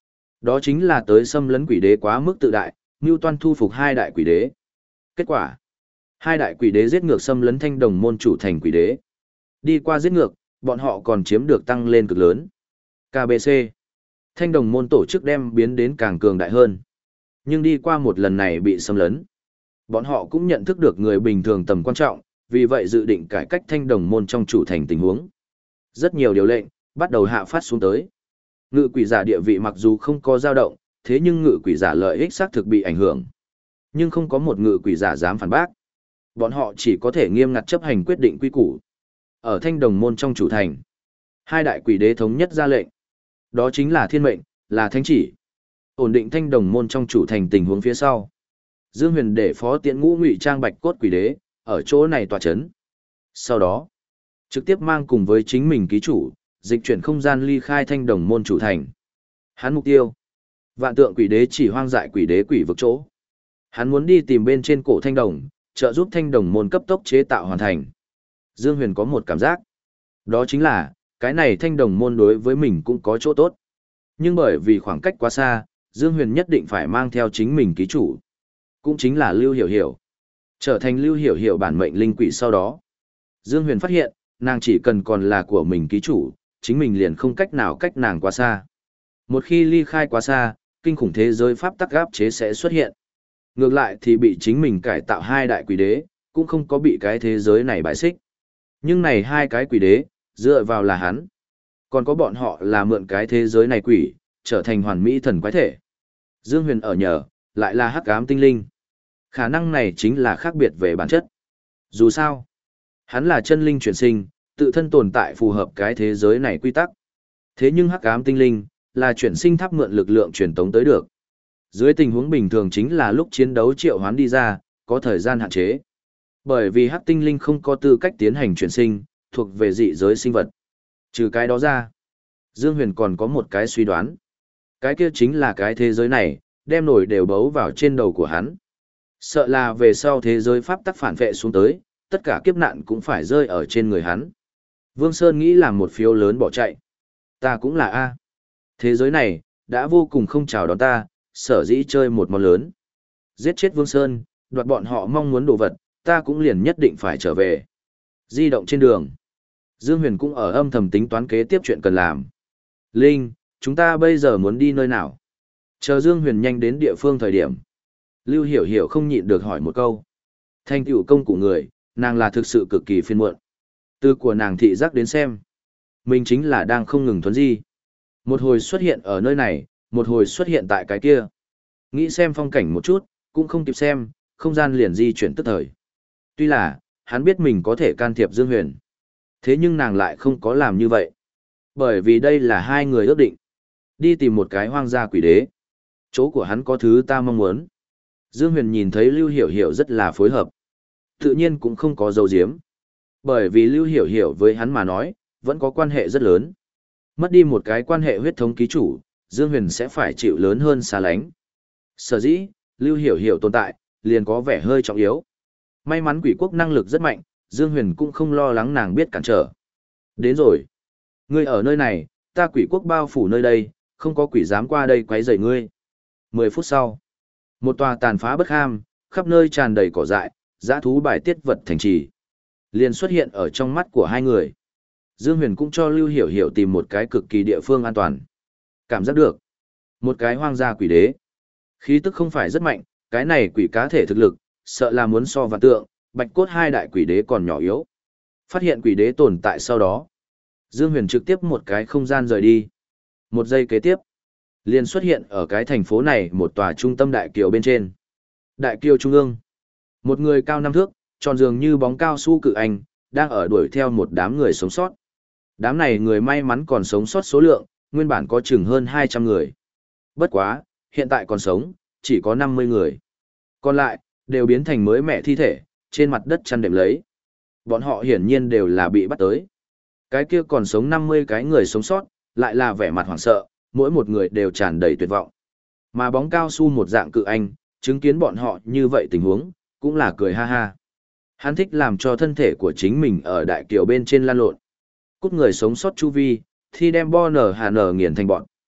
S1: Đó chính là tới xâm lấn quỷ đế quá mức tự đại, mưu toan thu phục hai đại quỷ đế. Kết quả, hai đại quỷ đế giết ngược xâm lấn thanh đồng môn chủ thành quỷ đế. Đi qua giết ngược, bọn họ còn chiếm được tăng lên cực lớn. ca bê xê. Thanh đồng môn tổ chức đem biến đến càng cường đại hơn. Nhưng đi qua một lần này bị xâm lấn. Bọn họ cũng nhận thức được người bình thường tầm quan trọng, vì vậy dự định cải cách thanh đồng môn trong chủ thành tình huống. Rất nhiều điều lệnh, bắt đầu hạ phát xuống tới. Ngự quỷ giả địa vị mặc dù không có dao động, thế nhưng ngự quỷ giả lợi ích xác thực bị ảnh hưởng. Nhưng không có một ngự quỷ giả dám phản bác. Bọn họ chỉ có thể nghiêm ngặt chấp hành quyết định quy củ. Ở thanh đồng môn trong chủ thành, hai đại quỷ đế thống nhất ra lệnh. Đó chính là thiên mệnh, là thánh chỉ. Ổn định thanh đồng môn trong chủ thành tình huống phía sau. Dương Huyền để phó tiễn ngũ ngụy trang bạch cốt quỷ đế, ở chỗ này tọa chấn. Sau đó, trực tiếp mang cùng với chính mình ký chủ, dịch chuyển không gian ly khai thanh đồng môn chủ thành. Hắn mục tiêu, vạn tượng quỷ đế chỉ hoang dại quỷ đế quỷ vực chỗ. Hắn muốn đi tìm bên trên cổ thanh đồng, trợ giúp thanh đồng môn cấp tốc chế tạo hoàn thành. Dương Huyền có một cảm giác. Đó chính là, cái này thanh đồng môn đối với mình cũng có chỗ tốt. Nhưng bởi vì khoảng cách quá xa, Dương Huyền nhất định phải mang theo chính mình ký chủ. Cũng chính là Lưu Hiểu Hiểu. Trở thành Lưu Hiểu Hiểu bản mệnh linh quỷ sau đó. Dương Huyền phát hiện, nàng chỉ cần còn là của mình ký chủ, chính mình liền không cách nào cách nàng quá xa. Một khi ly khai quá xa, kinh khủng thế giới pháp tắc áp chế sẽ xuất hiện. Ngược lại thì bị chính mình cải tạo hai đại quỷ đế, cũng không có bị cái thế giới này bại xích. Nhưng này hai cái quỷ đế, dựa vào là hắn. Còn có bọn họ là mượn cái thế giới này quỷ, trở thành hoàn mỹ thần quái thể. Dương Huyền ở nhờ, lại là hắc ám tinh linh. Khả năng này chính là khác biệt về bản chất. Dù sao, hắn là chân linh chuyển sinh, tự thân tồn tại phù hợp cái thế giới này quy tắc. Thế nhưng hắc ám tinh linh, là chuyển sinh tháp mượn lực lượng truyền tống tới được. Dưới tình huống bình thường chính là lúc chiến đấu triệu hoán đi ra, có thời gian hạn chế. Bởi vì hắc tinh linh không có tư cách tiến hành chuyển sinh, thuộc về dị giới sinh vật. Trừ cái đó ra, Dương Huyền còn có một cái suy đoán. Cái kia chính là cái thế giới này, đem nổi đều bấu vào trên đầu của hắn. Sợ là về sau thế giới pháp tắc phản vệ xuống tới, tất cả kiếp nạn cũng phải rơi ở trên người hắn. Vương Sơn nghĩ làm một phiếu lớn bỏ chạy. Ta cũng là A. Thế giới này, đã vô cùng không chào đón ta, sở dĩ chơi một món lớn. Giết chết Vương Sơn, đoạt bọn họ mong muốn đồ vật, ta cũng liền nhất định phải trở về. Di động trên đường. Dương Huyền cũng ở âm thầm tính toán kế tiếp chuyện cần làm. Linh, chúng ta bây giờ muốn đi nơi nào? Chờ Dương Huyền nhanh đến địa phương thời điểm. Lưu Hiểu Hiểu không nhịn được hỏi một câu. Thành tựu công của người, nàng là thực sự cực kỳ phiền muộn. Từ của nàng thị giác đến xem. Mình chính là đang không ngừng thuấn di. Một hồi xuất hiện ở nơi này, một hồi xuất hiện tại cái kia. Nghĩ xem phong cảnh một chút, cũng không kịp xem, không gian liền di chuyển tức thời. Tuy là, hắn biết mình có thể can thiệp Dương Huyền. Thế nhưng nàng lại không có làm như vậy. Bởi vì đây là hai người ước định. Đi tìm một cái hoang gia quỷ đế. Chỗ của hắn có thứ ta mong muốn. Dương Huyền nhìn thấy Lưu Hiểu Hiểu rất là phối hợp. Tự nhiên cũng không có dấu diếm. Bởi vì Lưu Hiểu Hiểu với hắn mà nói, vẫn có quan hệ rất lớn. Mất đi một cái quan hệ huyết thống ký chủ, Dương Huyền sẽ phải chịu lớn hơn xa lánh. Sở dĩ, Lưu Hiểu Hiểu tồn tại, liền có vẻ hơi trọng yếu. May mắn quỷ quốc năng lực rất mạnh, Dương Huyền cũng không lo lắng nàng biết cản trở. Đến rồi. Ngươi ở nơi này, ta quỷ quốc bao phủ nơi đây, không có quỷ dám qua đây quấy rầy ngươi. Mười phút sau, một tòa tàn phá bất ham, khắp nơi tràn đầy cỏ dại, dã thú bài tiết vật thành trì. Liền xuất hiện ở trong mắt của hai người. Dương Huyền cũng cho Lưu Hiểu Hiểu tìm một cái cực kỳ địa phương an toàn. Cảm giác được. Một cái hoang gia quỷ đế. Khí tức không phải rất mạnh, cái này quỷ cá thể thực lực, sợ là muốn so vạn tượng, bạch cốt hai đại quỷ đế còn nhỏ yếu. Phát hiện quỷ đế tồn tại sau đó. Dương Huyền trực tiếp một cái không gian rời đi. Một giây kế tiếp. Liền xuất hiện ở cái thành phố này một tòa trung tâm đại kiều bên trên. Đại kiều trung ương. Một người cao năm thước, tròn dường như bóng cao su cự anh, đang ở đuổi theo một đám người sống sót. Đám này người may mắn còn sống sót số lượng, nguyên bản có chừng hơn hai trăm người. Bất quá, hiện tại còn sống, chỉ có năm mươi người. Còn lại, đều biến thành mới mẹ thi thể, trên mặt đất chăn đệm lấy. Bọn họ hiển nhiên đều là bị bắt tới. Cái kia còn sống năm mươi cái người sống sót, lại là vẻ mặt hoảng sợ, mỗi một người đều tràn đầy tuyệt vọng. Mà bóng cao su một dạng cự anh, chứng kiến bọn họ như vậy tình huống, cũng là cười ha ha. Hắn thích làm cho thân thể của chính mình ở đại kiều bên trên lan lộn. Cút người sống sót chu vi, thì đem bo nở hà nở nghiền thành bọn.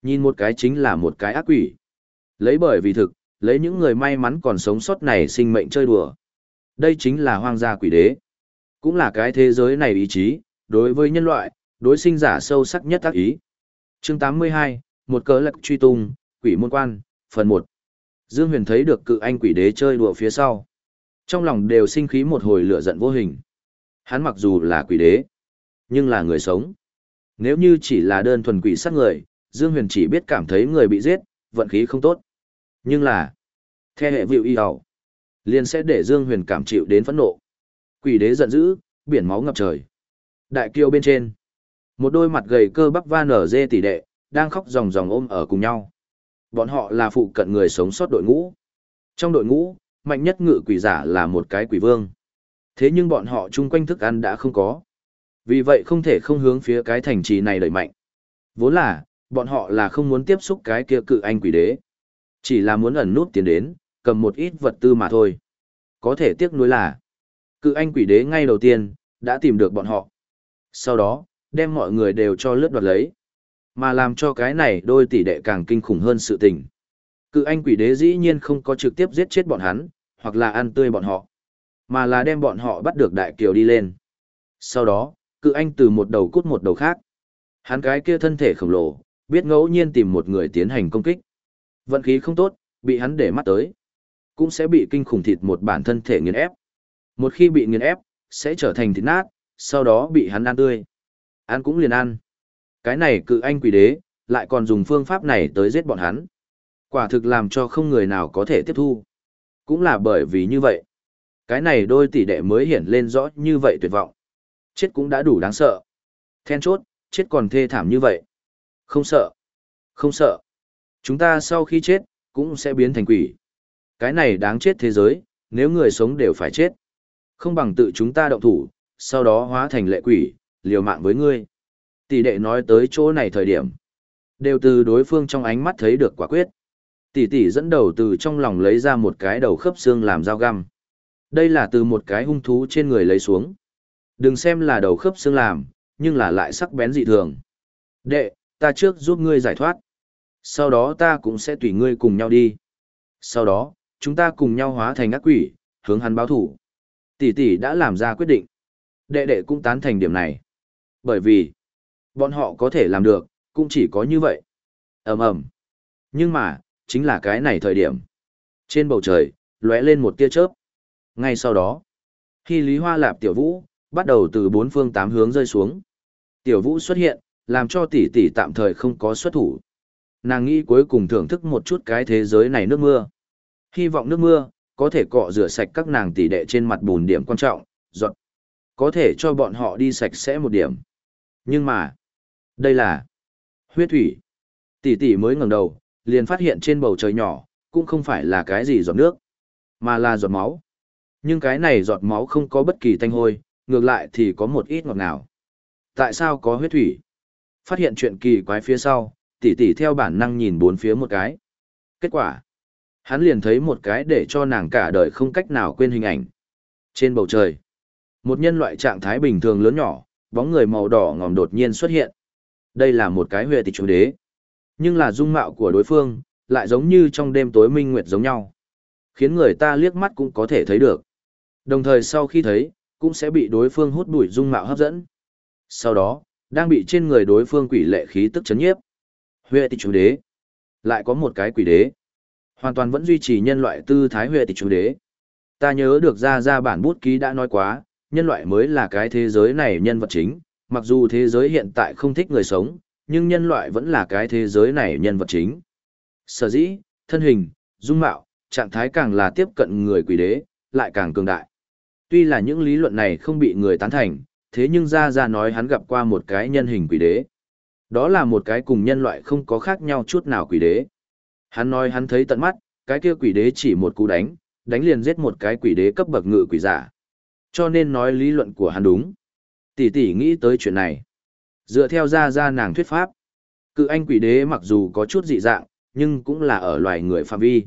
S1: Nhìn một cái chính là một cái ác quỷ. Lấy bởi vì thực, lấy những người may mắn còn sống sót này sinh mệnh chơi đùa. Đây chính là hoang gia quỷ đế. Cũng là cái thế giới này ý chí, đối với nhân loại, đối sinh giả sâu sắc nhất tác ý. Chương tám mươi hai, một cớ lạc truy tung, quỷ môn quan, phần một. Dương Huyền thấy được cự anh quỷ đế chơi đùa phía sau. Trong lòng đều sinh khí một hồi lửa giận vô hình. Hắn mặc dù là quỷ đế, nhưng là người sống. Nếu như chỉ là đơn thuần quỷ sát người, Dương Huyền chỉ biết cảm thấy người bị giết, vận khí không tốt. Nhưng là, theo hệ vịu y hầu, liền sẽ để Dương Huyền cảm chịu đến phẫn nộ. Quỷ đế giận dữ, biển máu ngập trời. Đại kiêu bên trên, một đôi mặt gầy cơ bắp va nở dê tỷ đệ, đang khóc ròng ròng ôm ở cùng nhau. Bọn họ là phụ cận người sống sót đội ngũ. Trong đội ngũ, mạnh nhất ngự quỷ giả là một cái quỷ vương. Thế nhưng bọn họ chung quanh thức ăn đã không có. Vì vậy không thể không hướng phía cái thành trì này đẩy mạnh. Vốn là, bọn họ là không muốn tiếp xúc cái kia cự anh quỷ đế. Chỉ là muốn ẩn nút tiến đến, cầm một ít vật tư mà thôi. Có thể tiếc nuối là, cự anh quỷ đế ngay đầu tiên, đã tìm được bọn họ. Sau đó, đem mọi người đều cho lướt đoạt lấy. Mà làm cho cái này đôi tỷ đệ càng kinh khủng hơn sự tình. Cự anh quỷ đế dĩ nhiên không có trực tiếp giết chết bọn hắn, hoặc là ăn tươi bọn họ, mà là đem bọn họ bắt được đại kiều đi lên. Sau đó, cự anh từ một đầu cút một đầu khác. Hắn cái kia thân thể khổng lồ, biết ngẫu nhiên tìm một người tiến hành công kích. Vận khí không tốt, bị hắn để mắt tới, cũng sẽ bị kinh khủng thịt một bản thân thể nghiền ép. Một khi bị nghiền ép, sẽ trở thành thịt nát, sau đó bị hắn ăn tươi. Ăn cũng liền ăn. Cái này cự anh quỷ đế, lại còn dùng phương pháp này tới giết bọn hắn. Quả thực làm cho không người nào có thể tiếp thu. Cũng là bởi vì như vậy. Cái này đôi tỷ đệ mới hiển lên rõ như vậy tuyệt vọng. Chết cũng đã đủ đáng sợ. Then chốt, chết còn thê thảm như vậy. Không sợ. Không sợ. Chúng ta sau khi chết, cũng sẽ biến thành quỷ. Cái này đáng chết thế giới, nếu người sống đều phải chết. Không bằng tự chúng ta động thủ, sau đó hóa thành lệ quỷ, liều mạng với ngươi. Tỷ đệ nói tới chỗ này thời điểm. Đều từ đối phương trong ánh mắt thấy được quả quyết. Tỷ tỷ dẫn đầu từ trong lòng lấy ra một cái đầu khớp xương làm dao găm. Đây là từ một cái hung thú trên người lấy xuống. Đừng xem là đầu khớp xương làm, nhưng là lại sắc bén dị thường. Đệ, ta trước giúp ngươi giải thoát. Sau đó ta cũng sẽ tùy ngươi cùng nhau đi. Sau đó, chúng ta cùng nhau hóa thành ác quỷ, hướng hắn báo thủ. Tỷ tỷ đã làm ra quyết định. Đệ đệ cũng tán thành điểm này. Bởi vì, bọn họ có thể làm được, cũng chỉ có như vậy. Ầm ầm. Nhưng mà, chính là cái này thời điểm. Trên bầu trời, lóe lên một tia chớp. Ngay sau đó, khi Lý Hoa Lạp Tiểu Vũ, bắt đầu từ bốn phương tám hướng rơi xuống. Tiểu Vũ xuất hiện, làm cho tỷ tỷ tạm thời không có xuất thủ. Nàng nghĩ cuối cùng thưởng thức một chút cái thế giới này nước mưa. Hy vọng nước mưa, có thể cọ rửa sạch các nàng tỷ đệ trên mặt bùn điểm quan trọng, giọt. Có thể cho bọn họ đi sạch sẽ một điểm. Nhưng mà, đây là huyết thủy. Tỷ tỷ mới ngẩng đầu, liền phát hiện trên bầu trời nhỏ, cũng không phải là cái gì giọt nước, mà là giọt máu. Nhưng cái này giọt máu không có bất kỳ tanh hôi, ngược lại thì có một ít ngọt ngào. Tại sao có huyết thủy? Phát hiện chuyện kỳ quái phía sau, tỷ tỷ theo bản năng nhìn bốn phía một cái. Kết quả, hắn liền thấy một cái để cho nàng cả đời không cách nào quên hình ảnh. Trên bầu trời, một nhân loại trạng thái bình thường lớn nhỏ, bóng người màu đỏ ngòm đột nhiên xuất hiện. Đây là một cái huệ tịch chủ đế. Nhưng là dung mạo của đối phương, lại giống như trong đêm tối minh nguyệt giống nhau. Khiến người ta liếc mắt cũng có thể thấy được. Đồng thời sau khi thấy, cũng sẽ bị đối phương hút bụi dung mạo hấp dẫn. Sau đó, đang bị trên người đối phương quỷ lệ khí tức chấn nhiếp. Huệ tịch chủ đế. Lại có một cái quỷ đế. Hoàn toàn vẫn duy trì nhân loại tư thái huệ tịch chủ đế. Ta nhớ được ra ra bản bút ký đã nói quá, nhân loại mới là cái thế giới này nhân vật chính. Mặc dù thế giới hiện tại không thích người sống, nhưng nhân loại vẫn là cái thế giới này nhân vật chính. Sở dĩ, thân hình, dung mạo, trạng thái càng là tiếp cận người quỷ đế, lại càng cường đại. Tuy là những lý luận này không bị người tán thành, thế nhưng ra ra nói hắn gặp qua một cái nhân hình quỷ đế. Đó là một cái cùng nhân loại không có khác nhau chút nào quỷ đế. Hắn nói hắn thấy tận mắt, cái kia quỷ đế chỉ một cú đánh, đánh liền giết một cái quỷ đế cấp bậc ngự quỷ giả. Cho nên nói lý luận của hắn đúng. Tỷ tỷ nghĩ tới chuyện này. Dựa theo ra ra nàng thuyết pháp, cự anh quỷ đế mặc dù có chút dị dạng, nhưng cũng là ở loài người phạm vi.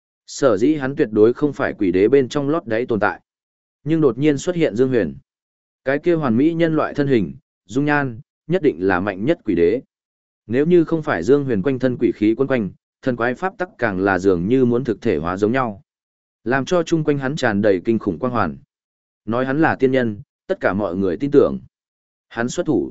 S1: Sở dĩ hắn tuyệt đối không phải quỷ đế bên trong lót đáy tồn tại. Nhưng đột nhiên xuất hiện Dương Huyền. Cái kia hoàn mỹ nhân loại thân hình, dung nhan, nhất định là mạnh nhất quỷ đế. Nếu như không phải Dương Huyền quanh thân quỷ khí quấn quanh, thần quái pháp tắc càng là dường như muốn thực thể hóa giống nhau, làm cho chung quanh hắn tràn đầy kinh khủng quang hoàn. Nói hắn là tiên nhân, tất cả mọi người tin tưởng. Hắn xuất thủ.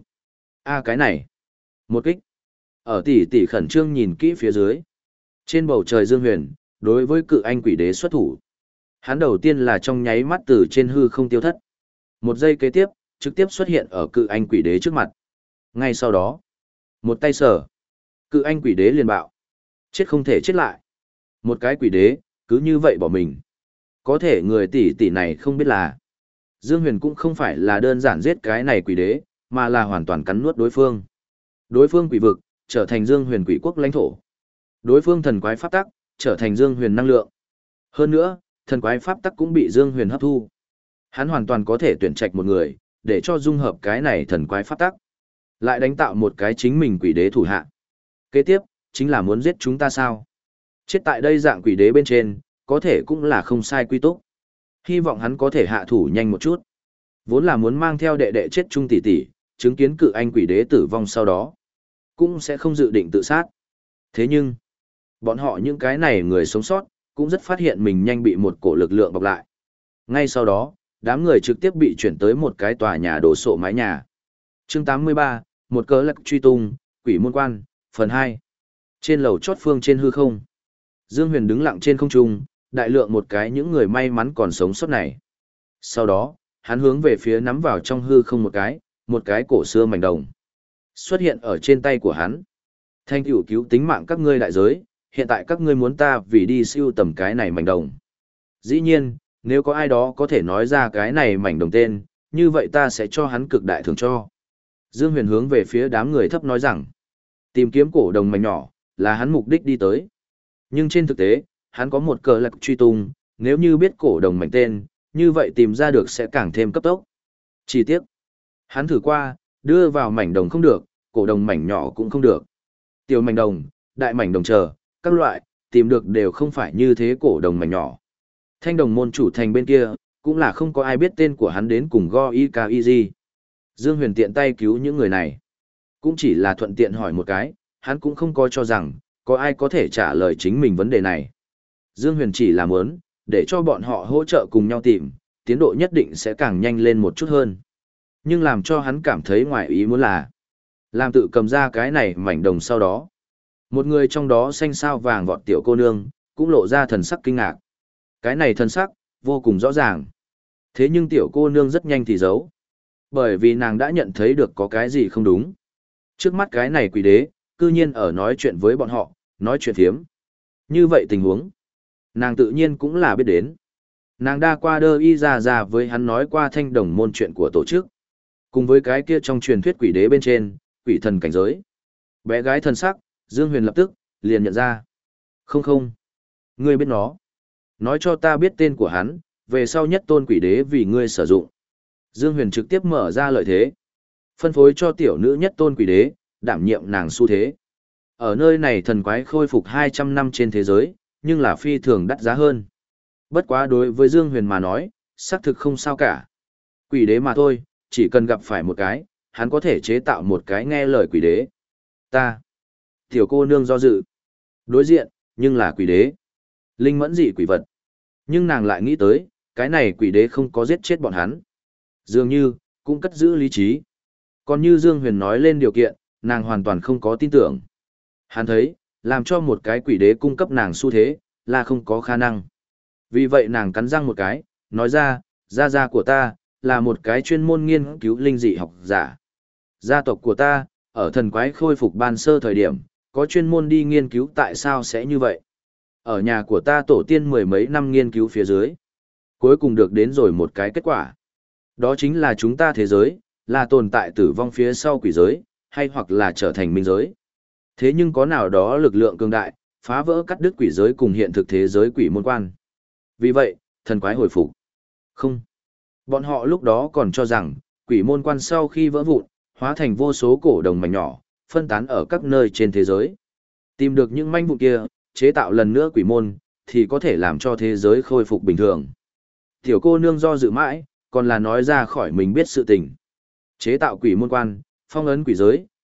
S1: A cái này. Một kích. Ở tỷ tỷ khẩn trương nhìn kỹ phía dưới. Trên bầu trời Dương Huyền, đối với cự anh quỷ đế xuất thủ. Hắn đầu tiên là trong nháy mắt từ trên hư không tiêu thất. Một giây kế tiếp, trực tiếp xuất hiện ở cự anh quỷ đế trước mặt. Ngay sau đó, một tay sở. Cự anh quỷ đế liền bạo. Chết không thể chết lại. Một cái quỷ đế, cứ như vậy bỏ mình. Có thể người tỷ tỷ này không biết là Dương Huyền cũng không phải là đơn giản giết cái này quỷ đế, mà là hoàn toàn cắn nuốt đối phương. Đối phương quỷ vực, trở thành Dương Huyền quỷ quốc lãnh thổ. Đối phương thần quái pháp tắc, trở thành Dương Huyền năng lượng. Hơn nữa, thần quái pháp tắc cũng bị Dương Huyền hấp thu. Hắn hoàn toàn có thể tuyển trạch một người, để cho dung hợp cái này thần quái pháp tắc. Lại đánh tạo một cái chính mình quỷ đế thủ hạ. Kế tiếp, chính là muốn giết chúng ta sao? Chết tại đây dạng quỷ đế bên trên, có thể cũng là không sai quy túc. Hy vọng hắn có thể hạ thủ nhanh một chút. Vốn là muốn mang theo đệ đệ chết chung tỷ tỷ, chứng kiến cự anh quỷ đế tử vong sau đó. Cũng sẽ không dự định tự sát. Thế nhưng, bọn họ những cái này người sống sót, cũng rất phát hiện mình nhanh bị một cổ lực lượng bọc lại. Ngay sau đó, đám người trực tiếp bị chuyển tới một cái tòa nhà đổ sộ mái nhà. Chương tám mươi ba, một cớ lạc truy tung, quỷ môn quan, phần hai. Trên lầu chót phương trên hư không. Dương Huyền đứng lặng trên không trung, đại lượng một cái những người may mắn còn sống sót này. Sau đó, hắn hướng về phía nắm vào trong hư không một cái, một cái cổ xưa mảnh đồng. Xuất hiện ở trên tay của hắn. Thanh tựu cứu tính mạng các ngươi đại giới, hiện tại các ngươi muốn ta vì đi siêu tầm cái này mảnh đồng. Dĩ nhiên, nếu có ai đó có thể nói ra cái này mảnh đồng tên, như vậy ta sẽ cho hắn cực đại thưởng cho. Dương Huyền hướng về phía đám người thấp nói rằng, tìm kiếm cổ đồng mảnh nhỏ, là hắn mục đích đi tới. Nhưng trên thực tế, hắn có một cờ lạc truy tung, nếu như biết cổ đồng mảnh tên, như vậy tìm ra được sẽ càng thêm cấp tốc. Chỉ tiếc, hắn thử qua, đưa vào mảnh đồng không được, cổ đồng mảnh nhỏ cũng không được. Tiểu mảnh đồng, đại mảnh đồng chờ, các loại, tìm được đều không phải như thế cổ đồng mảnh nhỏ. Thanh đồng môn chủ thành bên kia, cũng là không có ai biết tên của hắn đến cùng Go I K I G. Dương Huyền tiện tay cứu những người này. Cũng chỉ là thuận tiện hỏi một cái, hắn cũng không có cho rằng, có ai có thể trả lời chính mình vấn đề này. Dương Huyền chỉ là muốn, để cho bọn họ hỗ trợ cùng nhau tìm, tiến độ nhất định sẽ càng nhanh lên một chút hơn. Nhưng làm cho hắn cảm thấy ngoài ý muốn là, làm tự cầm ra cái này mảnh đồng sau đó. Một người trong đó xanh sao vàng vọt tiểu cô nương, cũng lộ ra thần sắc kinh ngạc. Cái này thần sắc, vô cùng rõ ràng. Thế nhưng tiểu cô nương rất nhanh thì giấu. Bởi vì nàng đã nhận thấy được có cái gì không đúng. Trước mắt cái này quỷ đế, cư nhiên ở nói chuyện với bọn họ, nói chuyện phiếm. Như vậy tình huống, nàng tự nhiên cũng là biết đến. Nàng đa qua đơ y ra ra với hắn nói qua thanh đồng môn chuyện của tổ chức. Cùng với cái kia trong truyền thuyết quỷ đế bên trên, quỷ thần cảnh giới. Bé gái thần sắc, Dương Huyền lập tức, liền nhận ra. Không không, ngươi biết nó. Nói cho ta biết tên của hắn, về sau nhất tôn quỷ đế vì ngươi sử dụng. Dương Huyền trực tiếp mở ra lợi thế. Phân phối cho tiểu nữ nhất tôn quỷ đế, đảm nhiệm nàng xu thế. Ở nơi này thần quái khôi phục hai trăm năm trên thế giới, nhưng là phi thường đắt giá hơn. Bất quá đối với Dương Huyền mà nói, xác thực không sao cả. Quỷ đế mà thôi, chỉ cần gặp phải một cái, hắn có thể chế tạo một cái nghe lời quỷ đế. Ta. Tiểu cô nương do dự. Đối diện, nhưng là quỷ đế. Linh mẫn dị quỷ vật. Nhưng nàng lại nghĩ tới, cái này quỷ đế không có giết chết bọn hắn. Dường như, cũng cất giữ lý trí. Còn như Dương Huyền nói lên điều kiện, nàng hoàn toàn không có tin tưởng. Hắn thấy, làm cho một cái quỷ đế cung cấp nàng xu thế, là không có khả năng. Vì vậy nàng cắn răng một cái, nói ra, gia gia của ta, là một cái chuyên môn nghiên cứu linh dị học giả. Gia tộc của ta, ở thần quái khôi phục ban sơ thời điểm, có chuyên môn đi nghiên cứu tại sao sẽ như vậy. Ở nhà của ta tổ tiên mười mấy năm nghiên cứu phía dưới. Cuối cùng được đến rồi một cái kết quả. Đó chính là chúng ta thế giới, là tồn tại tử vong phía sau quỷ giới, hay hoặc là trở thành minh giới. Thế nhưng có nào đó lực lượng cường đại, phá vỡ cắt đứt quỷ giới cùng hiện thực thế giới quỷ môn quan. Vì vậy, thần quái hồi phục. Không. Bọn họ lúc đó còn cho rằng, quỷ môn quan sau khi vỡ vụn, hóa thành vô số cổ đồng mảnh nhỏ, phân tán ở các nơi trên thế giới. Tìm được những manh vụn kia, chế tạo lần nữa quỷ môn, thì có thể làm cho thế giới khôi phục bình thường. Tiểu cô nương do dự mãi, còn là nói ra khỏi mình biết sự tình. Chế tạo quỷ môn quan, phong ấn quỷ giới,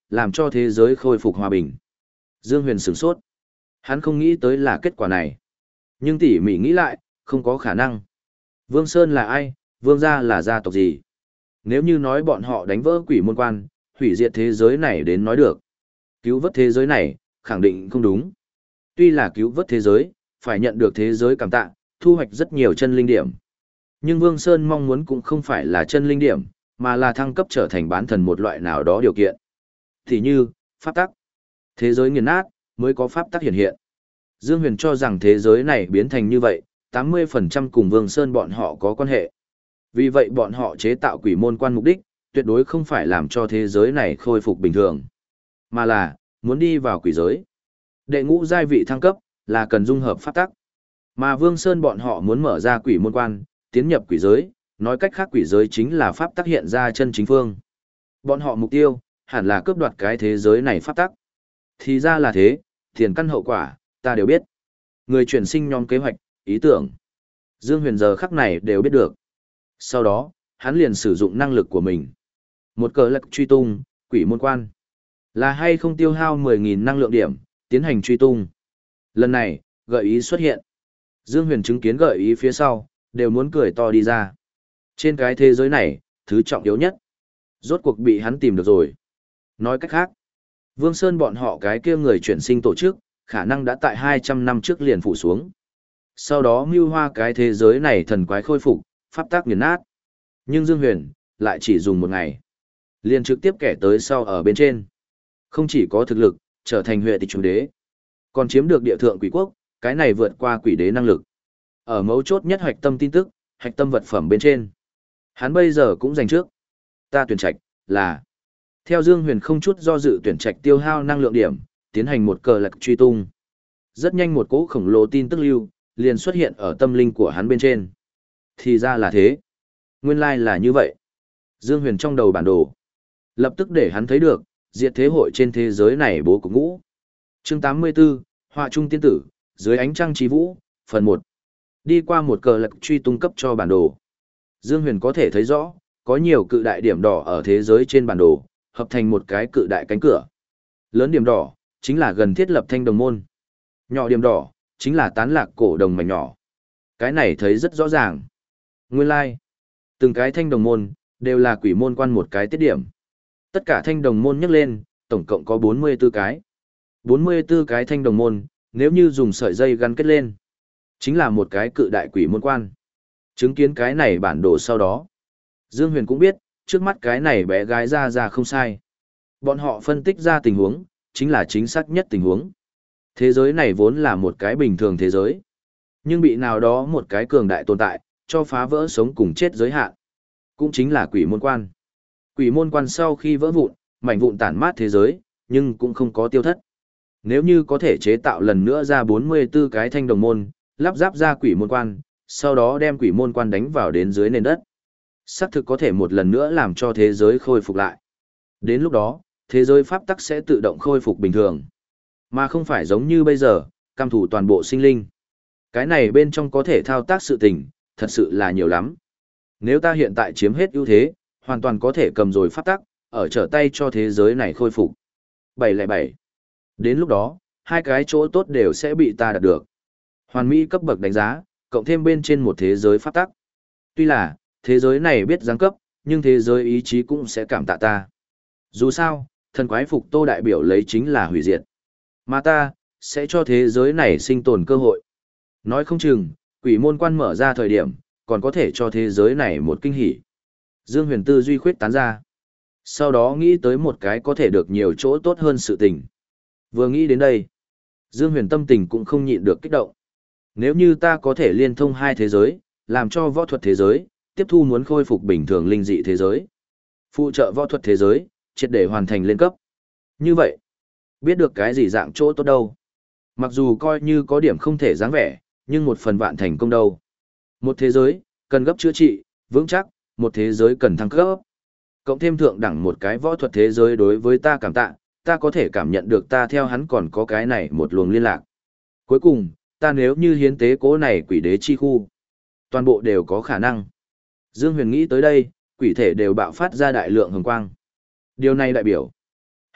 S1: làm cho thế giới khôi phục hòa bình. Dương Huyền sửng sốt. Hắn không nghĩ tới là kết quả này. Nhưng tỉ mỉ nghĩ lại, không có khả năng. Vương Sơn là ai? Vương gia là gia tộc gì? Nếu như nói bọn họ đánh vỡ quỷ môn quan, hủy diệt thế giới này đến nói được. Cứu vớt thế giới này, khẳng định không đúng. Tuy là cứu vớt thế giới, phải nhận được thế giới cảm tạ, thu hoạch rất nhiều chân linh điểm. Nhưng Vương Sơn mong muốn cũng không phải là chân linh điểm, mà là thăng cấp trở thành bán thần một loại nào đó điều kiện. Thì như, pháp tắc. Thế giới nghiền nát, mới có pháp tắc hiện hiện. Dương Huyền cho rằng thế giới này biến thành như vậy, tám mươi phần trăm cùng Vương Sơn bọn họ có quan hệ. Vì vậy bọn họ chế tạo quỷ môn quan mục đích, tuyệt đối không phải làm cho thế giới này khôi phục bình thường, mà là muốn đi vào quỷ giới. Đệ ngũ giai vị thăng cấp là cần dung hợp pháp tắc. Mà Vương Sơn bọn họ muốn mở ra quỷ môn quan, tiến nhập quỷ giới, nói cách khác quỷ giới chính là pháp tắc hiện ra chân chính phương. Bọn họ mục tiêu hẳn là cướp đoạt cái thế giới này pháp tắc. Thì ra là thế, tiền căn hậu quả, ta đều biết. Người chuyển sinh nhóm kế hoạch, ý tưởng. Dương Huyền giờ khắc này đều biết được. Sau đó, hắn liền sử dụng năng lực của mình. Một cờ lạc truy tung, quỷ môn quan. Là hay không tiêu hao mười nghìn năng lượng điểm, tiến hành truy tung. Lần này, gợi ý xuất hiện. Dương Huyền chứng kiến gợi ý phía sau, đều muốn cười to đi ra. Trên cái thế giới này, thứ trọng yếu nhất. Rốt cuộc bị hắn tìm được rồi. Nói cách khác, Vương Sơn bọn họ cái kia người chuyển sinh tổ chức, khả năng đã tại hai trăm năm trước liền phủ xuống. Sau đó mưu hoa cái thế giới này thần quái khôi phục, pháp tác nghiền nát. Nhưng Dương Huyền, lại chỉ dùng một ngày. Liền trực tiếp kẻ tới sau ở bên trên. Không chỉ có thực lực, trở thành huệ tịch chủ đế, còn chiếm được địa thượng quỷ quốc, cái này vượt qua quỷ đế năng lực. Ở mấu chốt nhất hoạch tâm tin tức, hoạch tâm vật phẩm bên trên. Hắn bây giờ cũng giành trước. Ta tuyển trạch, là. Theo Dương Huyền không chút do dự tuyển trạch tiêu hao năng lượng điểm, tiến hành một cờ lạc truy tung. Rất nhanh một cỗ khổng lồ tin tức lưu, liền xuất hiện ở tâm linh của hắn bên trên. Thì ra là thế. Nguyên lai là như vậy. Dương Huyền trong đầu bản đồ. Lập tức để hắn thấy được, diệt thế hội trên thế giới này bố cục ngũ. Chương tám mươi 84, Họa Trung Tiên Tử, dưới ánh trăng trí vũ, phần một. Đi qua một cờ lạc truy tung cấp cho bản đồ. Dương Huyền có thể thấy rõ, có nhiều cự đại điểm đỏ ở thế giới trên bản đồ, hợp thành một cái cự đại cánh cửa. Lớn điểm đỏ, chính là gần thiết lập thanh đồng môn. Nhỏ điểm đỏ, chính là tán lạc cổ đồng mảnh nhỏ. Cái này thấy rất rõ ràng. Nguyên lai, like. Từng cái thanh đồng môn, đều là quỷ môn quan một cái tiết điểm. Tất cả thanh đồng môn nhắc lên, tổng cộng có bốn mươi tư cái. bốn mươi tư cái thanh đồng môn, nếu như dùng sợi dây gắn kết lên, chính là một cái cự đại quỷ môn quan. Chứng kiến cái này bản đồ sau đó, Dương Huyền cũng biết, trước mắt cái này bé gái ra ra không sai. Bọn họ phân tích ra tình huống, chính là chính xác nhất tình huống. Thế giới này vốn là một cái bình thường thế giới, nhưng bị nào đó một cái cường đại tồn tại, cho phá vỡ sống cùng chết giới hạn. Cũng chính là quỷ môn quan. Quỷ môn quan sau khi vỡ vụn, mảnh vụn tản mát thế giới, nhưng cũng không có tiêu thất. Nếu như có thể chế tạo lần nữa ra bốn mươi tư cái thanh đồng môn, lắp ráp ra quỷ môn quan, sau đó đem quỷ môn quan đánh vào đến dưới nền đất, xác thực có thể một lần nữa làm cho thế giới khôi phục lại. Đến lúc đó, thế giới pháp tắc sẽ tự động khôi phục bình thường, mà không phải giống như bây giờ, cam thủ toàn bộ sinh linh. Cái này bên trong có thể thao tác sự tình, thật sự là nhiều lắm. Nếu ta hiện tại chiếm hết ưu thế, hoàn toàn có thể cầm rồi pháp tắc, ở trở tay cho thế giới này khôi phục. bảy không bảy. Đến lúc đó, hai cái chỗ tốt đều sẽ bị ta đạt được. Hoàn mỹ cấp bậc đánh giá, cộng thêm bên trên một thế giới pháp tắc. Tuy là, thế giới này biết giáng cấp, nhưng thế giới ý chí cũng sẽ cảm tạ ta. Dù sao, thần quái phục tô đại biểu lấy chính là hủy diệt. Mà ta, sẽ cho thế giới này sinh tồn cơ hội. Nói không chừng, quỷ môn quan mở ra thời điểm, còn có thể cho thế giới này một kinh hỉ. Dương Huyền tư duy khuyết tán ra. Sau đó nghĩ tới một cái có thể được nhiều chỗ tốt hơn sự tình. Vừa nghĩ đến đây, Dương Huyền tâm tình cũng không nhịn được kích động. Nếu như ta có thể liên thông hai thế giới, làm cho võ thuật thế giới, tiếp thu muốn khôi phục bình thường linh dị thế giới. Phụ trợ võ thuật thế giới, triệt để hoàn thành lên cấp. Như vậy, biết được cái gì dạng chỗ tốt đâu. Mặc dù coi như có điểm không thể dáng vẻ, nhưng một phần vạn thành công đâu. Một thế giới, cần gấp chữa trị, vững chắc, một thế giới cần thăng cấp. Cộng thêm thượng đẳng một cái võ thuật thế giới đối với ta cảm tạ, ta có thể cảm nhận được ta theo hắn còn có cái này một luồng liên lạc. Cuối cùng, ta nếu như hiến tế cố này quỷ đế chi khu, toàn bộ đều có khả năng. Dương Huyền nghĩ tới đây, quỷ thể đều bạo phát ra đại lượng hồng quang. Điều này đại biểu,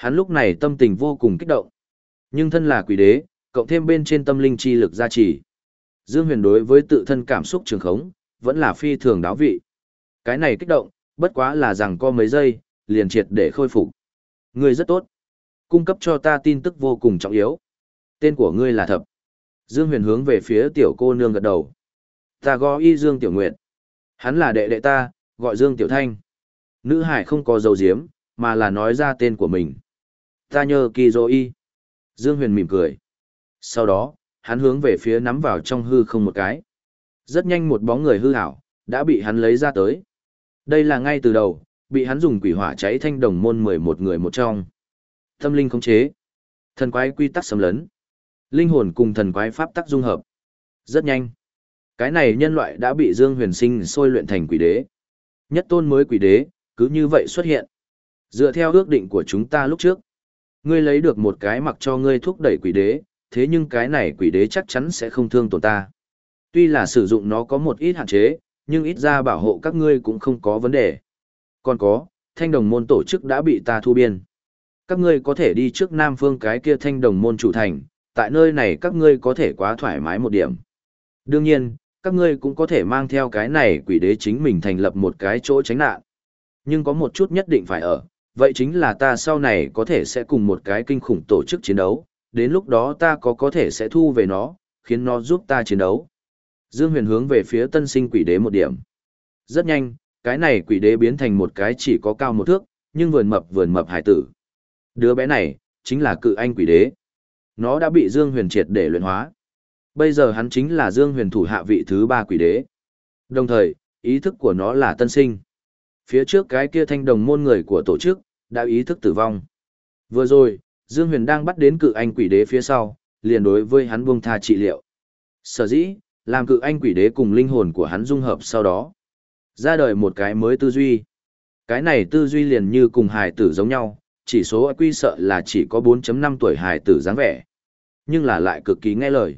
S1: Hắn lúc này tâm tình vô cùng kích động. Nhưng thân là quỷ đế, cộng thêm bên trên tâm linh chi lực gia trì. Dương Huyền đối với tự thân cảm xúc trường khống, vẫn là phi thường đáo vị. Cái này kích động, bất quá là rằng co mấy giây, liền triệt để khôi phục. Ngươi rất tốt. Cung cấp cho ta tin tức vô cùng trọng yếu. Tên của ngươi là Thập. Dương Huyền hướng về phía tiểu cô nương gật đầu. Ta gọi y Dương Tiểu Nguyệt. Hắn là đệ đệ ta, gọi Dương Tiểu Thanh. Nữ hải không có dấu diếm, mà là nói ra tên của mình. Ta nhờ kỳ dô y. Dương Huyền mỉm cười. Sau đó, hắn hướng về phía nắm vào trong hư không một cái. Rất nhanh một bóng người hư ảo, đã bị hắn lấy ra tới. Đây là ngay từ đầu, bị hắn dùng quỷ hỏa cháy thanh đồng môn mười một người một trong. Tâm linh khống chế. Thần quái quy tắc xâm lấn. Linh hồn cùng thần quái pháp tắc dung hợp. Rất nhanh. Cái này nhân loại đã bị Dương Huyền sinh sôi luyện thành quỷ đế. Nhất tôn mới quỷ đế, cứ như vậy xuất hiện. Dựa theo ước định của chúng ta lúc trước, ngươi lấy được một cái mặc cho ngươi thúc đẩy quỷ đế, thế nhưng cái này quỷ đế chắc chắn sẽ không thương tổn ta. Tuy là sử dụng nó có một ít hạn chế, nhưng ít ra bảo hộ các ngươi cũng không có vấn đề. Còn có, thanh đồng môn tổ chức đã bị ta thu biên. Các ngươi có thể đi trước Nam Phương cái kia thanh đồng môn chủ thành, tại nơi này các ngươi có thể quá thoải mái một điểm. Đương nhiên, các ngươi cũng có thể mang theo cái này quỷ đế chính mình thành lập một cái chỗ tránh nạn. Nhưng có một chút nhất định phải ở, vậy chính là ta sau này có thể sẽ cùng một cái kinh khủng tổ chức chiến đấu, đến lúc đó ta có có thể sẽ thu về nó, khiến nó giúp ta chiến đấu. Dương Huyền hướng về phía tân sinh quỷ đế một điểm. Rất nhanh, cái này quỷ đế biến thành một cái chỉ có cao một thước, nhưng vườn mập vườn mập hải tử. Đứa bé này, chính là cự anh quỷ đế. Nó đã bị Dương Huyền triệt để luyện hóa. Bây giờ hắn chính là Dương Huyền thủ hạ vị thứ ba quỷ đế. Đồng thời, ý thức của nó là tân sinh. Phía trước cái kia thanh đồng môn người của tổ chức, đã ý thức tử vong. Vừa rồi, Dương Huyền đang bắt đến cự anh quỷ đế phía sau, liền đối với hắn buông tha trị liệu. Sở dĩ, làm cự anh quỷ đế cùng linh hồn của hắn dung hợp sau đó. Ra đời một cái mới tư duy. Cái này tư duy liền như cùng hài tử giống nhau, chỉ số i kiu sợ là chỉ có bốn phẩy năm tuổi hài tử dáng vẻ. Nhưng là lại cực kỳ nghe lời.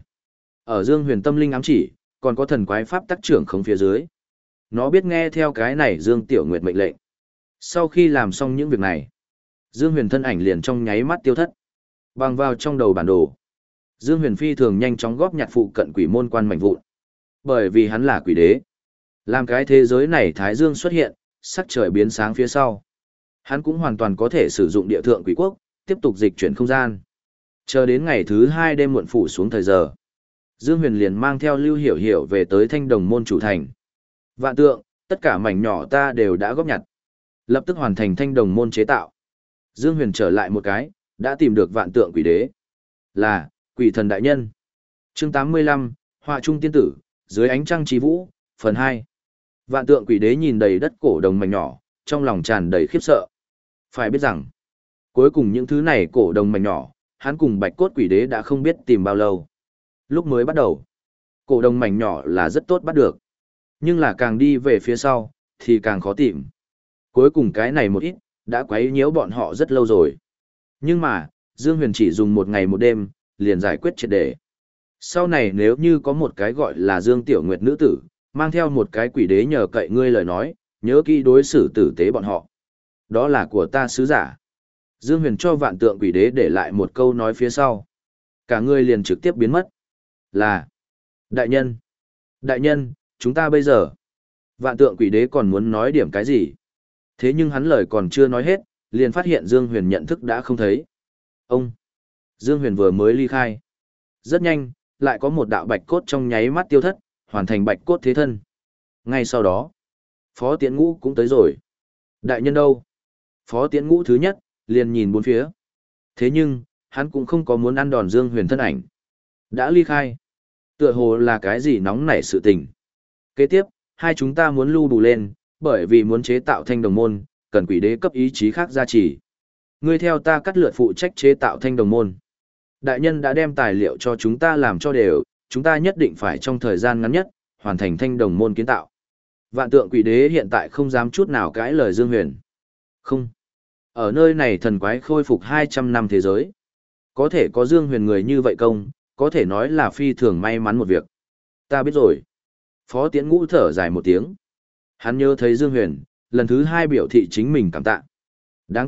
S1: Ở Dương Huyền tâm linh ám chỉ, còn có thần quái pháp tác trưởng không phía dưới. Nó biết nghe theo cái này Dương Tiểu Nguyệt mệnh lệnh. Sau khi làm xong những việc này, Dương Huyền thân ảnh liền trong nháy mắt tiêu thất. Bằng vào trong đầu bản đồ. Dương Huyền phi thường nhanh chóng góp nhặt phụ cận quỷ môn quan mảnh vụn. Bởi vì hắn là quỷ đế. Làm cái thế giới này Thái Dương xuất hiện, sắc trời biến sáng phía sau. Hắn cũng hoàn toàn có thể sử dụng địa thượng quỷ quốc, tiếp tục dịch chuyển không gian. Chờ đến ngày thứ hai đêm muộn phủ xuống thời giờ. Dương Huyền liền mang theo Lưu Hiểu Hiểu về tới thanh đồng môn chủ thành. Vạn tượng, tất cả mảnh nhỏ ta đều đã góp nhặt. Lập tức hoàn thành thanh đồng môn chế tạo. Dương Huyền trở lại một cái, đã tìm được vạn tượng quỷ đế. Là, quỷ thần đại nhân. Chương tám mươi lăm, Họa trung tiên tử, dưới ánh trăng trí vũ, phần hai. Vạn tượng quỷ đế nhìn đầy đất cổ đồng mảnh nhỏ, trong lòng tràn đầy khiếp sợ. Phải biết rằng, cuối cùng những thứ này cổ đồng mảnh nhỏ, hắn cùng bạch cốt quỷ đế đã không biết tìm bao lâu. Lúc mới bắt đầu, cổ đồng mảnh nhỏ là rất tốt bắt được. Nhưng là càng đi về phía sau, thì càng khó tìm. Cuối cùng cái này một ít, đã quấy nhiễu bọn họ rất lâu rồi. Nhưng mà, Dương Huyền chỉ dùng một ngày một đêm, liền giải quyết triệt để. Sau này nếu như có một cái gọi là Dương Tiểu Nguyệt nữ tử, mang theo một cái quỷ đế nhờ cậy ngươi lời nói, nhớ kỹ đối xử tử tế bọn họ. Đó là của ta sứ giả. Dương Huyền cho vạn tượng quỷ đế để lại một câu nói phía sau. Cả người liền trực tiếp biến mất. Là, đại nhân, đại nhân, chúng ta bây giờ. Vạn tượng quỷ đế còn muốn nói điểm cái gì? Thế nhưng hắn lời còn chưa nói hết, liền phát hiện Dương Huyền nhận thức đã không thấy. Ông, Dương Huyền vừa mới ly khai. Rất nhanh, lại có một đạo bạch cốt trong nháy mắt tiêu thất, hoàn thành bạch cốt thế thân. Ngay sau đó, Phó Tiễn Ngũ cũng tới rồi. Đại nhân đâu? Phó Tiễn Ngũ thứ nhất, liền nhìn bốn phía. Thế nhưng, hắn cũng không có muốn ăn đòn Dương Huyền thân ảnh. Đã ly khai. Tựa hồ là cái gì nóng nảy sự tình. Kế tiếp, hai chúng ta muốn lưu bù lên, bởi vì muốn chế tạo thanh đồng môn, cần quỷ đế cấp ý chí khác gia trì. Ngươi theo ta cắt lượt phụ trách chế tạo thanh đồng môn. Đại nhân đã đem tài liệu cho chúng ta làm cho đều, chúng ta nhất định phải trong thời gian ngắn nhất, hoàn thành thanh đồng môn kiến tạo. Vạn tượng quỷ đế hiện tại không dám chút nào cãi lời Dương Huyền. Không. Ở nơi này thần quái khôi phục hai trăm năm thế giới. Có thể có Dương Huyền người như vậy công, có thể nói là phi thường may mắn một việc. Ta biết rồi. Phó Tiễn Ngũ thở dài một tiếng. Hắn nhớ thấy Dương Huyền, lần thứ hai biểu thị chính mình cảm tạ. Đáng tiếc,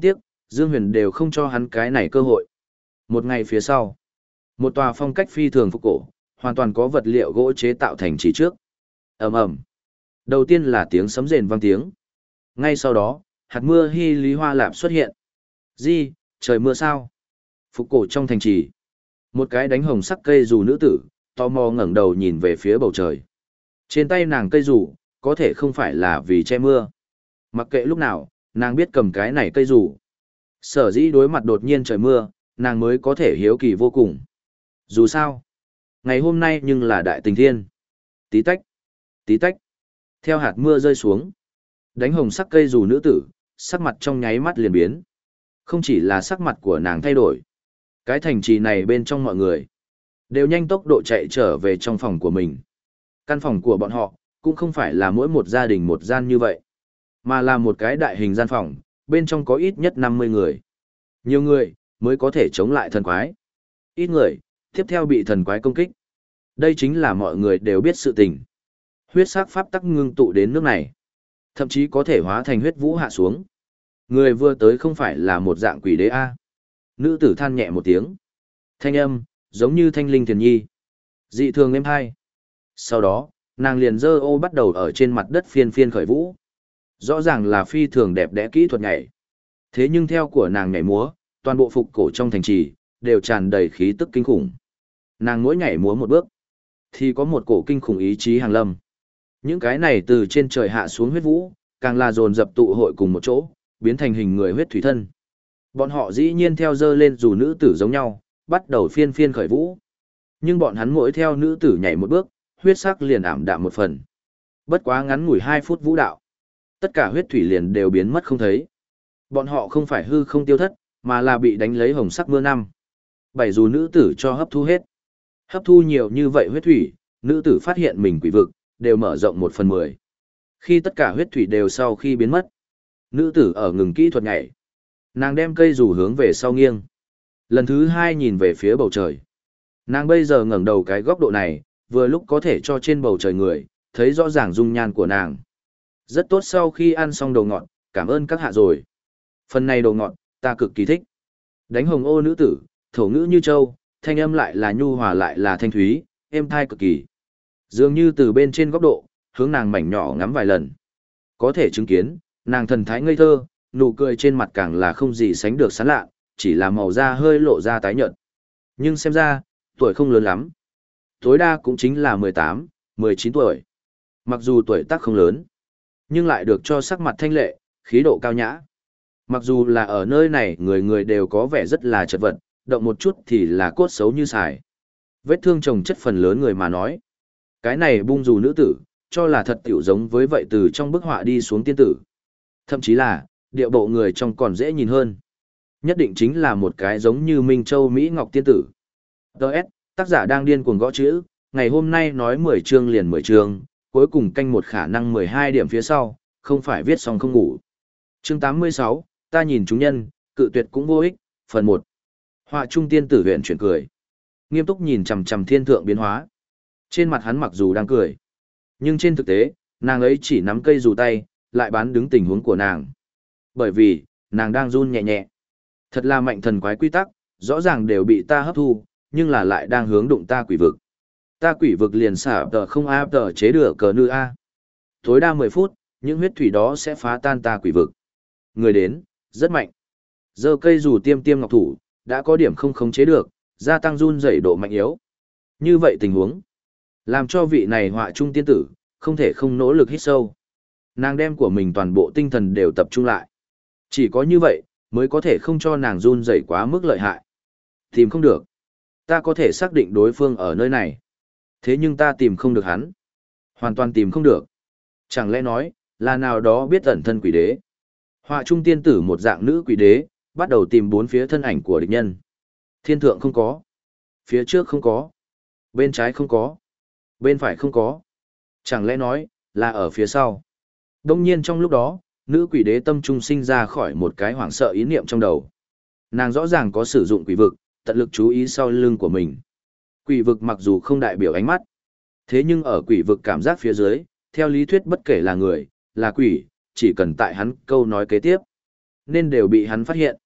S1: Dương Huyền đều không cho hắn cái này cơ hội. Một ngày phía sau, một tòa phong cách phi thường phục cổ, hoàn toàn có vật liệu gỗ chế tạo thành chỉ trước. Ầm ầm. Đầu tiên là tiếng sấm rền vang tiếng. Ngay sau đó, hạt mưa hy lý hoa lạp xuất hiện. Gì, trời mưa sao? Phục cổ trong thành trì. Một cái đánh hồng sắc cây dù nữ tử, tò mò ngẩng đầu nhìn về phía bầu trời. Trên tay nàng cây dù, có thể không phải là vì che mưa. Mặc kệ lúc nào, nàng biết cầm cái này cây dù. Sở dĩ đối mặt đột nhiên trời mưa, nàng mới có thể hiếu kỳ vô cùng. Dù sao, ngày hôm nay nhưng là đại tình thiên. Tí tách, tí tách. Theo hạt mưa rơi xuống, đánh hồng sắc cây dù nữ tử, sắc mặt trong nháy mắt liền biến. Không chỉ là sắc mặt của nàng thay đổi. Cái thành trì này bên trong mọi người, đều nhanh tốc độ chạy trở về trong phòng của mình. Căn phòng của bọn họ, cũng không phải là mỗi một gia đình một gian như vậy, mà là một cái đại hình gian phòng, bên trong có ít nhất năm mươi người. Nhiều người, mới có thể chống lại thần quái. Ít người, tiếp theo bị thần quái công kích. Đây chính là mọi người đều biết sự tình. Huyết sắc pháp tắc ngưng tụ đến nước này, thậm chí có thể hóa thành huyết vũ hạ xuống. Người vừa tới không phải là một dạng quỷ đế A. Nữ tử than nhẹ một tiếng. Thanh âm, giống như thanh linh thiền nhi. Dị thường êm hai. Sau đó, nàng liền dơ ô bắt đầu ở trên mặt đất phiên phiên khởi vũ. Rõ ràng là phi thường đẹp đẽ kỹ thuật nhảy. Thế nhưng theo của nàng nhảy múa, toàn bộ phục cổ trong thành trì, đều tràn đầy khí tức kinh khủng. Nàng mỗi nhảy múa một bước, thì có một cổ kinh khủng ý chí hàng lâm. Những cái này từ trên trời hạ xuống huyết vũ, càng là dồn dập tụ hội cùng một chỗ, biến thành hình người huyết thủy thân. Bọn họ dĩ nhiên theo dơ lên dù nữ tử giống nhau, bắt đầu phiên phiên khởi vũ. Nhưng bọn hắn mỗi theo nữ tử nhảy một bước, huyết sắc liền ảm đạm một phần. Bất quá ngắn ngủi hai phút vũ đạo, tất cả huyết thủy liền đều biến mất không thấy. Bọn họ không phải hư không tiêu thất, mà là bị đánh lấy hồng sắc mưa năm. Bảy dù nữ tử cho hấp thu hết. Hấp thu nhiều như vậy huyết thủy, nữ tử phát hiện mình quỷ vực, đều mở rộng một phần mười. Khi tất cả huyết thủy đều sau khi biến mất, nữ tử ở ngừng kỹ thuật nhảy. Nàng đem cây dù hướng về sau nghiêng. Lần thứ hai nhìn về phía bầu trời. Nàng bây giờ ngẩng đầu cái góc độ này, vừa lúc có thể cho trên bầu trời người, thấy rõ ràng dung nhan của nàng. Rất tốt, sau khi ăn xong đồ ngọt, cảm ơn các hạ rồi. Phần này đồ ngọt, ta cực kỳ thích. Đánh hồng ô nữ tử, thổ ngữ như châu, thanh âm lại là nhu hòa lại là thanh thúy, êm thai cực kỳ. Dường như từ bên trên góc độ, hướng nàng mảnh nhỏ ngắm vài lần. Có thể chứng kiến, nàng thần thái ngây thơ, nụ cười trên mặt càng là không gì sánh được sán lạ, chỉ là màu da hơi lộ ra tái nhợt. Nhưng xem ra, tuổi không lớn lắm. Tối đa cũng chính là mười tám, mười chín tuổi. Mặc dù tuổi tác không lớn, nhưng lại được cho sắc mặt thanh lệ, khí độ cao nhã. Mặc dù là ở nơi này người người đều có vẻ rất là chật vật, động một chút thì là cốt xấu như xài. Vết thương chồng chất phần lớn người mà nói. Cái này bung dù nữ tử, cho là thật tiểu giống với vậy từ trong bức họa đi xuống tiên tử. Thậm chí là, địa bộ người trong còn dễ nhìn hơn. Nhất định chính là một cái giống như Minh Châu Mỹ Ngọc tiên tử. Đợt, tác giả đang điên cuồng gõ chữ, ngày hôm nay nói mười chương liền mười chương, cuối cùng canh một khả năng mười hai điểm phía sau, không phải viết xong không ngủ. Chương tám mươi sáu, ta nhìn chúng nhân, cự tuyệt cũng vô ích, phần một. Họa trung tiên tử huyện chuyển cười. Nghiêm túc nhìn chằm chằm thiên thượng biến hóa. Trên mặt hắn mặc dù đang cười, nhưng trên thực tế, nàng ấy chỉ nắm cây dù tay, lại bán đứng tình huống của nàng. Bởi vì, nàng đang run nhẹ nhẹ. Thật là mạnh thần quái quy tắc, rõ ràng đều bị ta hấp thu, nhưng là lại đang hướng đụng ta quỷ vực. Ta quỷ vực liền xả tờ không a tờ chế được cờ nư a. Tối đa mười phút, những huyết thủy đó sẽ phá tan ta quỷ vực. Người đến, rất mạnh. Giơ cây dù tiêm tiêm ngọc thủ, đã có điểm không khống chế được, gia tăng run dày độ mạnh yếu. Như vậy tình huống, làm cho vị này họa trung tiên tử, không thể không nỗ lực hít sâu. Nàng đem của mình toàn bộ tinh thần đều tập trung lại. Chỉ có như vậy, mới có thể không cho nàng run dày quá mức lợi hại. Tìm không được. Ta có thể xác định đối phương ở nơi này. Thế nhưng ta tìm không được hắn. Hoàn toàn tìm không được. Chẳng lẽ nói, là nào đó biết ẩn thân quỷ đế. Họa trung tiên tử một dạng nữ quỷ đế, bắt đầu tìm bốn phía thân ảnh của địch nhân. Thiên thượng không có. Phía trước không có. Bên trái không có. Bên phải không có. Chẳng lẽ nói, là ở phía sau. Đông nhiên trong lúc đó, nữ quỷ đế tâm trung sinh ra khỏi một cái hoảng sợ ý niệm trong đầu. Nàng rõ ràng có sử dụng quỷ vực, tận lực chú ý sau lưng của mình. Quỷ vực mặc dù không đại biểu ánh mắt, thế nhưng ở quỷ vực cảm giác phía dưới, theo lý thuyết bất kể là người, là quỷ, chỉ cần tại hắn câu nói kế tiếp, nên đều bị hắn phát hiện.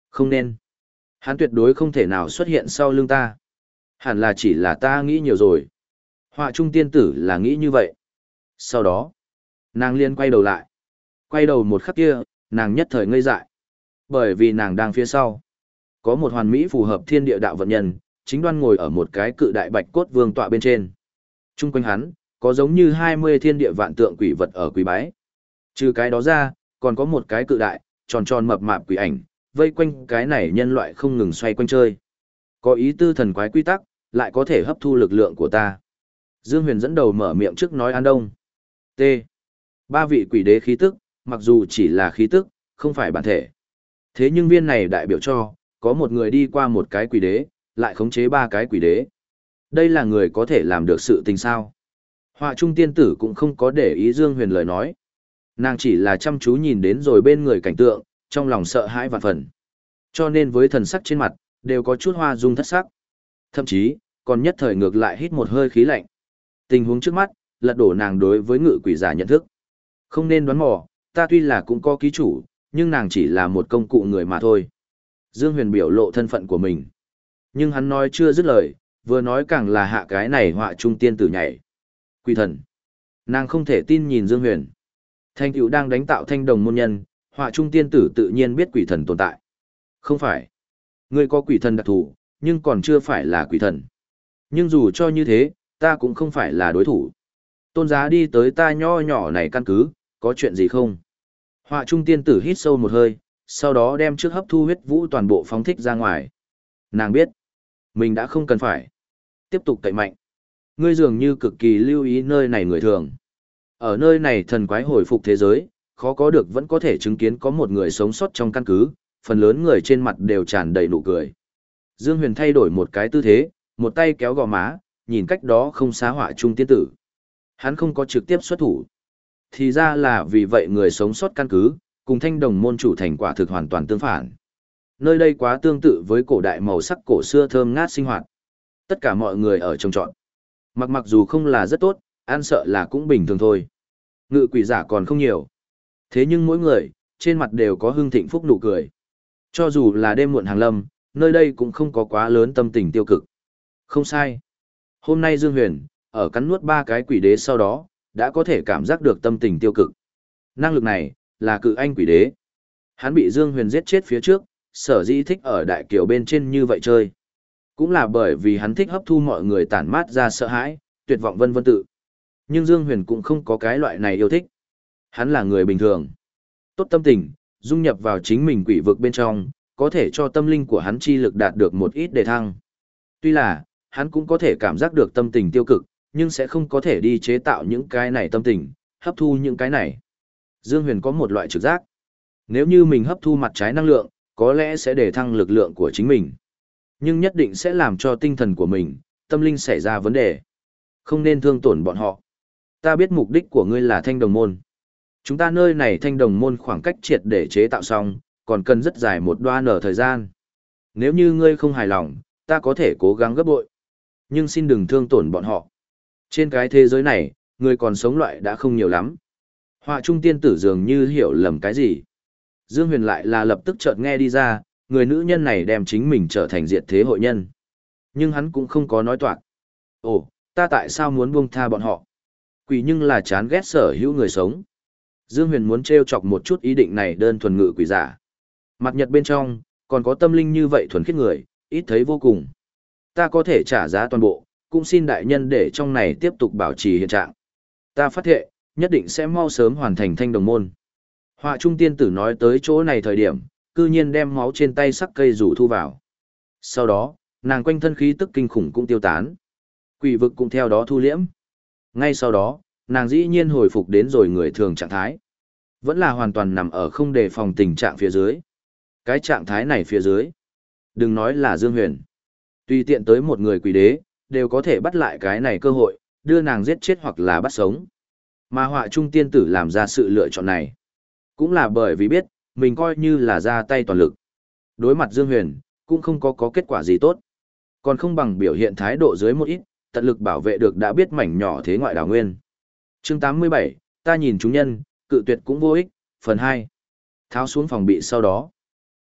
S1: Không nên. Hắn tuyệt đối không thể nào xuất hiện sau lưng ta. Hẳn là chỉ là ta nghĩ nhiều rồi. Họa trung tiên tử là nghĩ như vậy. Sau đó, nàng liên quay đầu lại. Quay đầu một khắc kia, nàng nhất thời ngây dại. Bởi vì nàng đang phía sau. Có một hoàn mỹ phù hợp thiên địa đạo vận nhân, chính đoan ngồi ở một cái cự đại bạch cốt vương tọa bên trên. Trung quanh hắn, có giống như hai mươi thiên địa vạn tượng quỷ vật ở quỷ bái. Trừ cái đó ra, còn có một cái cự đại, tròn tròn mập mạp quỷ ảnh, vây quanh cái này nhân loại không ngừng xoay quanh chơi. Có ý tư thần quái quy tắc, lại có thể hấp thu lực lượng của ta. Dương Huyền dẫn đầu mở miệng trước nói An Đông. T. Ba vị quỷ đế khí tức, mặc dù chỉ là khí tức, không phải bản thể. Thế nhưng viên này đại biểu cho, có một người đi qua một cái quỷ đế, lại khống chế ba cái quỷ đế. Đây là người có thể làm được sự tình sao. Họa trung tiên tử cũng không có để ý Dương Huyền lời nói. Nàng chỉ là chăm chú nhìn đến rồi bên người cảnh tượng, trong lòng sợ hãi vạn phần. Cho nên với thần sắc trên mặt, đều có chút hoa dung thất sắc. Thậm chí, còn nhất thời ngược lại hít một hơi khí lạnh. Tình huống trước mắt, lật đổ nàng đối với ngự quỷ giả nhận thức. Không nên đoán mò, ta tuy là cũng có ký chủ, nhưng nàng chỉ là một công cụ người mà thôi. Dương Huyền biểu lộ thân phận của mình. Nhưng hắn nói chưa dứt lời, vừa nói càng là hạ cái này họa trung tiên tử nhảy. Quỷ thần. Nàng không thể tin nhìn Dương Huyền. Thanh cựu đang đánh tạo thanh đồng môn nhân, họa trung tiên tử tự nhiên biết quỷ thần tồn tại. Không phải. Ngươi có quỷ thần đặc thù, nhưng còn chưa phải là quỷ thần. Nhưng dù cho như thế, ta cũng không phải là đối thủ. Tôn giá đi tới ta nho nhỏ này căn cứ, có chuyện gì không? Họa trung tiên tử hít sâu một hơi, sau đó đem trước hấp thu huyết vũ toàn bộ phóng thích ra ngoài. Nàng biết, mình đã không cần phải tiếp tục cậy mạnh. Ngươi dường như cực kỳ lưu ý nơi này người thường. Ở nơi này thần quái hồi phục thế giới, khó có được vẫn có thể chứng kiến có một người sống sót trong căn cứ, phần lớn người trên mặt đều tràn đầy nụ cười. Dương Huyền thay đổi một cái tư thế, một tay kéo gò má, nhìn cách đó không xá họa trung tiên tử. Hắn không có trực tiếp xuất thủ. Thì ra là vì vậy người sống sót căn cứ, cùng thanh đồng môn chủ thành quả thực hoàn toàn tương phản. Nơi đây quá tương tự với cổ đại màu sắc cổ xưa thơm ngát sinh hoạt. Tất cả mọi người ở trông trọn. Mặc mặc dù không là rất tốt, ăn sợ là cũng bình thường thôi. Ngự quỷ giả còn không nhiều. Thế nhưng mỗi người, trên mặt đều có hưng thịnh phúc nụ cười. Cho dù là đêm muộn hàng lâm, nơi đây cũng không có quá lớn tâm tình tiêu cực. Không sai. Hôm nay Dương Huyền, ở cắn nuốt ba cái quỷ đế sau đó, đã có thể cảm giác được tâm tình tiêu cực. Năng lực này, là cự anh quỷ đế. Hắn bị Dương Huyền giết chết phía trước, sở dĩ thích ở đại kiều bên trên như vậy chơi. Cũng là bởi vì hắn thích hấp thu mọi người tản mát ra sợ hãi, tuyệt vọng vân vân tự. Nhưng Dương Huyền cũng không có cái loại này yêu thích. Hắn là người bình thường. Tốt tâm tình, dung nhập vào chính mình quỷ vực bên trong, có thể cho tâm linh của hắn chi lực đạt được một ít đề thăng. Tuy là, hắn cũng có thể cảm giác được tâm tình tiêu cực, nhưng sẽ không có thể đi chế tạo những cái này tâm tình, hấp thu những cái này. Dương Huyền có một loại trực giác. Nếu như mình hấp thu mặt trái năng lượng, có lẽ sẽ đề thăng lực lượng của chính mình. Nhưng nhất định sẽ làm cho tinh thần của mình, tâm linh xảy ra vấn đề. Không nên thương tổn bọn họ. Ta biết mục đích của ngươi là thanh đồng môn. Chúng ta nơi này thanh đồng môn khoảng cách triệt để chế tạo xong, còn cần rất dài một đoan ở thời gian. Nếu như ngươi không hài lòng, ta có thể cố gắng gấp bội. Nhưng xin đừng thương tổn bọn họ. Trên cái thế giới này, người còn sống loại đã không nhiều lắm. Họa trung tiên tử dường như hiểu lầm cái gì. Dương Huyền lại là lập tức chợt nghe đi ra, người nữ nhân này đem chính mình trở thành diệt thế hội nhân. Nhưng hắn cũng không có nói toạc. Ồ, ta tại sao muốn buông tha bọn họ? Quỷ nhưng là chán ghét sở hữu người sống. Dương Huyền muốn trêu chọc một chút ý định này đơn thuần ngự quỷ giả. Mặt nhật bên trong, còn có tâm linh như vậy thuần khiết người, ít thấy vô cùng. Ta có thể trả giá toàn bộ, cũng xin đại nhân để trong này tiếp tục bảo trì hiện trạng. Ta phát thệ, nhất định sẽ mau sớm hoàn thành thanh đồng môn. Họa trung tiên tử nói tới chỗ này thời điểm, cư nhiên đem máu trên tay sắc cây rủ thu vào. Sau đó, nàng quanh thân khí tức kinh khủng cũng tiêu tán. Quỷ vực cũng theo đó thu liễm. Ngay sau đó, nàng dĩ nhiên hồi phục đến rồi người thường trạng thái. Vẫn là hoàn toàn nằm ở không đề phòng tình trạng phía dưới. Cái trạng thái này phía dưới. Đừng nói là Dương Huyền. Tùy tiện tới một người quỷ đế, đều có thể bắt lại cái này cơ hội, đưa nàng giết chết hoặc là bắt sống. Mà họa trung tiên tử làm ra sự lựa chọn này. Cũng là bởi vì biết, mình coi như là ra tay toàn lực. Đối mặt Dương Huyền, cũng không có có kết quả gì tốt. Còn không bằng biểu hiện thái độ dưới một ít, tận lực bảo vệ được đã biết mảnh nhỏ thế ngoại đảo nguyên. Chương tám mươi bảy, ta nhìn chúng nhân, cự tuyệt cũng vô ích, phần hai. Tháo xuống phòng bị sau đó.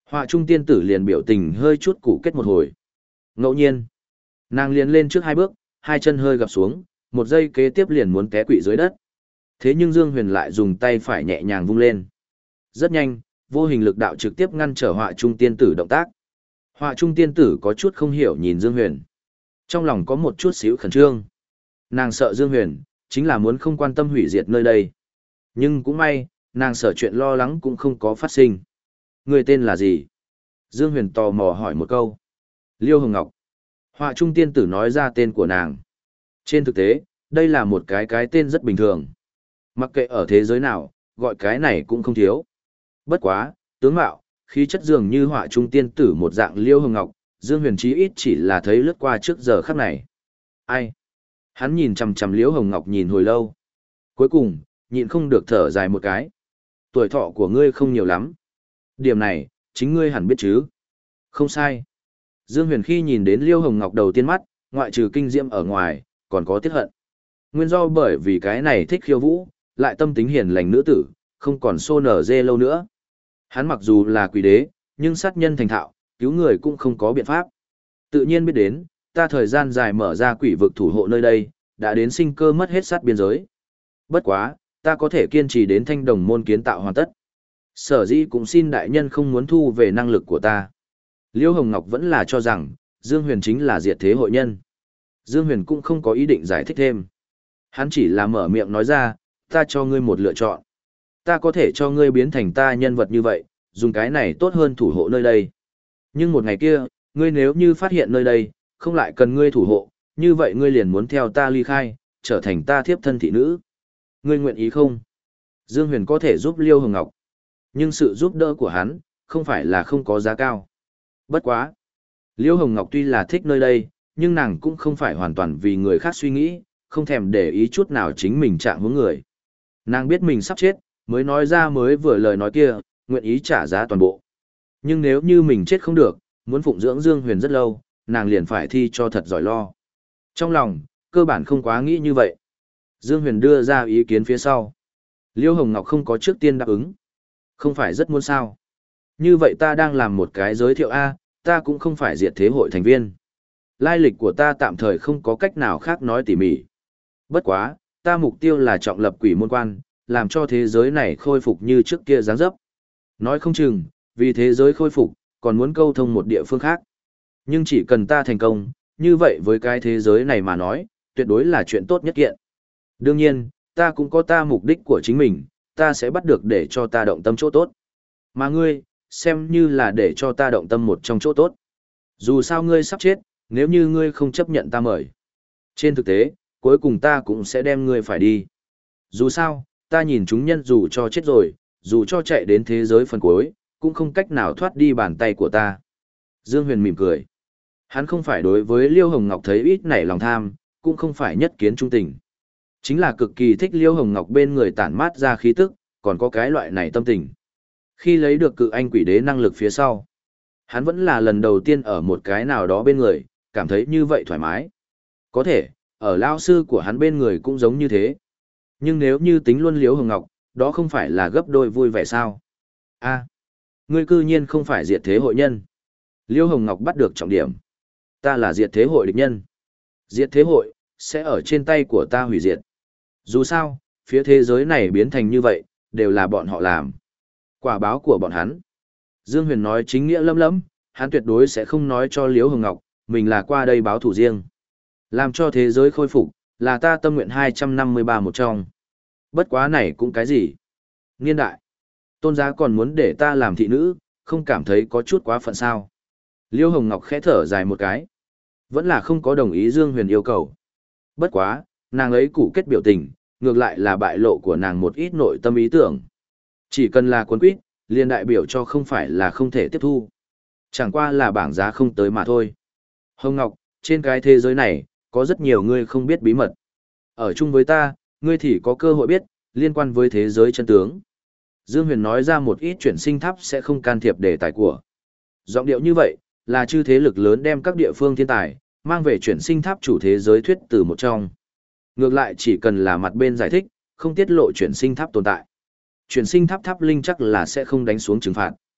S1: Họa trung tiên tử liền biểu tình hơi chút củ kết một hồi. Ngẫu nhiên, nàng liền lên trước hai bước, hai chân hơi gập xuống, một giây kế tiếp liền muốn té quỵ dưới đất. Thế nhưng Dương Huyền lại dùng tay phải nhẹ nhàng vung lên. Rất nhanh, vô hình lực đạo trực tiếp ngăn trở họa trung tiên tử động tác. Họa trung tiên tử có chút không hiểu nhìn Dương Huyền. Trong lòng có một chút xíu khẩn trương. Nàng sợ Dương Huyền, chính là muốn không quan tâm hủy diệt nơi đây. Nhưng cũng may, nàng sợ chuyện lo lắng cũng không có phát sinh. Người tên là gì? Dương Huyền tò mò hỏi một câu. Liêu Hồng Ngọc. Họa trung tiên tử nói ra tên của nàng. Trên thực tế, đây là một cái cái tên rất bình thường. Mặc kệ ở thế giới nào, gọi cái này cũng không thiếu. Bất quá, tướng mạo, khí chất dường như họa trung tiên tử một dạng Liêu Hồng Ngọc, Dương Huyền chí ít chỉ là thấy lướt qua trước giờ khắc này. Ai? Hắn nhìn chằm chằm Liêu Hồng Ngọc nhìn hồi lâu. Cuối cùng, nhịn không được thở dài một cái. Tuổi thọ của ngươi không nhiều lắm. Điểm này, chính ngươi hẳn biết chứ. Không sai. Dương Huyền khi nhìn đến Liêu Hồng Ngọc đầu tiên mắt, ngoại trừ kinh diễm ở ngoài, còn có tiếc hận. Nguyên do bởi vì cái này thích khiêu vũ, lại tâm tính hiền lành nữ tử, không còn xô nở dê lâu nữa. Hắn mặc dù là quỷ đế, nhưng sát nhân thành thạo, cứu người cũng không có biện pháp. Tự nhiên biết đến, ta thời gian dài mở ra quỷ vực thủ hộ nơi đây, đã đến sinh cơ mất hết sát biên giới. Bất quá, ta có thể kiên trì đến thanh đồng môn kiến tạo hoàn tất. Sở dĩ cũng xin đại nhân không muốn thu về năng lực của ta. Liêu Hồng Ngọc vẫn là cho rằng, Dương Huyền chính là diệt thế hội nhân. Dương Huyền cũng không có ý định giải thích thêm. Hắn chỉ là mở miệng nói ra, ta cho ngươi một lựa chọn. Ta có thể cho ngươi biến thành ta nhân vật như vậy, dùng cái này tốt hơn thủ hộ nơi đây. Nhưng một ngày kia, ngươi nếu như phát hiện nơi đây, không lại cần ngươi thủ hộ, như vậy ngươi liền muốn theo ta ly khai, trở thành ta thiếp thân thị nữ. Ngươi nguyện ý không? Dương Huyền có thể giúp Liêu Hồng Ngọc. Nhưng sự giúp đỡ của hắn, không phải là không có giá cao. Bất quá. Liêu Hồng Ngọc tuy là thích nơi đây, nhưng nàng cũng không phải hoàn toàn vì người khác suy nghĩ, không thèm để ý chút nào chính mình chạm hướng người. Nàng biết mình sắp chết, mới nói ra mới vừa lời nói kia, nguyện ý trả giá toàn bộ. Nhưng nếu như mình chết không được, muốn phụng dưỡng Dương Huyền rất lâu, nàng liền phải thi cho thật giỏi lo. Trong lòng, cơ bản không quá nghĩ như vậy. Dương Huyền đưa ra ý kiến phía sau. Liêu Hồng Ngọc không có trước tiên đáp ứng. Không phải rất muốn sao. Như vậy ta đang làm một cái giới thiệu A, ta cũng không phải diệt thế hội thành viên. Lai lịch của ta tạm thời không có cách nào khác nói tỉ mỉ. Bất quá, ta mục tiêu là trọng lập quỷ môn quan, làm cho thế giới này khôi phục như trước kia dáng dấp. Nói không chừng, vì thế giới khôi phục, còn muốn câu thông một địa phương khác. Nhưng chỉ cần ta thành công, như vậy với cái thế giới này mà nói, tuyệt đối là chuyện tốt nhất kiện. Đương nhiên, ta cũng có ta mục đích của chính mình, ta sẽ bắt được để cho ta động tâm chỗ tốt. Mà ngươi, xem như là để cho ta động tâm một trong chỗ tốt. Dù sao ngươi sắp chết, nếu như ngươi không chấp nhận ta mời. Trên thực tế, cuối cùng ta cũng sẽ đem ngươi phải đi. Dù sao, ta nhìn chúng nhân dù cho chết rồi, dù cho chạy đến thế giới phần cuối, cũng không cách nào thoát đi bàn tay của ta. Dương Huyền mỉm cười. Hắn không phải đối với Liêu Hồng Ngọc thấy ít nảy lòng tham, cũng không phải nhất kiến trung tình. Chính là cực kỳ thích Liêu Hồng Ngọc bên người tản mát ra khí tức, còn có cái loại này tâm tình. Khi lấy được cự anh quỷ đế năng lực phía sau, hắn vẫn là lần đầu tiên ở một cái nào đó bên người, cảm thấy như vậy thoải mái. Có thể, ở lao sư của hắn bên người cũng giống như thế. Nhưng nếu như tính luôn Liêu Hồng Ngọc, đó không phải là gấp đôi vui vẻ sao? A, ngươi cư nhiên không phải diệt thế hội nhân. Liêu Hồng Ngọc bắt được trọng điểm. Ta là diệt thế hội địch nhân. Diệt thế hội, sẽ ở trên tay của ta hủy diệt. Dù sao, phía thế giới này biến thành như vậy, đều là bọn họ làm. Quả báo của bọn hắn. Dương Huyền nói chính nghĩa lắm lắm, hắn tuyệt đối sẽ không nói cho Liễu Hồng Ngọc, mình là qua đây báo thủ riêng. Làm cho thế giới khôi phục, là ta tâm nguyện hai trăm năm mươi ba một trong. Bất quá này cũng cái gì? Niên đại. Tôn giá còn muốn để ta làm thị nữ, không cảm thấy có chút quá phận sao. Liễu Hồng Ngọc khẽ thở dài một cái. Vẫn là không có đồng ý Dương Huyền yêu cầu. Bất quá, nàng ấy củ kết biểu tình, ngược lại là bại lộ của nàng một ít nội tâm ý tưởng. Chỉ cần là cuốn quýt, liền đại biểu cho không phải là không thể tiếp thu. Chẳng qua là bảng giá không tới mà thôi. Hồng Ngọc, trên cái thế giới này, có rất nhiều người không biết bí mật. Ở chung với ta, ngươi thì có cơ hội biết, liên quan với thế giới chân tướng. Dương Huyền nói ra một ít chuyển sinh tháp sẽ không can thiệp đề tài của. Giọng điệu như vậy, là chư thế lực lớn đem các địa phương thiên tài, mang về chuyển sinh tháp chủ thế giới thuyết từ một trong. Ngược lại chỉ cần là mặt bên giải thích, không tiết lộ chuyển sinh tháp tồn tại. Chuyển sinh tháp tháp linh chắc là sẽ không đánh xuống trừng phạt.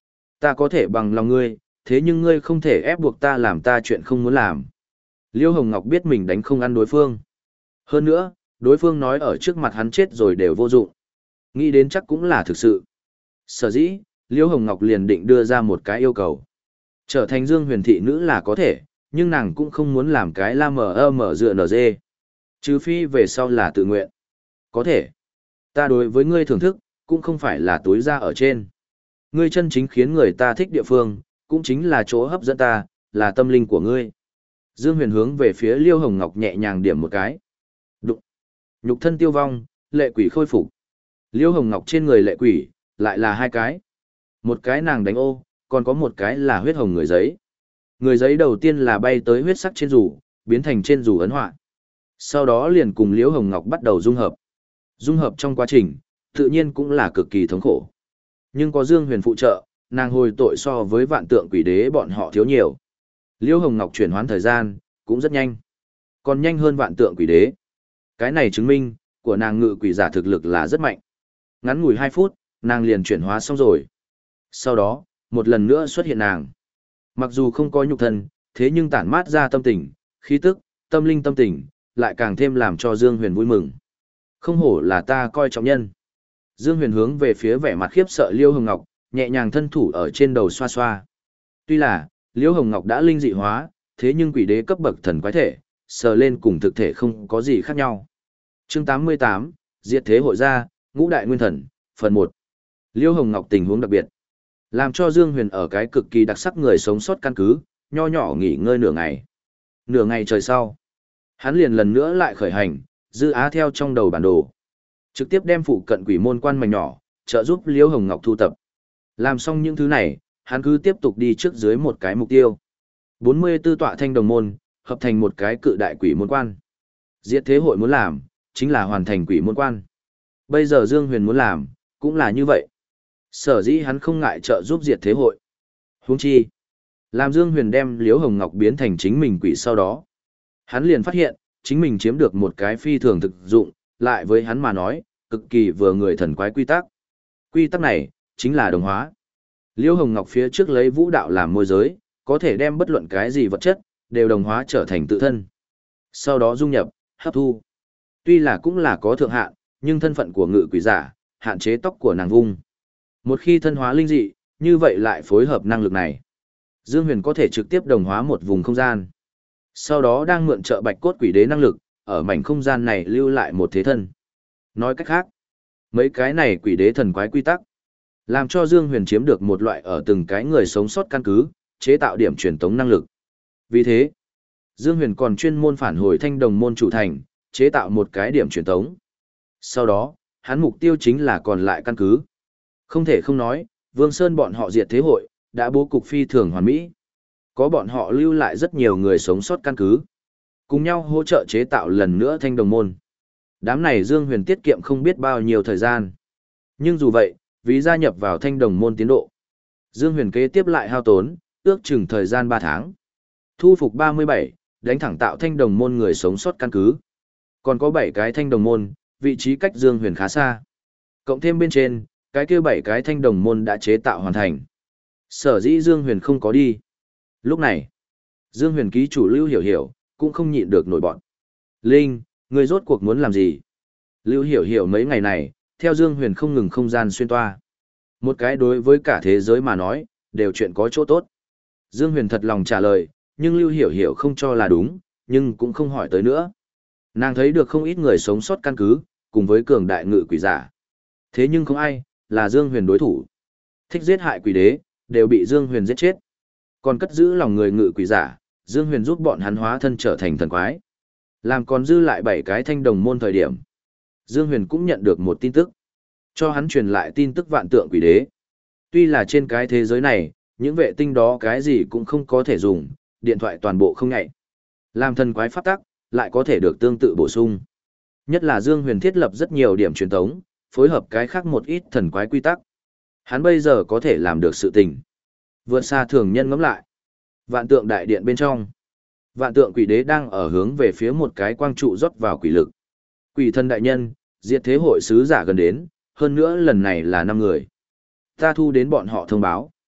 S1: Ta có thể bằng lòng ngươi, thế nhưng ngươi không thể ép buộc ta làm ta chuyện không muốn làm. Liêu Hồng Ngọc biết mình đánh không ăn đối phương. Hơn nữa, đối phương nói ở trước mặt hắn chết rồi đều vô dụng. Nghĩ đến chắc cũng là thực sự. Sở dĩ, Liêu Hồng Ngọc liền định đưa ra một cái yêu cầu. Trở thành Dương Huyền thị nữ là có thể, nhưng nàng cũng không muốn làm cái la mờ ơ mở dựa nở dê. Trừ phi về sau là tự nguyện. Có thể. Ta đối với ngươi thưởng thức, cũng không phải là túi ra ở trên. Ngươi chân chính khiến người ta thích địa phương, cũng chính là chỗ hấp dẫn ta, là tâm linh của ngươi. Dương Huyền hướng về phía Liêu Hồng Ngọc nhẹ nhàng điểm một cái. Đụng. Nhục thân tiêu vong, lệ quỷ khôi phục. Liêu Hồng Ngọc trên người lệ quỷ, lại là hai cái. Một cái nàng đánh ô, còn có một cái là huyết hồng người giấy. Người giấy đầu tiên là bay tới huyết sắc trên rủ, biến thành trên rủ ấn họa. Sau đó liền cùng Liễu Hồng Ngọc bắt đầu dung hợp. Dung hợp trong quá trình, tự nhiên cũng là cực kỳ thống khổ. Nhưng có Dương Huyền phụ trợ, nàng hồi tội so với vạn tượng quỷ đế bọn họ thiếu nhiều. Liễu Hồng Ngọc chuyển hoán thời gian, cũng rất nhanh. Còn nhanh hơn vạn tượng quỷ đế. Cái này chứng minh, của nàng ngự quỷ giả thực lực là rất mạnh. Ngắn ngủi hai phút, nàng liền chuyển hóa xong rồi. Sau đó, một lần nữa xuất hiện nàng. Mặc dù không có nhục thân, thế nhưng tản mát ra tâm tình, khí tức, tâm linh tâm tình, lại càng thêm làm cho Dương Huyền vui mừng. Không hổ là ta coi trọng nhân. Dương Huyền hướng về phía vẻ mặt khiếp sợ Liêu Hồng Ngọc, nhẹ nhàng thân thủ ở trên đầu xoa xoa. Tuy là, Liêu Hồng Ngọc đã linh dị hóa, thế nhưng quỷ đế cấp bậc thần quái thể, sờ lên cùng thực thể không có gì khác nhau. Chương tám mươi tám, Diệt thế hội gia, Ngũ đại nguyên thần, phần một. Liêu Hồng Ngọc tình huống đặc biệt, làm cho Dương Huyền ở cái cực kỳ đặc sắc người sống sót căn cứ, nho nhỏ nghỉ ngơi nửa ngày. Nửa ngày trời sau, hắn liền lần nữa lại khởi hành, dư á theo trong đầu bản đồ. Trực tiếp đem phụ cận quỷ môn quan mảnh nhỏ, trợ giúp Liêu Hồng Ngọc thu tập. Làm xong những thứ này, hắn cứ tiếp tục đi trước dưới một cái mục tiêu. bốn mươi tư tọa thanh đồng môn, hợp thành một cái cự đại quỷ môn quan. Diệt thế hội muốn làm, chính là hoàn thành quỷ môn quan. Bây giờ Dương Huyền muốn làm, cũng là như vậy. Sở dĩ hắn không ngại trợ giúp diệt thế hội. Huống chi, làm Dương Huyền đem Liễu Hồng Ngọc biến thành chính mình quỷ sau đó. Hắn liền phát hiện, chính mình chiếm được một cái phi thường thực dụng, lại với hắn mà nói, cực kỳ vừa người thần quái quy tắc. Quy tắc này, chính là đồng hóa. Liễu Hồng Ngọc phía trước lấy vũ đạo làm môi giới, có thể đem bất luận cái gì vật chất, đều đồng hóa trở thành tự thân. Sau đó dung nhập, hấp thu. Tuy là cũng là có thượng hạn, nhưng thân phận của ngự quỷ giả, hạn chế tóc của nàng vung. Một khi thân hóa linh dị, như vậy lại phối hợp năng lực này. Dương Huyền có thể trực tiếp đồng hóa một vùng không gian. Sau đó đang mượn trợ bạch cốt quỷ đế năng lực, ở mảnh không gian này lưu lại một thế thân. Nói cách khác, mấy cái này quỷ đế thần quái quy tắc, làm cho Dương Huyền chiếm được một loại ở từng cái người sống sót căn cứ, chế tạo điểm truyền tống năng lực. Vì thế, Dương Huyền còn chuyên môn phản hồi thanh đồng môn chủ thành, chế tạo một cái điểm truyền tống. Sau đó, hắn mục tiêu chính là còn lại căn cứ. Không thể không nói, Vương Sơn bọn họ diệt thế hội, đã bố cục phi thường hoàn mỹ. Có bọn họ lưu lại rất nhiều người sống sót căn cứ. Cùng nhau hỗ trợ chế tạo lần nữa thanh đồng môn. Đám này Dương Huyền tiết kiệm không biết bao nhiêu thời gian. Nhưng dù vậy, vì gia nhập vào thanh đồng môn tiến độ, Dương Huyền kế tiếp lại hao tốn, ước chừng thời gian ba tháng. Thu phục ba mươi bảy, đánh thẳng tạo thanh đồng môn người sống sót căn cứ. Còn có bảy cái thanh đồng môn, vị trí cách Dương Huyền khá xa. Cộng thêm bên trên, cái kia bảy cái thanh đồng môn đã chế tạo hoàn thành. Sở dĩ Dương Huyền không có đi. Lúc này, Dương Huyền ký chủ Lưu Hiểu Hiểu, cũng không nhịn được nổi bọn. Linh, người rốt cuộc muốn làm gì? Lưu Hiểu Hiểu mấy ngày này, theo Dương Huyền không ngừng không gian xuyên toa. Một cái đối với cả thế giới mà nói, đều chuyện có chỗ tốt. Dương Huyền thật lòng trả lời, nhưng Lưu Hiểu Hiểu không cho là đúng, nhưng cũng không hỏi tới nữa. Nàng thấy được không ít người sống sót căn cứ, cùng với cường đại ngự quỷ giả. Thế nhưng không ai, là Dương Huyền đối thủ. Thích giết hại quỷ đế, đều bị Dương Huyền giết chết. Còn cất giữ lòng người ngự quỷ giả, Dương Huyền giúp bọn hắn hóa thân trở thành thần quái. Làm còn dư lại bảy cái thanh đồng môn thời điểm. Dương Huyền cũng nhận được một tin tức. Cho hắn truyền lại tin tức vạn tượng quỷ đế. Tuy là trên cái thế giới này, những vệ tinh đó cái gì cũng không có thể dùng, điện thoại toàn bộ không nhạy. Làm thần quái pháp tắc, lại có thể được tương tự bổ sung. Nhất là Dương Huyền thiết lập rất nhiều điểm truyền tống, phối hợp cái khác một ít thần quái quy tắc. Hắn bây giờ có thể làm được sự tình. Vượt xa thường nhân ngẫm lại. Vạn tượng đại điện bên trong. Vạn tượng quỷ đế đang ở hướng về phía một cái quang trụ rót vào quỷ lực. Quỷ thân đại nhân, diệt thế hội sứ giả gần đến, hơn nữa lần này là năm người. Ta thu đến bọn họ thông báo.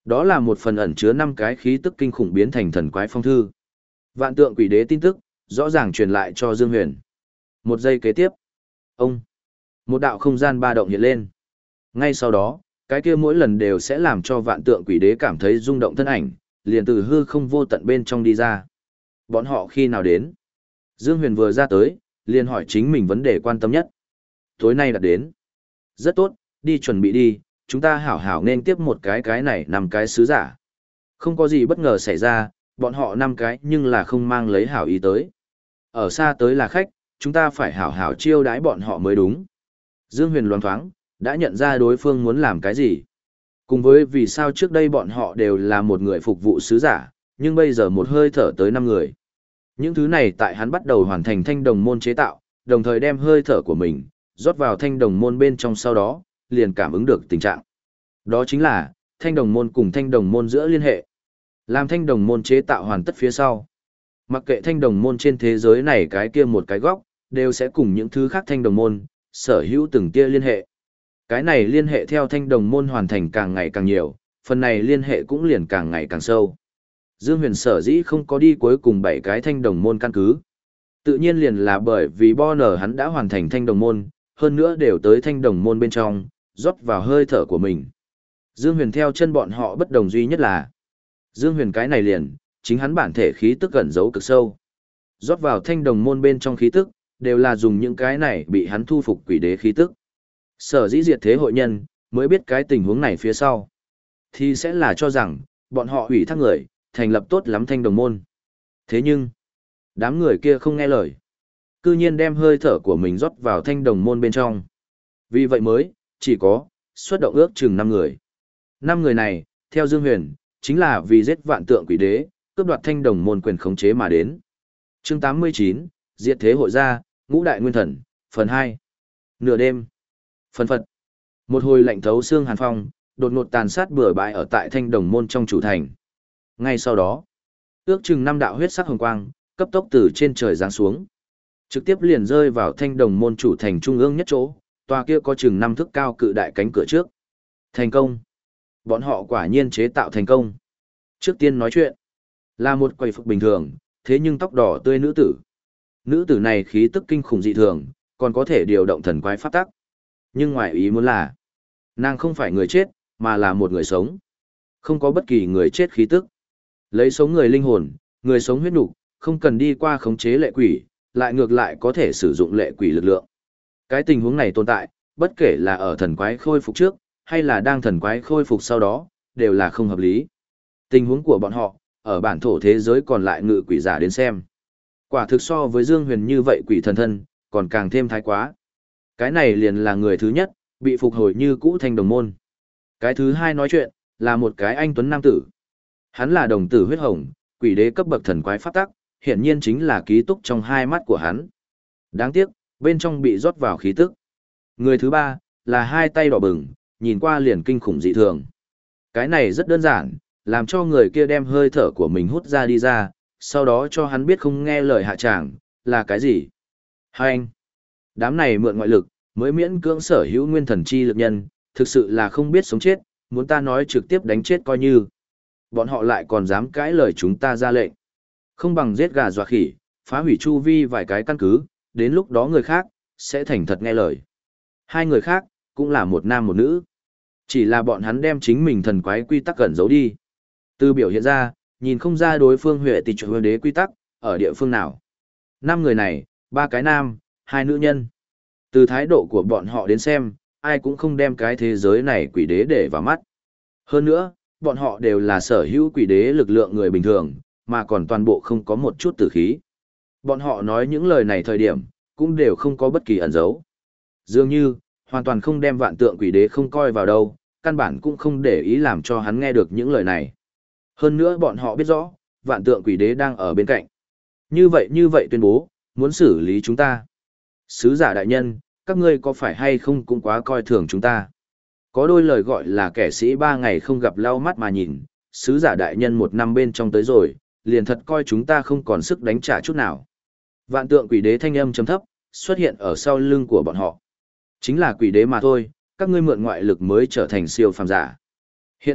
S1: Đó là một phần ẩn chứa năm cái khí tức kinh khủng biến thành thần quái phong thư. Vạn tượng quỷ đế tin tức, rõ ràng truyền lại cho Dương Huyền. Một giây kế tiếp, ông, một đạo không gian ba động hiện lên. Ngay sau đó, cái kia mỗi lần đều sẽ làm cho vạn tượng quỷ đế cảm thấy rung động thân ảnh, liền từ hư không vô tận bên trong đi ra. Bọn họ khi nào đến? Dương Huyền vừa ra tới, liền hỏi chính mình vấn đề quan tâm nhất. Tối nay đã đến. Rất tốt, đi chuẩn bị đi, chúng ta hảo hảo nên tiếp một cái cái này năm cái sứ giả. Không có gì bất ngờ xảy ra, bọn họ năm cái nhưng là không mang lấy hảo ý tới. Ở xa tới là khách, chúng ta phải hảo hảo chiêu đãi bọn họ mới đúng. Dương Huyền loáng thoáng, đã nhận ra đối phương muốn làm cái gì. Cùng với vì sao trước đây bọn họ đều là một người phục vụ sứ giả, nhưng bây giờ một hơi thở tới năm người. Những thứ này tại hắn bắt đầu hoàn thành thanh đồng môn chế tạo, đồng thời đem hơi thở của mình, rót vào thanh đồng môn bên trong sau đó, liền cảm ứng được tình trạng. Đó chính là, thanh đồng môn cùng thanh đồng môn giữa liên hệ. Làm thanh đồng môn chế tạo hoàn tất phía sau. Mặc kệ thanh đồng môn trên thế giới này cái kia một cái góc, đều sẽ cùng những thứ khác thanh đồng môn, sở hữu từng kia liên hệ. Cái này liên hệ theo thanh đồng môn hoàn thành càng ngày càng nhiều, phần này liên hệ cũng liền càng ngày càng sâu. Dương Huyền sở dĩ không có đi cuối cùng bảy cái thanh đồng môn căn cứ. Tự nhiên liền là bởi vì Bonner hắn đã hoàn thành thanh đồng môn, hơn nữa đều tới thanh đồng môn bên trong, rót vào hơi thở của mình. Dương Huyền theo chân bọn họ bất đồng duy nhất là Dương Huyền cái này liền, chính hắn bản thể khí tức gần giấu cực sâu. Rót vào thanh đồng môn bên trong khí tức, đều là dùng những cái này bị hắn thu phục quỷ đế khí tức. Sở dĩ diệt thế hội nhân, mới biết cái tình huống này phía sau. Thì sẽ là cho rằng, bọn họ hủy thác người, thành lập tốt lắm thanh đồng môn. Thế nhưng, đám người kia không nghe lời. Cư nhiên đem hơi thở của mình rót vào thanh đồng môn bên trong. Vì vậy mới, chỉ có, xuất động ước chừng năm người. Năm người này, theo Dương Huyền, chính là vì giết vạn tượng quỷ đế, cướp đoạt thanh đồng môn quyền khống chế mà đến. Chương tám mươi chín, Diệt thế hội gia, Ngũ đại nguyên thần, phần hai. Nửa đêm. Phần phật. Một hồi lạnh thấu xương hàn phong, đột ngột tàn sát bừa bãi ở tại thanh đồng môn trong chủ thành. Ngay sau đó, ước chừng năm đạo huyết sắc hồng quang, cấp tốc từ trên trời giáng xuống. Trực tiếp liền rơi vào thanh đồng môn chủ thành trung ương nhất chỗ, tòa kia có chừng năm thước cao cự đại cánh cửa trước. Thành công. Bọn họ quả nhiên chế tạo thành công. Trước tiên nói chuyện, là một quầy phục bình thường, thế nhưng tóc đỏ tươi nữ tử. Nữ tử này khí tức kinh khủng dị thường, còn có thể điều động thần quái pháp tắc. Nhưng ngoài ý muốn là, nàng không phải người chết, mà là một người sống. Không có bất kỳ người chết khí tức. Lấy sống người linh hồn, người sống huyết nục, không cần đi qua khống chế lệ quỷ, lại ngược lại có thể sử dụng lệ quỷ lực lượng. Cái tình huống này tồn tại, bất kể là ở thần quái khôi phục trước, hay là đang thần quái khôi phục sau đó, đều là không hợp lý. Tình huống của bọn họ, ở bản thổ thế giới còn lại ngự quỷ giả đến xem. Quả thực so với Dương Huyền như vậy quỷ thần thân, còn càng thêm thái quá. Cái này liền là người thứ nhất, bị phục hồi như cũ thanh đồng môn. Cái thứ hai nói chuyện, là một cái anh tuấn nam tử. Hắn là đồng tử huyết hồng, quỷ đế cấp bậc thần quái pháp tắc, hiển nhiên chính là ký túc trong hai mắt của hắn. Đáng tiếc, bên trong bị rót vào khí tức. Người thứ ba, là hai tay đỏ bừng, nhìn qua liền kinh khủng dị thường. Cái này rất đơn giản, làm cho người kia đem hơi thở của mình hút ra đi ra, sau đó cho hắn biết không nghe lời hạ tràng, là cái gì. Hai anh, đám này mượn ngoại lực, mới miễn cưỡng sở hữu nguyên thần chi lực nhân, thực sự là không biết sống chết, muốn ta nói trực tiếp đánh chết coi như. Bọn họ lại còn dám cãi lời chúng ta ra lệnh. Không bằng giết gà dọa khỉ, phá hủy chu vi vài cái căn cứ, đến lúc đó người khác, sẽ thành thật nghe lời. Hai người khác, cũng là một nam một nữ. Chỉ là bọn hắn đem chính mình thần quái quy tắc cẩn giấu đi. Từ biểu hiện ra, nhìn không ra đối phương huệ tịch chủ đế quy tắc, ở địa phương nào. Năm người này, ba cái nam, hai nữ nhân. Từ thái độ của bọn họ đến xem, ai cũng không đem cái thế giới này quỷ đế để vào mắt. Hơn nữa, bọn họ đều là sở hữu quỷ đế lực lượng người bình thường, mà còn toàn bộ không có một chút tử khí. Bọn họ nói những lời này thời điểm, cũng đều không có bất kỳ ẩn dấu. Dường như, hoàn toàn không đem vạn tượng quỷ đế không coi vào đâu, căn bản cũng không để ý làm cho hắn nghe được những lời này. Hơn nữa bọn họ biết rõ, vạn tượng quỷ đế đang ở bên cạnh. Như vậy như vậy tuyên bố, muốn xử lý chúng ta. Sứ giả đại nhân, các ngươi có phải hay không cũng quá coi thường chúng ta. Có đôi lời gọi là kẻ sĩ ba ngày không gặp lau mắt mà nhìn, sứ giả đại nhân một năm bên trong tới rồi, liền thật coi chúng ta không còn sức đánh trả chút nào. Vạn tượng quỷ đế thanh âm trầm thấp, xuất hiện ở sau lưng của bọn họ. Chính là quỷ đế mà thôi, các ngươi mượn ngoại lực mới trở thành siêu phàm giả. Hiện tại,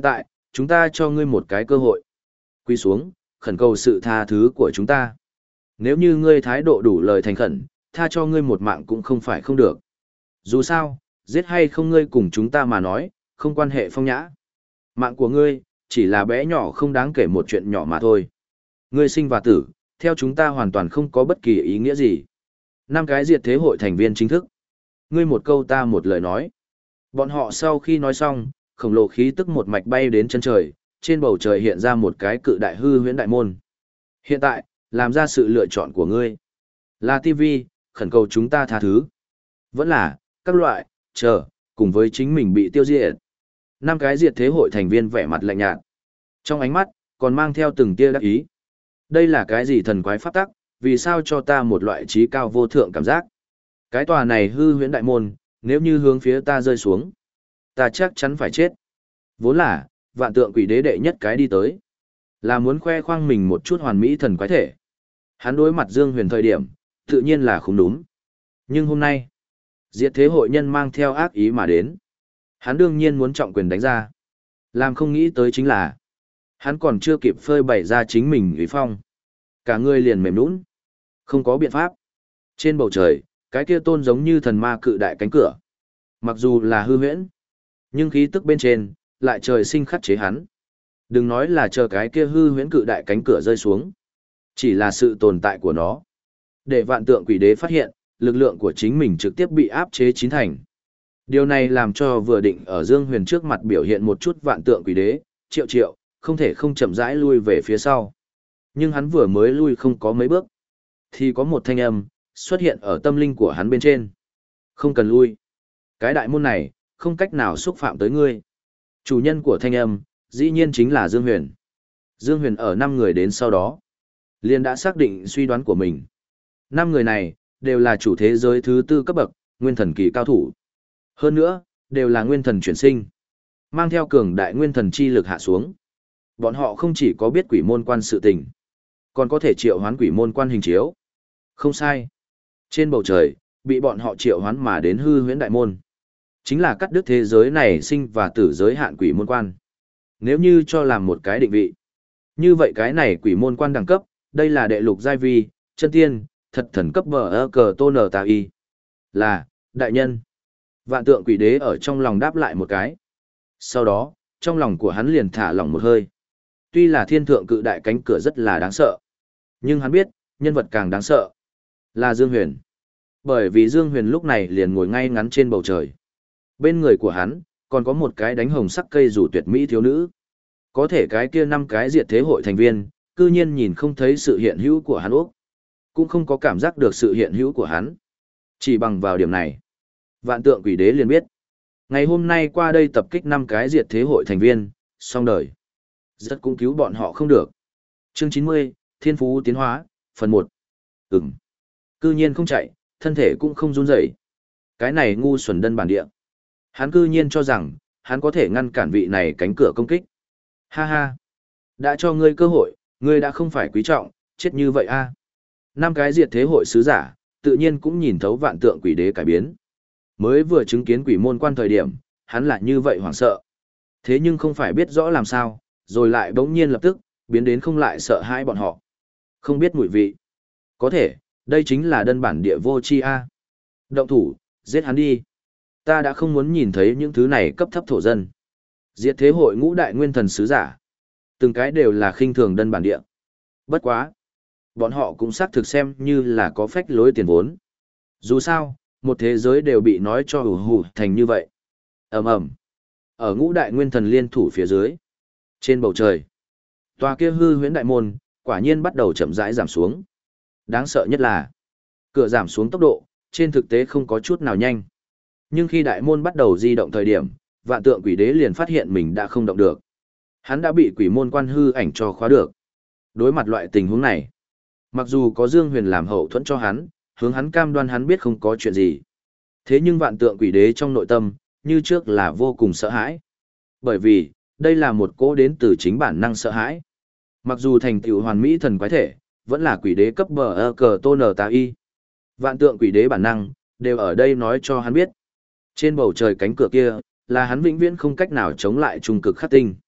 S1: chúng ta cho ngươi một cái cơ hội. Quy xuống, khẩn cầu sự tha thứ của chúng ta. Nếu như ngươi thái độ đủ lời thành khẩn, tha cho ngươi một mạng cũng không phải không được. Dù sao, giết hay không ngươi cùng chúng ta mà nói, không quan hệ phong nhã. Mạng của ngươi, chỉ là bé nhỏ không đáng kể một chuyện nhỏ mà thôi. Ngươi sinh và tử, theo chúng ta hoàn toàn không có bất kỳ ý nghĩa gì. Năm cái diệt thế hội thành viên chính thức. Ngươi một câu ta một lời nói. Bọn họ sau khi nói xong, khổng lồ khí tức một mạch bay đến chân trời, trên bầu trời hiện ra một cái cự đại hư huyễn đại môn. Hiện tại, làm ra sự lựa chọn của ngươi. Là ti vi, khẩn cầu chúng ta tha thứ. Vẫn là, các loại, chờ, cùng với chính mình bị tiêu diệt. Năm cái diệt thế hội thành viên vẻ mặt lạnh nhạt. Trong ánh mắt, còn mang theo từng tia đắc ý. Đây là cái gì thần quái pháp tắc, vì sao cho ta một loại trí cao vô thượng cảm giác. Cái tòa này hư huyễn đại môn, nếu như hướng phía ta rơi xuống, ta chắc chắn phải chết. Vốn là, vạn tượng quỷ đế đệ nhất cái đi tới. Là muốn khoe khoang mình một chút hoàn mỹ thần quái thể. Hắn đối mặt Dương Huyền thời điểm, tự nhiên là không đúng. Nhưng hôm nay, diệt thế hội nhân mang theo ác ý mà đến. Hắn đương nhiên muốn trọng quyền đánh ra. Làm không nghĩ tới chính là, hắn còn chưa kịp phơi bày ra chính mình uy phong. Cả người liền mềm nũng. Không có biện pháp. Trên bầu trời, cái kia tôn giống như thần ma cự đại cánh cửa. Mặc dù là hư huyễn, nhưng khí tức bên trên, lại trời sinh khắc chế hắn. Đừng nói là chờ cái kia hư huyễn cự đại cánh cửa rơi xuống. Chỉ là sự tồn tại của nó. Để vạn tượng quỷ đế phát hiện, lực lượng của chính mình trực tiếp bị áp chế chín thành. Điều này làm cho vừa định ở Dương Huyền trước mặt biểu hiện một chút vạn tượng quỷ đế, triệu triệu, không thể không chậm rãi lui về phía sau. Nhưng hắn vừa mới lui không có mấy bước, thì có một thanh âm xuất hiện ở tâm linh của hắn bên trên. Không cần lui. Cái đại môn này, không cách nào xúc phạm tới ngươi. Chủ nhân của thanh âm, dĩ nhiên chính là Dương Huyền. Dương Huyền ở năm người đến sau đó, liền đã xác định suy đoán của mình. Năm người này, đều là chủ thế giới thứ tư cấp bậc, nguyên thần kỳ cao thủ. Hơn nữa, đều là nguyên thần chuyển sinh. Mang theo cường đại nguyên thần chi lực hạ xuống. Bọn họ không chỉ có biết quỷ môn quan sự tình, còn có thể triệu hoán quỷ môn quan hình chiếu. Không sai. Trên bầu trời, bị bọn họ triệu hoán mà đến hư huyễn đại môn. Chính là cắt đứt thế giới này sinh và tử giới hạn quỷ môn quan. Nếu như cho làm một cái định vị. Như vậy cái này quỷ môn quan đẳng cấp, đây là đệ lục giai vi, chân tiên, thật thần cấp bờ ơ cờ tôn nở tà y. Là, đại nhân. Vạn tượng quỷ đế ở trong lòng đáp lại một cái. Sau đó, trong lòng của hắn liền thả lỏng một hơi. Tuy là thiên thượng cự đại cánh cửa rất là đáng sợ. Nhưng hắn biết, nhân vật càng đáng sợ là Dương Huyền. Bởi vì Dương Huyền lúc này liền ngồi ngay ngắn trên bầu trời. Bên người của hắn, còn có một cái đánh hồng sắc cây rủ tuyệt mỹ thiếu nữ. Có thể cái kia năm cái diệt thế hội thành viên, cư nhiên nhìn không thấy sự hiện hữu của hắn Úc. Cũng không có cảm giác được sự hiện hữu của hắn. Chỉ bằng vào điểm này, vạn tượng quỷ đế liền biết. Ngày hôm nay qua đây tập kích năm cái diệt thế hội thành viên, xong đời. Rất cũng cứu bọn họ không được. Chương chín mươi, Thiên Phú Tiến Hóa, phần một. Ừm. Cư nhiên không chạy, thân thể cũng không run rẩy. Cái này ngu xuẩn đơn bản địa. Hắn cư nhiên cho rằng, hắn có thể ngăn cản vị này cánh cửa công kích. Ha ha. Đã cho ngươi cơ hội, ngươi đã không phải quý trọng, chết như vậy a. Năm cái diệt thế hội sứ giả, tự nhiên cũng nhìn thấu vạn tượng quỷ đế cải biến. Mới vừa chứng kiến quỷ môn quan thời điểm, hắn lại như vậy hoảng sợ. Thế nhưng không phải biết rõ làm sao, rồi lại bỗng nhiên lập tức, biến đến không lại sợ hãi bọn họ. Không biết mùi vị. Có thể, đây chính là đơn bản địa vô chi a. Động thủ, giết hắn đi. Ta đã không muốn nhìn thấy những thứ này cấp thấp thổ dân. Diệt thế hội ngũ đại nguyên thần sứ giả. Từng cái đều là khinh thường đơn bản địa. Bất quá. Bọn họ cũng xác thực xem như là có phách lối tiền vốn. Dù sao, một thế giới đều bị nói cho hù hù thành như vậy. Ầm ầm. Ở ngũ đại nguyên thần liên thủ phía dưới. Trên bầu trời. Tòa kia hư huyễn đại môn, quả nhiên bắt đầu chậm rãi giảm xuống. Đáng sợ nhất là, cửa giảm xuống tốc độ, trên thực tế không có chút nào nhanh. Nhưng khi đại môn bắt đầu di động thời điểm, vạn tượng quỷ đế liền phát hiện mình đã không động được. Hắn đã bị quỷ môn quan hư ảnh cho khóa được. Đối mặt loại tình huống này, mặc dù có Dương Huyền làm hậu thuẫn cho hắn, hướng hắn cam đoan hắn biết không có chuyện gì. Thế nhưng vạn tượng quỷ đế trong nội tâm, như trước là vô cùng sợ hãi. Bởi vì, đây là một cỗ đến từ chính bản năng sợ hãi. Mặc dù thành tựu hoàn mỹ thần quái thể, vẫn là quỷ đế cấp bờ ơ cờ tôn nở tà y. Vạn tượng quỷ đế bản năng, đều ở đây nói cho hắn biết. Trên bầu trời cánh cửa kia, là hắn vĩnh viễn không cách nào chống lại trung cực khắc tinh.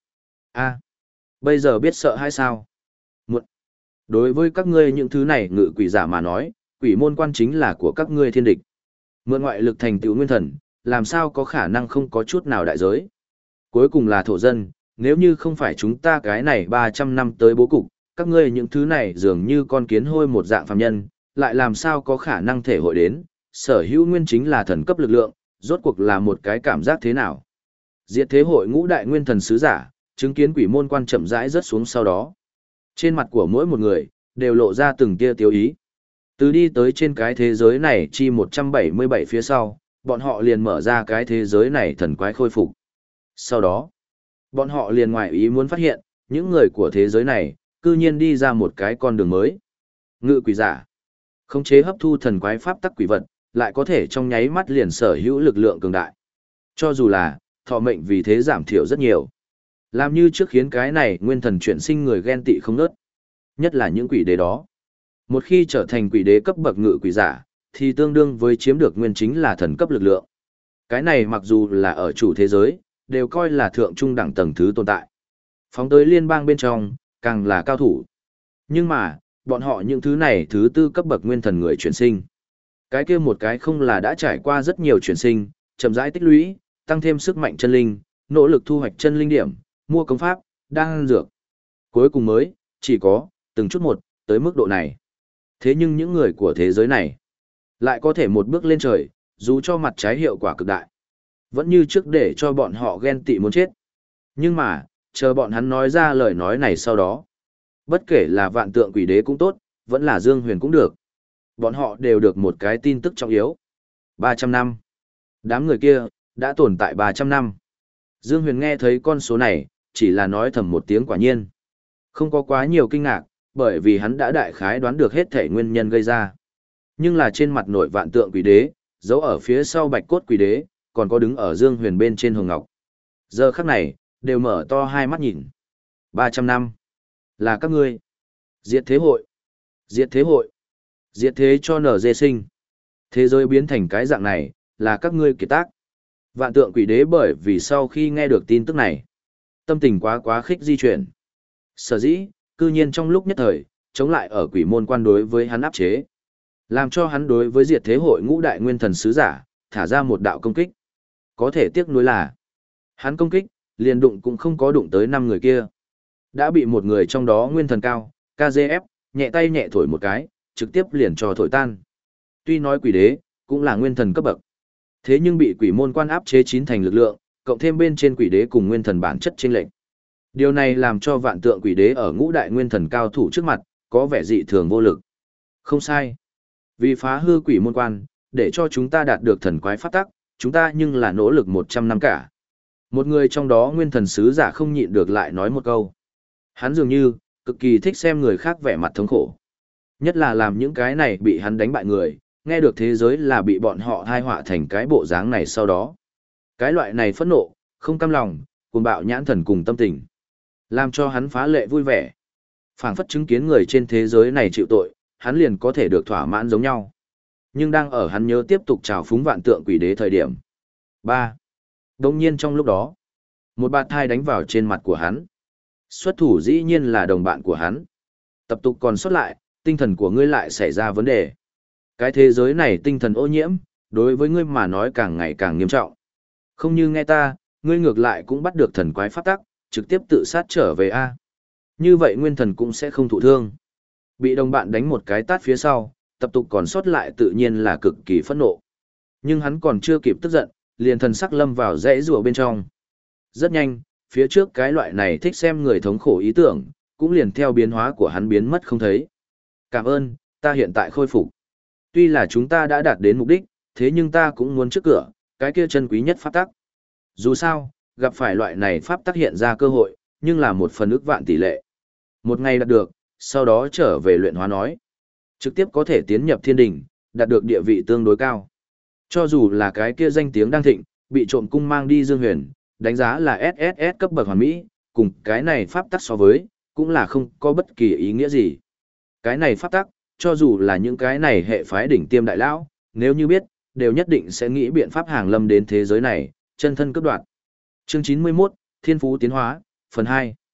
S1: A, bây giờ biết sợ hay sao? Muộn. Đối với các ngươi những thứ này ngự quỷ giả mà nói, quỷ môn quan chính là của các ngươi thiên địch. Mượn ngoại lực thành tựu nguyên thần, làm sao có khả năng không có chút nào đại giới. Cuối cùng là thổ dân, nếu như không phải chúng ta cái này ba trăm năm tới bố cục, các ngươi những thứ này dường như con kiến hôi một dạng phàm nhân, lại làm sao có khả năng thể hội đến, sở hữu nguyên chính là thần cấp lực lượng, rốt cuộc là một cái cảm giác thế nào. Diệt thế hội ngũ đại nguyên thần sứ giả, chứng kiến quỷ môn quan chậm rãi rớt xuống sau đó. Trên mặt của mỗi một người, đều lộ ra từng tia tiêu ý. Từ đi tới trên cái thế giới này chi một trăm bảy mươi bảy phía sau, bọn họ liền mở ra cái thế giới này thần quái khôi phục. Sau đó, bọn họ liền ngoài ý muốn phát hiện, những người của thế giới này, cư nhiên đi ra một cái con đường mới. Ngự quỷ giả, khống chế hấp thu thần quái pháp tắc quỷ vật, lại có thể trong nháy mắt liền sở hữu lực lượng cường đại. Cho dù là, thọ mệnh vì thế giảm thiểu rất nhiều. Làm như trước khiến cái này nguyên thần chuyển sinh người ghen tị không nớt. Nhất là những quỷ đế đó. Một khi trở thành quỷ đế cấp bậc ngự quỷ giả, thì tương đương với chiếm được nguyên chính là thần cấp lực lượng. Cái này mặc dù là ở chủ thế giới, đều coi là thượng trung đẳng tầng thứ tồn tại. Phóng tới liên bang bên trong, càng là cao thủ. Nhưng mà, bọn họ những thứ này thứ tư cấp bậc nguyên thần người chuyển sinh. Cái kia một cái không là đã trải qua rất nhiều chuyển sinh, chậm rãi tích lũy, tăng thêm sức mạnh chân linh, nỗ lực thu hoạch chân linh điểm, mua công pháp, đan dược. Cuối cùng mới, chỉ có, từng chút một, tới mức độ này. Thế nhưng những người của thế giới này, lại có thể một bước lên trời, dù cho mặt trái hiệu quả cực đại. Vẫn như trước để cho bọn họ ghen tị muốn chết. Nhưng mà, chờ bọn hắn nói ra lời nói này sau đó. Bất kể là vạn tượng quỷ đế cũng tốt, vẫn là Dương Huyền cũng được. Bọn họ đều được một cái tin tức trọng yếu. ba trăm năm. Đám người kia, đã tồn tại ba trăm năm. Dương Huyền nghe thấy con số này, chỉ là nói thầm một tiếng quả nhiên. Không có quá nhiều kinh ngạc, bởi vì hắn đã đại khái đoán được hết thể nguyên nhân gây ra. Nhưng là trên mặt nội vạn tượng quỷ đế, giấu ở phía sau bạch cốt quỷ đế, còn có đứng ở Dương Huyền bên trên hồng ngọc. Giờ khắc này, đều mở to hai mắt nhìn. ba trăm năm. Là các ngươi. Diệt thế hội. Diệt thế hội. Diệt thế cho nở dê sinh. Thế giới biến thành cái dạng này, là các ngươi kiệt tác. Vạn tượng quỷ đế bởi vì sau khi nghe được tin tức này, tâm tình quá quá khích di chuyển. Sở dĩ, cư nhiên trong lúc nhất thời, chống lại ở quỷ môn quan đối với hắn áp chế. Làm cho hắn đối với diệt thế hội ngũ đại nguyên thần sứ giả, thả ra một đạo công kích. Có thể tiếc nuối là, hắn công kích, liền đụng cũng không có đụng tới năm người kia. Đã bị một người trong đó nguyên thần cao, ca giê ép, nhẹ tay nhẹ thổi một cái, trực tiếp liền cho thổi tan. Tuy nói quỷ đế, cũng là nguyên thần cấp bậc. Thế nhưng bị quỷ môn quan áp chế chín thành lực lượng, cộng thêm bên trên quỷ đế cùng nguyên thần bản chất chênh lệch. Điều này làm cho vạn tượng quỷ đế ở ngũ đại nguyên thần cao thủ trước mặt, có vẻ dị thường vô lực. Không sai. Vì phá hư quỷ môn quan, để cho chúng ta đạt được thần quái pháp tắc, chúng ta nhưng là nỗ lực một trăm năm cả. Một người trong đó nguyên thần sứ giả không nhịn được lại nói một câu. Hắn dường như, cực kỳ thích xem người khác vẻ mặt thống khổ. Nhất là làm những cái này bị hắn đánh bại người, nghe được thế giới là bị bọn họ thai họa thành cái bộ dáng này sau đó. Cái loại này phẫn nộ, không cam lòng, cuồng bạo nhãn thần cùng tâm tình. Làm cho hắn phá lệ vui vẻ. Phảng phất chứng kiến người trên thế giới này chịu tội, hắn liền có thể được thỏa mãn giống nhau. Nhưng đang ở hắn nhớ tiếp tục trào phúng vạn tượng quỷ đế thời điểm. ba. Đồng nhiên trong lúc đó, một bạt thai đánh vào trên mặt của hắn. Xuất thủ dĩ nhiên là đồng bạn của hắn. Tập tục còn xuất lại, tinh thần của ngươi lại xảy ra vấn đề. Cái thế giới này tinh thần ô nhiễm, đối với ngươi mà nói càng ngày càng nghiêm trọng. Không như nghe ta, ngươi ngược lại cũng bắt được thần quái pháp tắc, trực tiếp tự sát trở về A. Như vậy nguyên thần cũng sẽ không thụ thương. Bị đồng bạn đánh một cái tát phía sau, tập tục còn sót lại tự nhiên là cực kỳ phẫn nộ. Nhưng hắn còn chưa kịp tức giận, liền thần sắc lâm vào rẽ rùa bên trong. Rất nhanh, phía trước cái loại này thích xem người thống khổ ý tưởng, cũng liền theo biến hóa của hắn biến mất không thấy. Cảm ơn, ta hiện tại khôi phục. Tuy là chúng ta đã đạt đến mục đích, thế nhưng ta cũng muốn trước cửa, cái kia chân quý nhất pháp tắc. Dù sao, gặp phải loại này pháp tắc hiện ra cơ hội, nhưng là một phần ức vạn tỷ lệ. Một ngày đạt được, sau đó trở về luyện hóa nói. Trực tiếp có thể tiến nhập thiên đỉnh, đạt được địa vị tương đối cao. Cho dù là cái kia danh tiếng đang thịnh, bị trộm cung mang đi Dương Huyền, đánh giá là ét ét ét cấp bậc hoàn mỹ, cùng cái này pháp tắc so với, cũng là không có bất kỳ ý nghĩa gì. Cái này pháp tắc, cho dù là những cái này hệ phái đỉnh tiêm đại lão, nếu như biết, đều nhất định sẽ nghĩ biện pháp hàng lâm đến thế giới này, chân thân cấp đoạt. Chương chín mươi mốt, Thiên Phú Tiến Hóa, phần hai.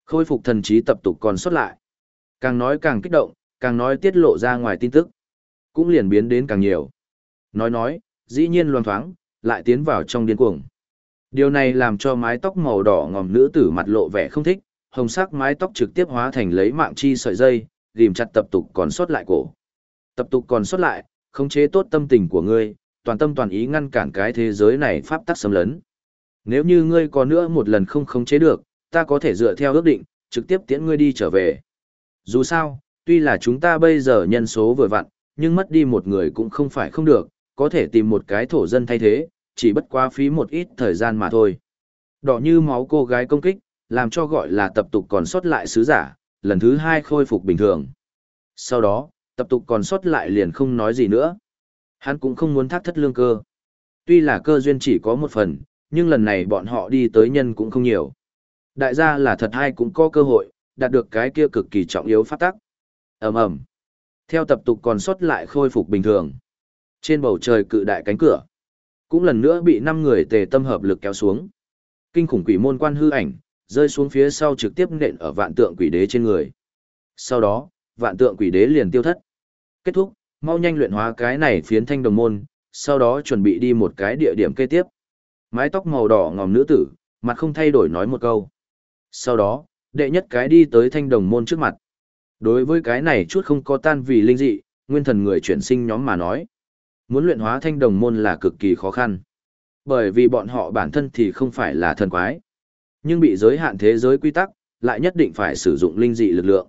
S1: Khôi phục thần trí tập tục còn sót lại. Càng nói càng kích động, càng nói tiết lộ ra ngoài tin tức. Cũng liền biến đến càng nhiều. Nói nói, dĩ nhiên loang thoáng, lại tiến vào trong điên cuồng. Điều này làm cho mái tóc màu đỏ ngòm nữ tử mặt lộ vẻ không thích, hồng sắc mái tóc trực tiếp hóa thành lấy mạng chi sợi dây, ghim chặt tập tục còn sót lại cổ. Tập tục còn sót lại, khống chế tốt tâm tình của ngươi, toàn tâm toàn ý ngăn cản cái thế giới này pháp tắc xâm lấn. Nếu như ngươi có nữa một lần không khống chế được, ta có thể dựa theo ước định, trực tiếp tiễn ngươi đi trở về. Dù sao, tuy là chúng ta bây giờ nhân số vừa vặn, nhưng mất đi một người cũng không phải không được, có thể tìm một cái thổ dân thay thế, chỉ bất quá phí một ít thời gian mà thôi. Đỏ như máu cô gái công kích, làm cho gọi là tập tục còn sót lại sứ giả, lần thứ hai khôi phục bình thường. Sau đó, tập tục còn sót lại liền không nói gì nữa. Hắn cũng không muốn thác thất lương cơ. Tuy là cơ duyên chỉ có một phần, nhưng lần này bọn họ đi tới nhân cũng không nhiều. Đại gia là thật hay cũng có cơ hội, đạt được cái kia cực kỳ trọng yếu pháp tắc. Ầm ầm. Theo tập tục còn sót lại khôi phục bình thường. Trên bầu trời cự đại cánh cửa, cũng lần nữa bị năm người tề tâm hợp lực kéo xuống. Kinh khủng quỷ môn quan hư ảnh, rơi xuống phía sau trực tiếp nện ở vạn tượng quỷ đế trên người. Sau đó, vạn tượng quỷ đế liền tiêu thất. Kết thúc, mau nhanh luyện hóa cái này phiến thanh đồng môn, sau đó chuẩn bị đi một cái địa điểm kế tiếp. Mái tóc màu đỏ ngòm nữ tử, mặt không thay đổi nói một câu. Sau đó, đệ nhất cái đi tới thanh đồng môn trước mặt. Đối với cái này chút không có tan vì linh dị, nguyên thần người chuyển sinh nhóm mà nói. Muốn luyện hóa thanh đồng môn là cực kỳ khó khăn. Bởi vì bọn họ bản thân thì không phải là thần quái. Nhưng bị giới hạn thế giới quy tắc, lại nhất định phải sử dụng linh dị lực lượng.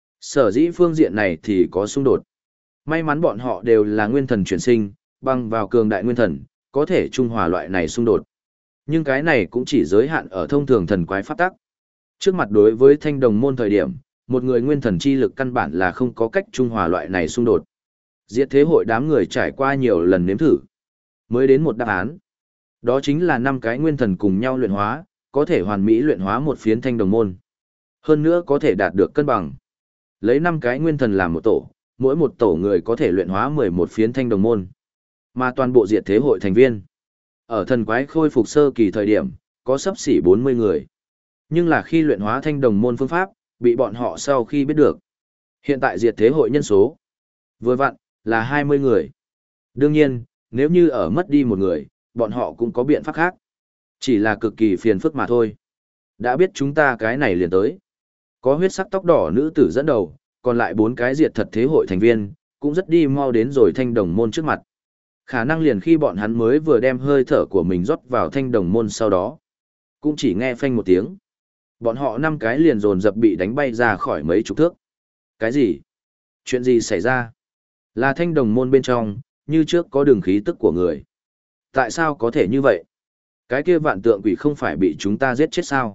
S1: Sở dĩ phương diện này thì có xung đột. May mắn bọn họ đều là nguyên thần chuyển sinh, bằng vào cường đại nguyên thần, có thể trung hòa loại này xung đột. Nhưng cái này cũng chỉ giới hạn ở thông thường thần quái pháp tắc. Trước mặt đối với thanh đồng môn thời điểm, một người nguyên thần chi lực căn bản là không có cách trung hòa loại này xung đột. Diệt thế hội đám người trải qua nhiều lần nếm thử, mới đến một đáp án. Đó chính là năm cái nguyên thần cùng nhau luyện hóa, có thể hoàn mỹ luyện hóa một phiến thanh đồng môn. Hơn nữa có thể đạt được cân bằng. Lấy năm cái nguyên thần làm một tổ, mỗi một tổ người có thể luyện hóa mười một phiến thanh đồng môn. Mà toàn bộ diệt thế hội thành viên, ở thần quái khôi phục sơ kỳ thời điểm, có sấp xỉ bốn mươi người. Nhưng là khi luyện hóa thanh đồng môn phương pháp, bị bọn họ sau khi biết được. Hiện tại diệt thế hội nhân số, vừa vặn, là hai mươi người. Đương nhiên, nếu như ở mất đi một người, bọn họ cũng có biện pháp khác. Chỉ là cực kỳ phiền phức mà thôi. Đã biết chúng ta cái này liền tới. Có huyết sắc tóc đỏ nữ tử dẫn đầu, còn lại bốn cái diệt thật thế hội thành viên, cũng rất đi mau đến rồi thanh đồng môn trước mặt. Khả năng liền khi bọn hắn mới vừa đem hơi thở của mình rót vào thanh đồng môn sau đó. Cũng chỉ nghe phanh một tiếng. Bọn họ năm cái liền dồn dập bị đánh bay ra khỏi mấy chục thước. Cái gì? Chuyện gì xảy ra? Là thanh đồng môn bên trong, như trước có đường khí tức của người. Tại sao có thể như vậy? Cái kia vạn tượng quỷ không phải bị chúng ta giết chết sao?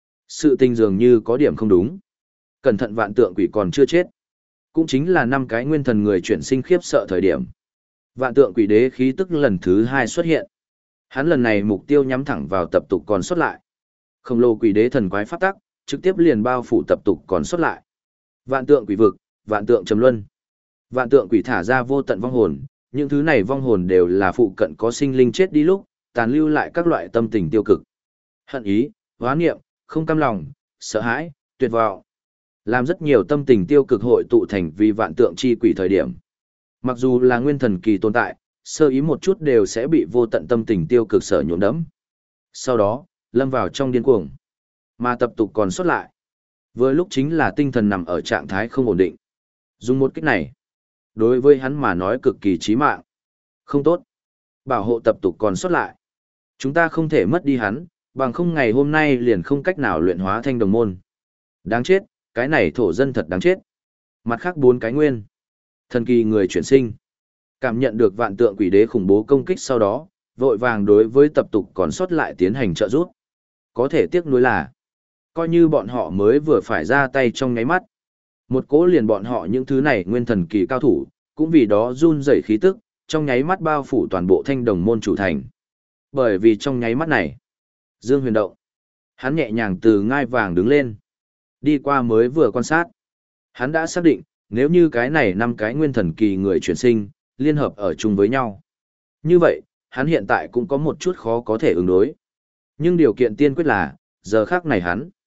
S1: Sự tình dường như có điểm không đúng. Cẩn thận vạn tượng quỷ còn chưa chết. Cũng chính là năm cái nguyên thần người chuyển sinh khiếp sợ thời điểm. Vạn tượng quỷ đế khí tức lần thứ hai xuất hiện. Hắn lần này mục tiêu nhắm thẳng vào tập tục còn xuất lại. Khổng lồ quỷ đế thần quái pháp tắc, trực tiếp liền bao phủ tập tục còn xuất lại. Vạn tượng quỷ vực, vạn tượng trầm luân. Vạn tượng quỷ thả ra vô tận vong hồn, những thứ này vong hồn đều là phụ cận có sinh linh chết đi lúc, tàn lưu lại các loại tâm tình tiêu cực. Hận ý, hoán niệm, không cam lòng, sợ hãi, tuyệt vọng. Làm rất nhiều tâm tình tiêu cực hội tụ thành vì vạn tượng chi quỷ thời điểm. Mặc dù là nguyên thần kỳ tồn tại, sơ ý một chút đều sẽ bị vô tận tâm tình tiêu cực sở nhuộm đẫm. Sau đó, lâm vào trong điên cuồng. Mà tập tục còn xuất lại. Vừa lúc chính là tinh thần nằm ở trạng thái không ổn định. Dùng một cách này, đối với hắn mà nói cực kỳ chí mạng. Không tốt. Bảo hộ tập tục còn xuất lại. Chúng ta không thể mất đi hắn, bằng không ngày hôm nay liền không cách nào luyện hóa thanh đồng môn. Đáng chết, cái này thổ dân thật đáng chết. Mặt khác bốn cái nguyên. Thần kỳ người chuyển sinh. Cảm nhận được vạn tượng quỷ đế khủng bố công kích sau đó, vội vàng đối với tập tục còn sót lại tiến hành trợ giúp. Có thể tiếc nuối là, coi như bọn họ mới vừa phải ra tay trong nháy mắt. Một cỗ liền bọn họ những thứ này nguyên thần kỳ cao thủ, cũng vì đó run rẩy khí tức, trong nháy mắt bao phủ toàn bộ thanh đồng môn chủ thành. Bởi vì trong nháy mắt này, Dương Huyền động. Hắn nhẹ nhàng từ ngai vàng đứng lên. Đi qua mới vừa quan sát. Hắn đã xác định, nếu như cái này năm cái nguyên thần kỳ người chuyển sinh, liên hợp ở chung với nhau. Như vậy, hắn hiện tại cũng có một chút khó có thể ứng đối. Nhưng điều kiện tiên quyết là, giờ khác này hắn,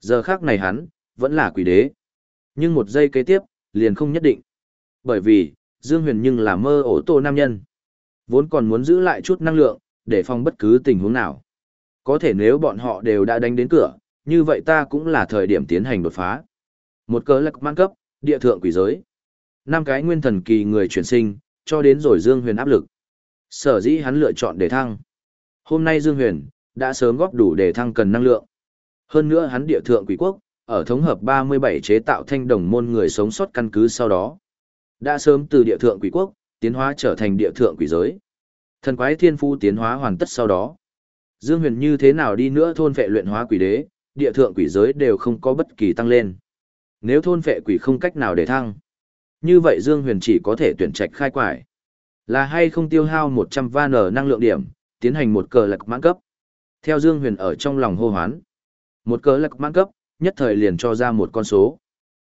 S1: Giờ khác này hắn, vẫn là quỷ đế. Nhưng một giây kế tiếp, liền không nhất định. Bởi vì, Dương Huyền nhưng là mơ ổ tổ nam nhân. Vốn còn muốn giữ lại chút năng lượng, để phòng bất cứ tình huống nào. Có thể nếu bọn họ đều đã đánh đến cửa, như vậy ta cũng là thời điểm tiến hành đột phá. Một cờ lạc mang cấp, địa thượng quỷ giới. Năm cái nguyên thần kỳ người chuyển sinh, cho đến rồi Dương Huyền áp lực. Sở dĩ hắn lựa chọn để thăng. Hôm nay Dương Huyền, đã sớm góp đủ để thăng cần năng lượng. Hơn nữa hắn địa thượng quỷ quốc, ở thống hợp ba mươi bảy chế tạo thanh đồng môn người sống sót căn cứ sau đó. Đã sớm từ địa thượng quỷ quốc, tiến hóa trở thành địa thượng quỷ giới. Thần quái thiên phu tiến hóa hoàn tất sau đó. Dương Huyền như thế nào đi nữa thôn phệ luyện hóa quỷ đế, địa thượng quỷ giới đều không có bất kỳ tăng lên. Nếu thôn phệ quỷ không cách nào để thăng, như vậy Dương Huyền chỉ có thể tuyển trạch khai quải. Là hay không tiêu hao một trăm van năng lượng điểm, tiến hành một cờ lạc mãn cấp. Theo Dương Huyền ở trong lòng hô hoán. Một cờ lạc mãn cấp, nhất thời liền cho ra một con số.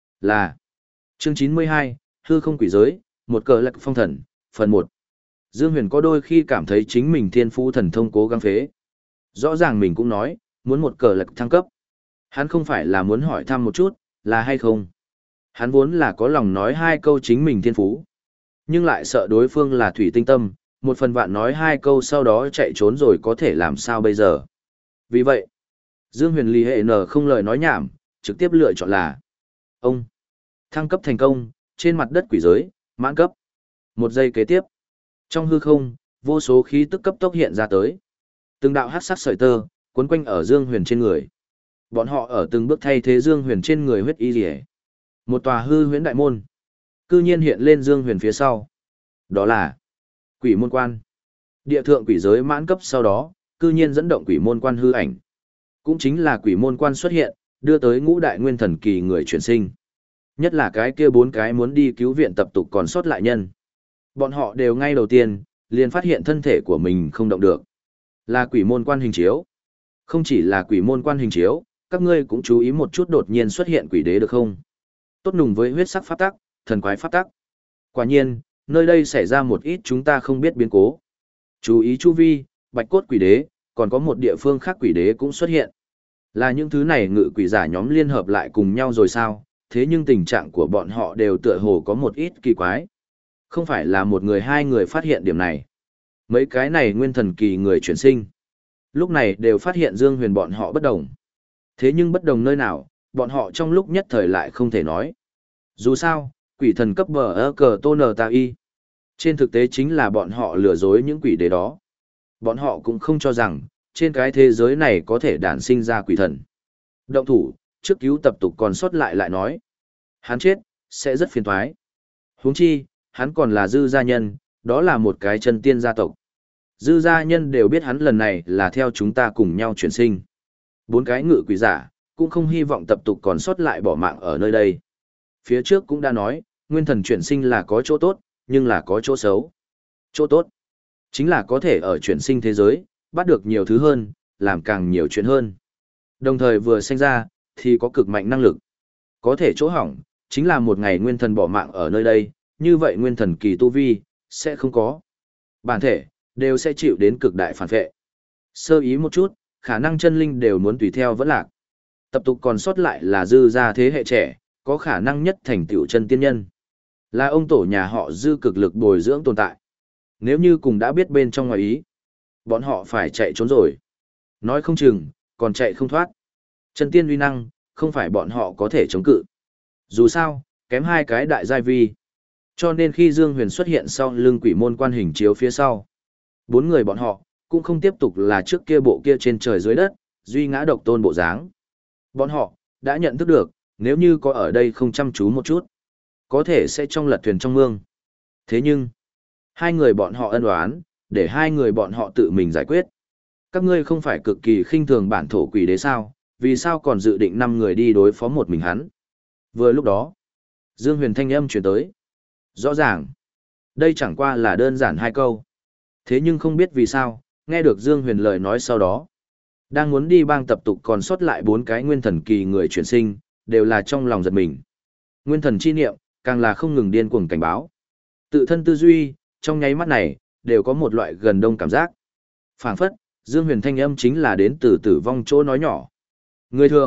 S1: Là chương chín mươi hai, hư không quỷ giới, một cờ lạc phong thần, phần một. Dương Huyền có đôi khi cảm thấy chính mình thiên phú thần thông cố gắng phế. Rõ ràng mình cũng nói, muốn một cờ lạc thăng cấp. Hắn không phải là muốn hỏi thăm một chút, là hay không. Hắn vốn là có lòng nói hai câu chính mình thiên phú. Nhưng lại sợ đối phương là thủy tinh tâm, một phần vạn nói hai câu sau đó chạy trốn rồi có thể làm sao bây giờ. Vì vậy, Dương Huyền lì hệ nở không lời nói nhảm, trực tiếp lựa chọn là ông. Thăng cấp thành công, trên mặt đất quỷ giới, mãn cấp. Một giây kế tiếp, trong hư không, vô số khí tức cấp tốc hiện ra tới. Từng đạo hắc sắc sợi tơ, quấn quanh ở Dương Huyền trên người. Bọn họ ở từng bước thay thế Dương Huyền trên người huyết y liễu. Một tòa hư huyễn đại môn, cư nhiên hiện lên Dương Huyền phía sau. Đó là Quỷ môn quan. Địa thượng quỷ giới mãn cấp sau đó, cư nhiên dẫn động quỷ môn quan hư ảnh. Cũng chính là quỷ môn quan xuất hiện, đưa tới ngũ đại nguyên thần kỳ người chuyển sinh. Nhất là cái kia bốn cái muốn đi cứu viện tập tục còn sót lại nhân. Bọn họ đều ngay đầu tiên, liền phát hiện thân thể của mình không động được. Là quỷ môn quan hình chiếu. Không chỉ là quỷ môn quan hình chiếu, các ngươi cũng chú ý một chút đột nhiên xuất hiện quỷ đế được không? Tốt nùng với huyết sắc pháp tắc, thần quái pháp tắc. Quả nhiên, nơi đây xảy ra một ít chúng ta không biết biến cố. Chú ý chu vi, bạch cốt quỷ đế, còn có một địa phương khác quỷ đế cũng xuất hiện. Là những thứ này ngự quỷ giả nhóm liên hợp lại cùng nhau rồi sao? Thế nhưng tình trạng của bọn họ đều tựa hồ có một ít kỳ quái. Không phải là một người hai người phát hiện điểm này. Mấy cái này nguyên thần kỳ người chuyển sinh. Lúc này đều phát hiện Dương Huyền bọn họ bất đồng. Thế nhưng bất đồng nơi nào, bọn họ trong lúc nhất thời lại không thể nói. Dù sao, quỷ thần cấp bờ ơ cờ tô nờ ta y. Trên thực tế chính là bọn họ lừa dối những quỷ đế đó. Bọn họ cũng không cho rằng, trên cái thế giới này có thể đản sinh ra quỷ thần. Động thủ, trước cứu tập tục còn sót lại lại nói. Hắn chết, sẽ rất phiền toái. Huống chi, hắn còn là dư gia nhân, đó là một cái chân tiên gia tộc. Dư gia nhân đều biết hắn lần này là theo chúng ta cùng nhau chuyển sinh. Bốn cái ngự quỷ giả, cũng không hy vọng tập tục còn sót lại bỏ mạng ở nơi đây. Phía trước cũng đã nói, nguyên thần chuyển sinh là có chỗ tốt, nhưng là có chỗ xấu. Chỗ tốt, chính là có thể ở chuyển sinh thế giới, bắt được nhiều thứ hơn, làm càng nhiều chuyện hơn. Đồng thời vừa sinh ra, thì có cực mạnh năng lực. Có thể chỗ hỏng, chính là một ngày nguyên thần bỏ mạng ở nơi đây, như vậy nguyên thần kỳ tu vi, sẽ không có. Bản thể, đều sẽ chịu đến cực đại phản vệ. Sơ ý một chút, khả năng chân linh đều muốn tùy theo vẫn lạc. Tập tục còn sót lại là dư gia thế hệ trẻ, có khả năng nhất thành tựu chân tiên nhân. Là ông tổ nhà họ dư cực lực bồi dưỡng tồn tại. Nếu như cùng đã biết bên trong ngoài ý, bọn họ phải chạy trốn rồi. Nói không chừng, còn chạy không thoát. Chân tiên uy năng, không phải bọn họ có thể chống cự. Dù sao, kém hai cái đại giai vi. Cho nên khi Dương Huyền xuất hiện sau lưng quỷ môn quan hình chiếu phía sau, bốn người bọn họ, cũng không tiếp tục là trước kia bộ kia trên trời dưới đất, duy ngã độc tôn bộ dáng. Bọn họ, đã nhận thức được, nếu như có ở đây không chăm chú một chút, có thể sẽ trong lật thuyền trong mương. Thế nhưng, hai người bọn họ ân oán, để hai người bọn họ tự mình giải quyết. Các ngươi không phải cực kỳ khinh thường bản thổ quỷ đế sao, vì sao còn dự định năm người đi đối phó một mình hắn. Vừa lúc đó, Dương Huyền thanh âm truyền tới. Rõ ràng, đây chẳng qua là đơn giản hai câu. Thế nhưng không biết vì sao, nghe được Dương Huyền lời nói sau đó. Đang muốn đi bang tập tục còn sót lại bốn cái nguyên thần kỳ người chuyển sinh, đều là trong lòng giật mình. Nguyên thần chi niệm, càng là không ngừng điên cuồng cảnh báo. Tự thân tư duy, trong nháy mắt này, đều có một loại gần đông cảm giác. Phảng phất, Dương Huyền thanh âm chính là đến từ tử vong chỗ nói nhỏ. Người thường,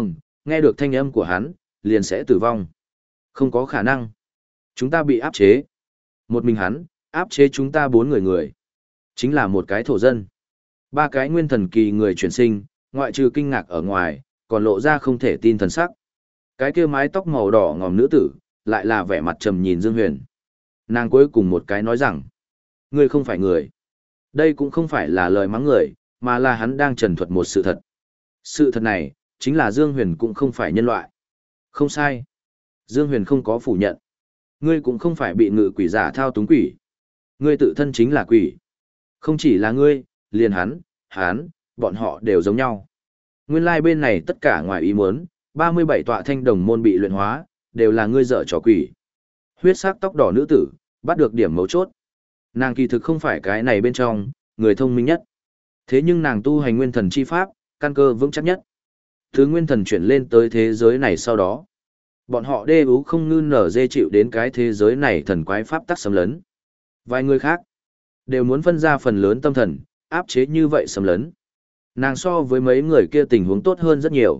S1: nghe được thanh âm của hắn, liền sẽ tử vong. Không có khả năng. Chúng ta bị áp chế. Một mình hắn, áp chế chúng ta bốn người người. Chính là một cái thổ dân. Ba cái nguyên thần kỳ người chuyển sinh, ngoại trừ kinh ngạc ở ngoài, còn lộ ra không thể tin thần sắc. Cái kia mái tóc màu đỏ ngòm nữ tử, lại là vẻ mặt trầm nhìn Dương Huyền. Nàng cuối cùng một cái nói rằng, ngươi không phải người. Đây cũng không phải là lời mắng người, mà là hắn đang trần thuật một sự thật. Sự thật này, chính là Dương Huyền cũng không phải nhân loại. Không sai. Dương Huyền không có phủ nhận. Ngươi cũng không phải bị ngự quỷ giả thao túng quỷ. Ngươi tự thân chính là quỷ. Không chỉ là ngươi, liền hắn, hắn, bọn họ đều giống nhau. Nguyên lai like bên này tất cả ngoài ý muốn, ba mươi bảy tọa thanh đồng môn bị luyện hóa, đều là ngươi dở trò quỷ. Huyết sắc tóc đỏ nữ tử, bắt được điểm mấu chốt. Nàng kỳ thực không phải cái này bên trong, người thông minh nhất. Thế nhưng nàng tu hành nguyên thần chi pháp, căn cơ vững chắc nhất. Thứ nguyên thần chuyển lên tới thế giới này sau đó. Bọn họ đê ú không ngư nở dê chịu đến cái thế giới này thần quái pháp tắc xâm lấn. Vài người khác, đều muốn phân ra phần lớn tâm thần, áp chế như vậy xâm lấn. Nàng so với mấy người kia tình huống tốt hơn rất nhiều.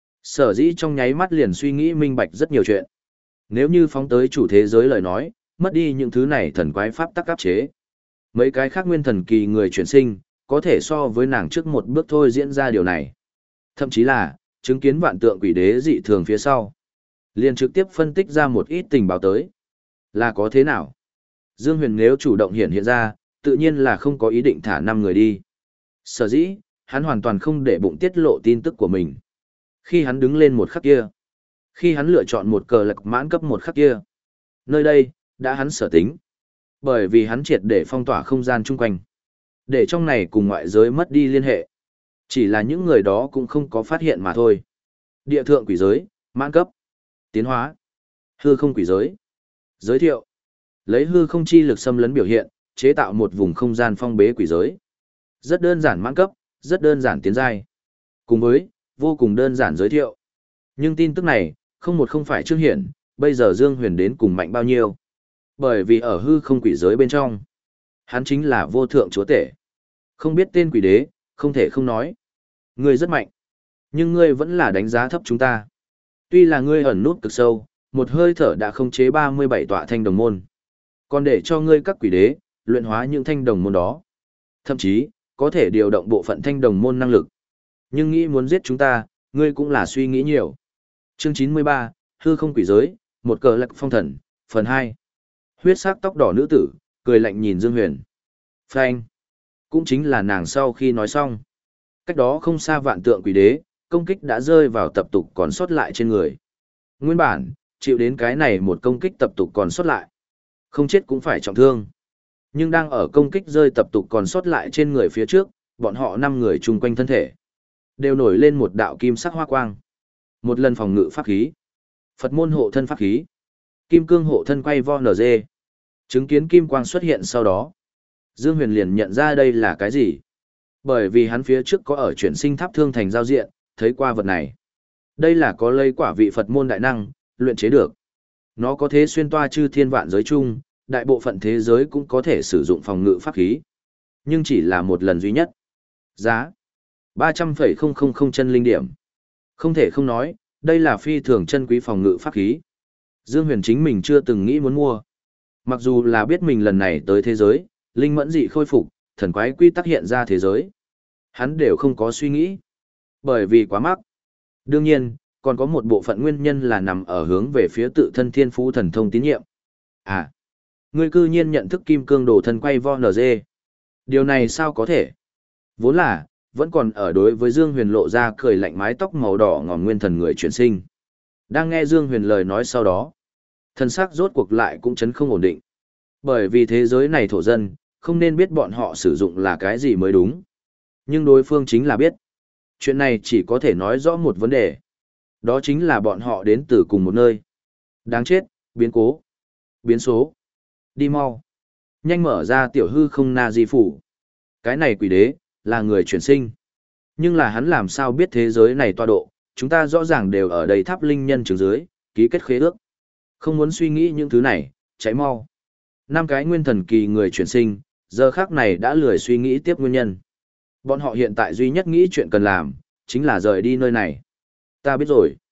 S1: Sở dĩ trong nháy mắt liền suy nghĩ minh bạch rất nhiều chuyện. Nếu như phóng tới chủ thế giới lời nói, mất đi những thứ này thần quái pháp tắc áp chế. Mấy cái khác nguyên thần kỳ người chuyển sinh, có thể so với nàng trước một bước thôi diễn ra điều này. Thậm chí là, chứng kiến vạn tượng quỷ đế dị thường phía sau. Liền trực tiếp phân tích ra một ít tình báo tới. Là có thế nào? Dương Huyền nếu chủ động hiện hiện ra, tự nhiên là không có ý định thả năm người đi. Sở dĩ, hắn hoàn toàn không để bụng tiết lộ tin tức của mình. Khi hắn đứng lên một khắc kia, khi hắn lựa chọn một cờ lạc mãn cấp một khắc kia, nơi đây, đã hắn sở tính. Bởi vì hắn triệt để phong tỏa không gian chung quanh. Để trong này cùng ngoại giới mất đi liên hệ. Chỉ là những người đó cũng không có phát hiện mà thôi. Địa thượng quỷ giới, mãn cấp, tiến hóa, hư không quỷ giới. Giới thiệu. Lấy hư không chi lực xâm lấn biểu hiện, chế tạo một vùng không gian phong bế quỷ giới. Rất đơn giản mãn cấp, rất đơn giản tiến giai. Cùng với, vô cùng đơn giản giới thiệu. Nhưng tin tức này, không một không phải trương hiển, bây giờ Dương Huyền đến cùng mạnh bao nhiêu. Bởi vì ở hư không quỷ giới bên trong, hắn chính là vô thượng chúa tể. Không biết tên quỷ đế, không thể không nói. Ngươi rất mạnh, nhưng ngươi vẫn là đánh giá thấp chúng ta. Tuy là ngươi ẩn nút cực sâu, một hơi thở đã khống chế ba mươi bảy tọa thanh đồng môn. Còn để cho ngươi các quỷ đế, luyện hóa những thanh đồng môn đó. Thậm chí, có thể điều động bộ phận thanh đồng môn năng lực. Nhưng nghĩ muốn giết chúng ta, ngươi cũng là suy nghĩ nhiều. Chương chín mươi ba, hư không quỷ giới, một cờ lạc phong thần, phần hai. Huyết sắc tóc đỏ nữ tử, cười lạnh nhìn Dương Huyền. Phanh. Cũng chính là nàng sau khi nói xong. Cách đó không xa vạn tượng quỷ đế, công kích đã rơi vào tập tục còn sót lại trên người. Nguyên bản, chịu đến cái này một công kích tập tục còn sót lại. Không chết cũng phải trọng thương. Nhưng đang ở công kích rơi tập tục còn sót lại trên người phía trước, bọn họ năm người chung quanh thân thể. Đều nổi lên một đạo kim sắc hoa quang. Một lần phòng ngự pháp khí. Phật môn hộ thân pháp khí. Kim cương hộ thân quay vo nở dê. Chứng kiến kim quang xuất hiện sau đó. Dương Huyền liền nhận ra đây là cái gì. Bởi vì hắn phía trước có ở chuyển sinh tháp thương thành giao diện, thấy qua vật này. Đây là có lây quả vị Phật môn đại năng, luyện chế được. Nó có thể xuyên toa chư thiên vạn giới chung, đại bộ phận thế giới cũng có thể sử dụng phòng ngự pháp khí. Nhưng chỉ là một lần duy nhất. Giá ba trăm phẩy không không không chân linh điểm. Không thể không nói, đây là phi thường chân quý phòng ngự pháp khí. Dương Huyền chính mình chưa từng nghĩ muốn mua. Mặc dù là biết mình lần này tới thế giới, linh mẫn dị khôi phục, thần quái quy tắc hiện ra thế giới. Hắn đều không có suy nghĩ. Bởi vì quá mắc. Đương nhiên, còn có một bộ phận nguyên nhân là nằm ở hướng về phía tự thân thiên phú thần thông tín nhiệm. À, ngươi cư nhiên nhận thức kim cương đồ thân quay vo nở dê. Điều này sao có thể? Vốn là, vẫn còn ở đối với Dương Huyền lộ ra cười lạnh mái tóc màu đỏ ngòm nguyên thần người chuyển sinh. Đang nghe Dương Huyền lời nói sau đó, thần sắc rốt cuộc lại cũng chấn không ổn định. Bởi vì thế giới này thổ dân, không nên biết bọn họ sử dụng là cái gì mới đúng. Nhưng đối phương chính là biết. Chuyện này chỉ có thể nói rõ một vấn đề. Đó chính là bọn họ đến từ cùng một nơi. Đáng chết, biến cố, biến số. Đi mau. Nhanh mở ra tiểu hư không na di phủ. Cái này quỷ đế, là người chuyển sinh. Nhưng là hắn làm sao biết thế giới này tọa độ, chúng ta rõ ràng đều ở đây tháp linh nhân trường dưới, ký kết khế ước. Không muốn suy nghĩ những thứ này, cháy mau. Năm cái nguyên thần kỳ người chuyển sinh, giờ khác này đã lười suy nghĩ tiếp nguyên nhân. Bọn họ hiện tại duy nhất nghĩ chuyện cần làm, chính là rời đi nơi này. Ta biết rồi.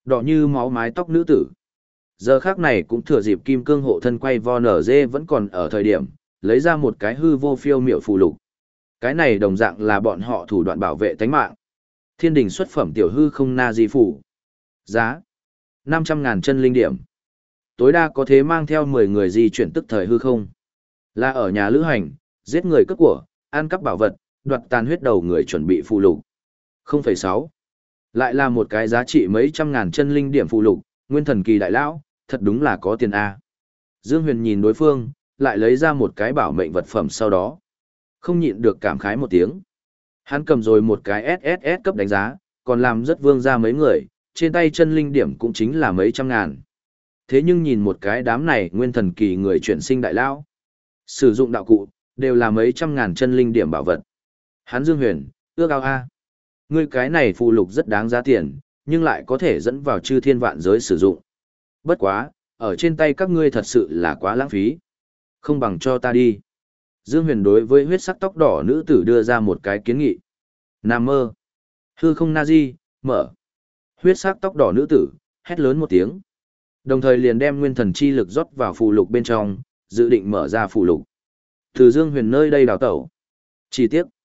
S1: Đỏ như máu mái tóc nữ tử. Giờ khác này cũng thừa dịp kim cương hộ thân quay vo nở dê vẫn còn ở thời điểm, lấy ra một cái hư vô phiêu miệu phù lục. Cái này đồng dạng là bọn họ thủ đoạn bảo vệ tánh mạng. Thiên đình xuất phẩm tiểu hư không na di phủ. Giá năm trăm ngàn chân linh điểm. Tối đa có thể mang theo mười người di chuyển tức thời hư không. Là ở nhà lữ hành, giết người cướp của, ăn cắp bảo vật, đoạt tàn huyết đầu người chuẩn bị phù lục. không phẩy sáu. Lại là một cái giá trị mấy trăm ngàn chân linh điểm phù lục, nguyên thần kỳ đại lão, thật đúng là có tiền A. Dương Huyền nhìn đối phương, lại lấy ra một cái bảo mệnh vật phẩm sau đó. Không nhịn được cảm khái một tiếng. Hắn cầm rồi một cái ét ét ét cấp đánh giá, còn làm rất vương ra mấy người, trên tay chân linh điểm cũng chính là mấy trăm ngàn. Thế nhưng nhìn một cái đám này nguyên thần kỳ người chuyển sinh đại lão, sử dụng đạo cụ, đều là mấy trăm ngàn chân linh điểm bảo vật. Hắn Dương Huyền, ước ao A. Ngươi cái này phù lục rất đáng giá tiền, nhưng lại có thể dẫn vào chư thiên vạn giới sử dụng. Bất quá, ở trên tay các ngươi thật sự là quá lãng phí. Không bằng cho ta đi. Dương Huyền đối với huyết sắc tóc đỏ nữ tử đưa ra một cái kiến nghị. Nam mơ. Hư không na di, mở. Huyết sắc tóc đỏ nữ tử, hét lớn một tiếng. Đồng thời liền đem nguyên thần chi lực rót vào phù lục bên trong, dự định mở ra phù lục. Từ Dương Huyền nơi đây đào tẩu. Chỉ tiếc.